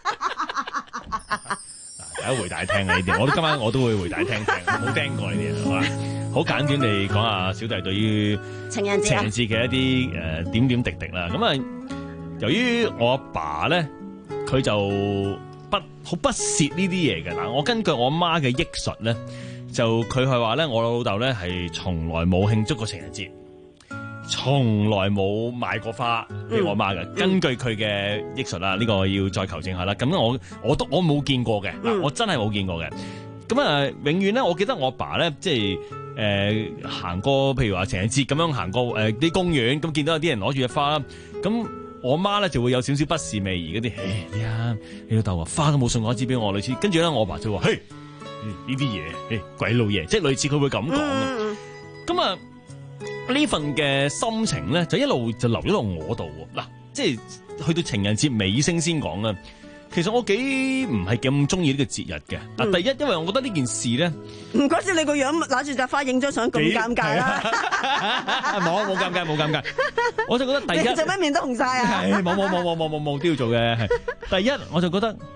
大家回帶聽啊呢啲，我都今晚我都會回帶聽聽，冇聽過呢啲好嘛？好簡短地講下小弟對於情人節情人節嘅一啲誒、呃、點點滴滴啦。咁啊，由於我阿爸咧，佢就不好不屑呢啲嘢嘅嗱。我根據我媽嘅憶述咧，就佢係話咧，我老豆咧係從來冇慶祝過情人節。從來冇買過花俾我媽嘅，嗯、根據佢嘅憶述啦，呢、呢個要再求證下啦。咁我我都我冇見過嘅，嗱、嗯，我真係冇見過嘅。咁啊，永遠咧，我記得我阿爸咧，即係誒行過，譬如話情人節咁樣行過誒啲、呃、公園，咁見到有啲人攞住隻花啦，咁我媽咧就會有少少不是味兒嗰啲，誒你啊，你老豆話花都冇送過一支俾我，類似。跟住咧，我阿爸就話：嘿，呢啲嘢，誒鬼老爺，即係類似佢會咁講嘅。咁啊、嗯。呢份嘅心情咧，就一路就留咗落我度喎。嗱，即係去到情人節尾聲先講啊。其實我幾唔係咁中意呢個節日嘅。嗱、嗯，第一，因為我覺得呢件事咧，唔怪之你個樣攞住紮花影張相咁尷尬啦。冇冇尷尬冇尷尬，我就覺得第一，你做咩面都紅晒啊？係冇冇冇冇冇冇冇都要做嘅。係第一，我就覺得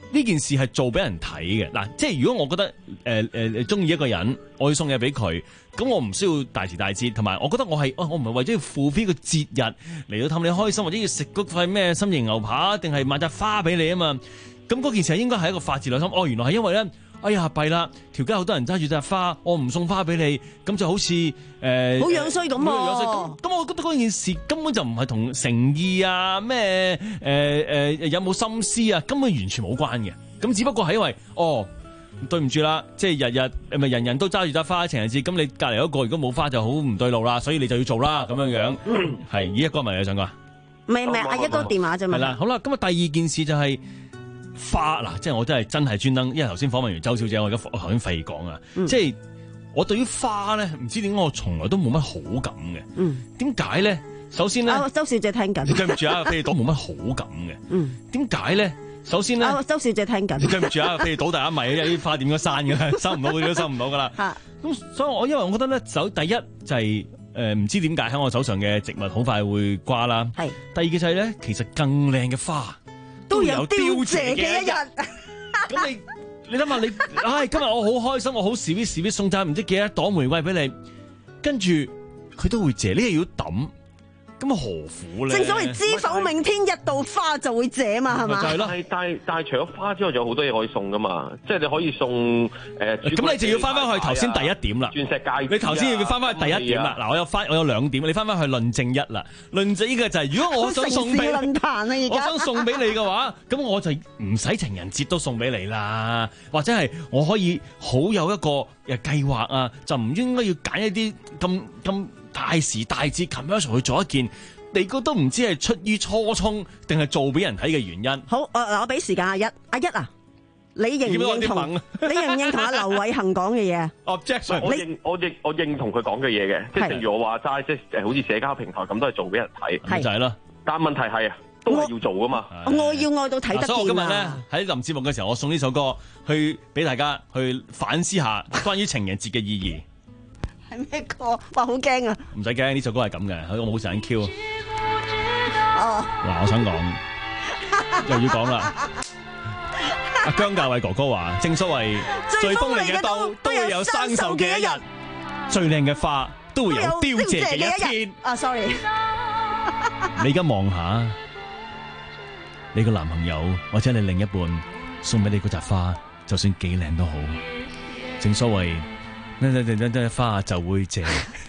呢件事係做俾人睇嘅。嗱，即係如果我覺得誒誒中意一個人，我要送嘢俾佢，咁我唔需要大時大節，同埋我覺得我係我唔係為咗要fulfill個節日嚟到氹你開心，或者要食嗰塊咩心形牛扒，定係買扎花俾你啊嘛。咁嗰件事係應該係一個發自內心。哦，原來係因為咧，哎呀弊啦，條街好多人揸住扎花，我唔送花俾你，咁就好似誒好樣衰咁喎。 咁咁，我覺得嗰件事根本就唔係同誠意啊咩誒誒有冇心思啊，根本完全冇關嘅。咁只不過係因為哦，對唔住啦，即係日日誒咪人人都揸住扎花情人節，咁你隔離嗰個如果冇花就好唔對路啦，所以你就要做啦咁樣樣。係，依一哥咪你想講啊？ 唔係唔係，阿一哥電話啫嘛。 係啦，好啦，咁啊第二件事就係、是。花嗱，即係我真係真係專登，因為頭先訪問完周小姐，我而家頭先廢講啊，嗯、即係我對於花咧，唔知點解我從來都冇乜好感嘅。嗯，點解咧？首先咧、哦， 周小姐聽緊。 對唔住啊，譬如島冇乜好感嘅。嗯，點解咧？首先咧、 哦，周小姐聽緊。 對唔住啊，譬如島大家米，有啲花點咗山嘅，收唔到嗰啲都收唔到噶啦。嚇，咁所以我因為我覺得咧，首第一就係誒唔知點解喺我手上嘅植物好快會瓜啦。係。第二嘅就係咧，其實更靚嘅花。都有凋謝嘅一日，咁你你諗下你，唉、哎，今日我好開心，我好 sweet sweet 送晒唔知幾多朵玫瑰俾你，跟住佢都會謝，呢又要抌，咁何苦咧？ 正所謂知否明天一道花就會謝嘛，係嘛？ 就係咯，但係但係除咗花之外，仲有好多嘢可以送噶嘛，即係你可以送誒。咁、呃、你就要翻翻去頭先第一點啦，鑽石戒指、啊。你頭先要翻翻去第一點啦。嗱、啊，我有翻我有兩點，你翻翻去論證一啦。論證呢個就係、是、如果我想送俾，我想送俾你嘅話，咁我就唔使情人節都送俾你啦，或者係我可以好有一個誒計劃啊，就唔應該要揀一啲咁咁。大時大節 commercial 去做一件，你覺得唔知係出於初衷定係做俾人睇嘅原因？ 好，我我俾時間阿一，阿一啊，你認唔認同？你認唔認同阿劉偉恒講嘅嘢 ？Objection，我認我認我認同佢講嘅嘢嘅，即係正如我話齋，即係誒好似社交平台咁，都係做俾人睇， 係就係咯。 但係問題係啊，都係要做噶嘛。 我要愛到睇得見啊！ 所以我今日咧喺臨節目嘅時候，我送呢首歌去俾大家去反思下關於情人節嘅意義。 係咩歌？哇，好驚啊！ 唔使驚，呢首歌係咁嘅，我冇成日 Q。 哦， 嗱，我想講，又要講啦。阿姜家衛哥哥話：正所謂最鋒利嘅刀都會有生鏽嘅一日，最靚嘅花都會有凋謝嘅一天。 啊 ，sorry。 你而家望下，你個男朋友或者你另一半送俾你嗰扎花，就算幾靚都好。正所謂。花就會謝，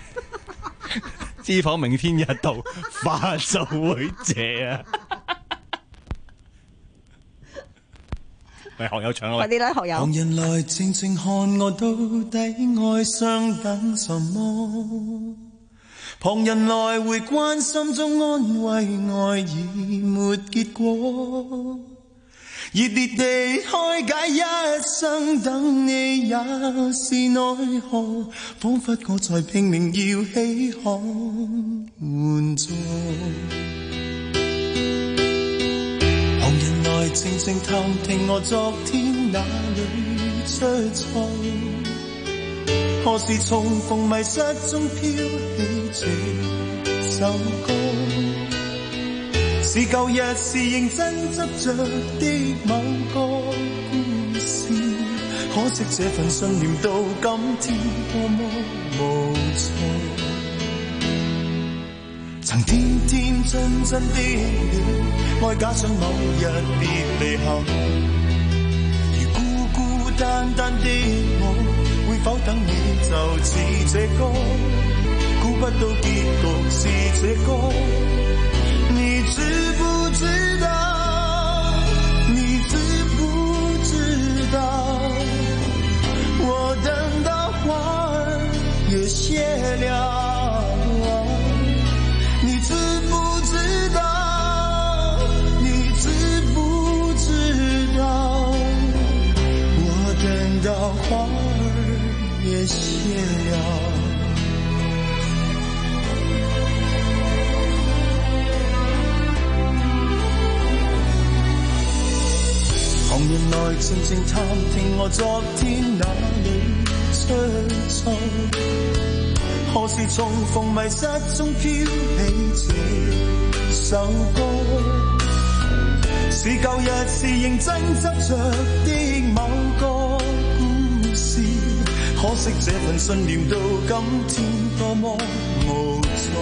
知否明天一到，花就會謝啊！咪學友唱咯， 快啲啦，學友。 旁人來靜靜看我，到底愛上等什麼？旁人來回關心中安慰，愛已沒結果。熱烈地開解一生，等你也是奈何，彷彿我在拼命要稀罕援助。旁人來靜靜探聽我昨天哪裏出錯，何時重逢迷失中飄起這首歌。是舊日是認真執着的某個故事，可惜這份信念到今天多麼無助。曾天天真真的你，愛假想某日別離後，如孤孤單單的我，會否等你就似這歌，估不到結局是這個。你知不知道？你知不知道？我等到花兒也謝了。你知不知道？你知不知道？我等到花兒也謝了。旁人來靜靜探聽我昨天哪裏出錯，何時重逢迷失中飄起這首歌，是是舊日是認真執着的某個故事，可惜這份信念到今天多麼無助。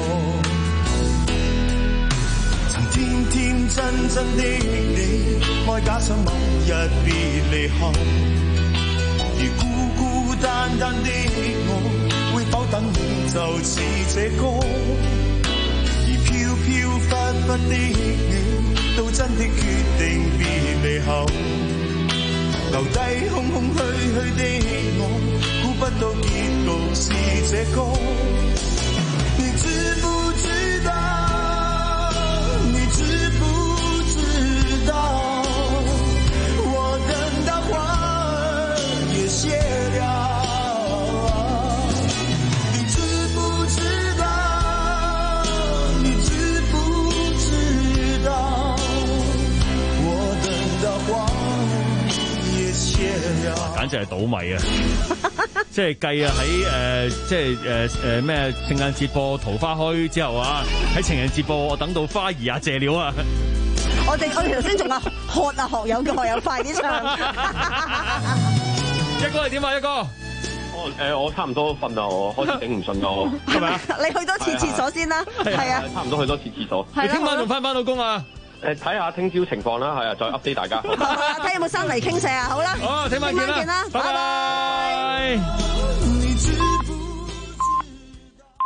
曾天天真真的你，愛假想某日別離後，而孤孤單單的我，會否等你就似這歌？而飄飄忽忽的你，到真的決定別離後，留低空空虛虛的我，估不到結局是這個。你知不知道？你知不知道？我等到花兒也謝了。你知不知道？你知不知道？我等到花兒也謝了。 簡直係倒米啊！即係計啊喺誒，即係誒誒咩聖誕節播桃花開之後啊，喺情人節播我等到花兒啊謝了啊！ 我哋我哋頭先仲話學啊學友嘅學友快啲唱。 一哥係點啊？一哥， 我誒我差唔多瞓啦，我開始頂唔順啦，我係咪啊？ 你去多次廁所先啦，係啊， 差唔多去多次廁所。 你聽晚仲翻唔翻到工啊？ 誒睇下聽朝情況啦，係啊，再 update 大家。 睇有冇山泥傾瀉啊！好啦， 好，聽晚見啦， 拜拜。 你知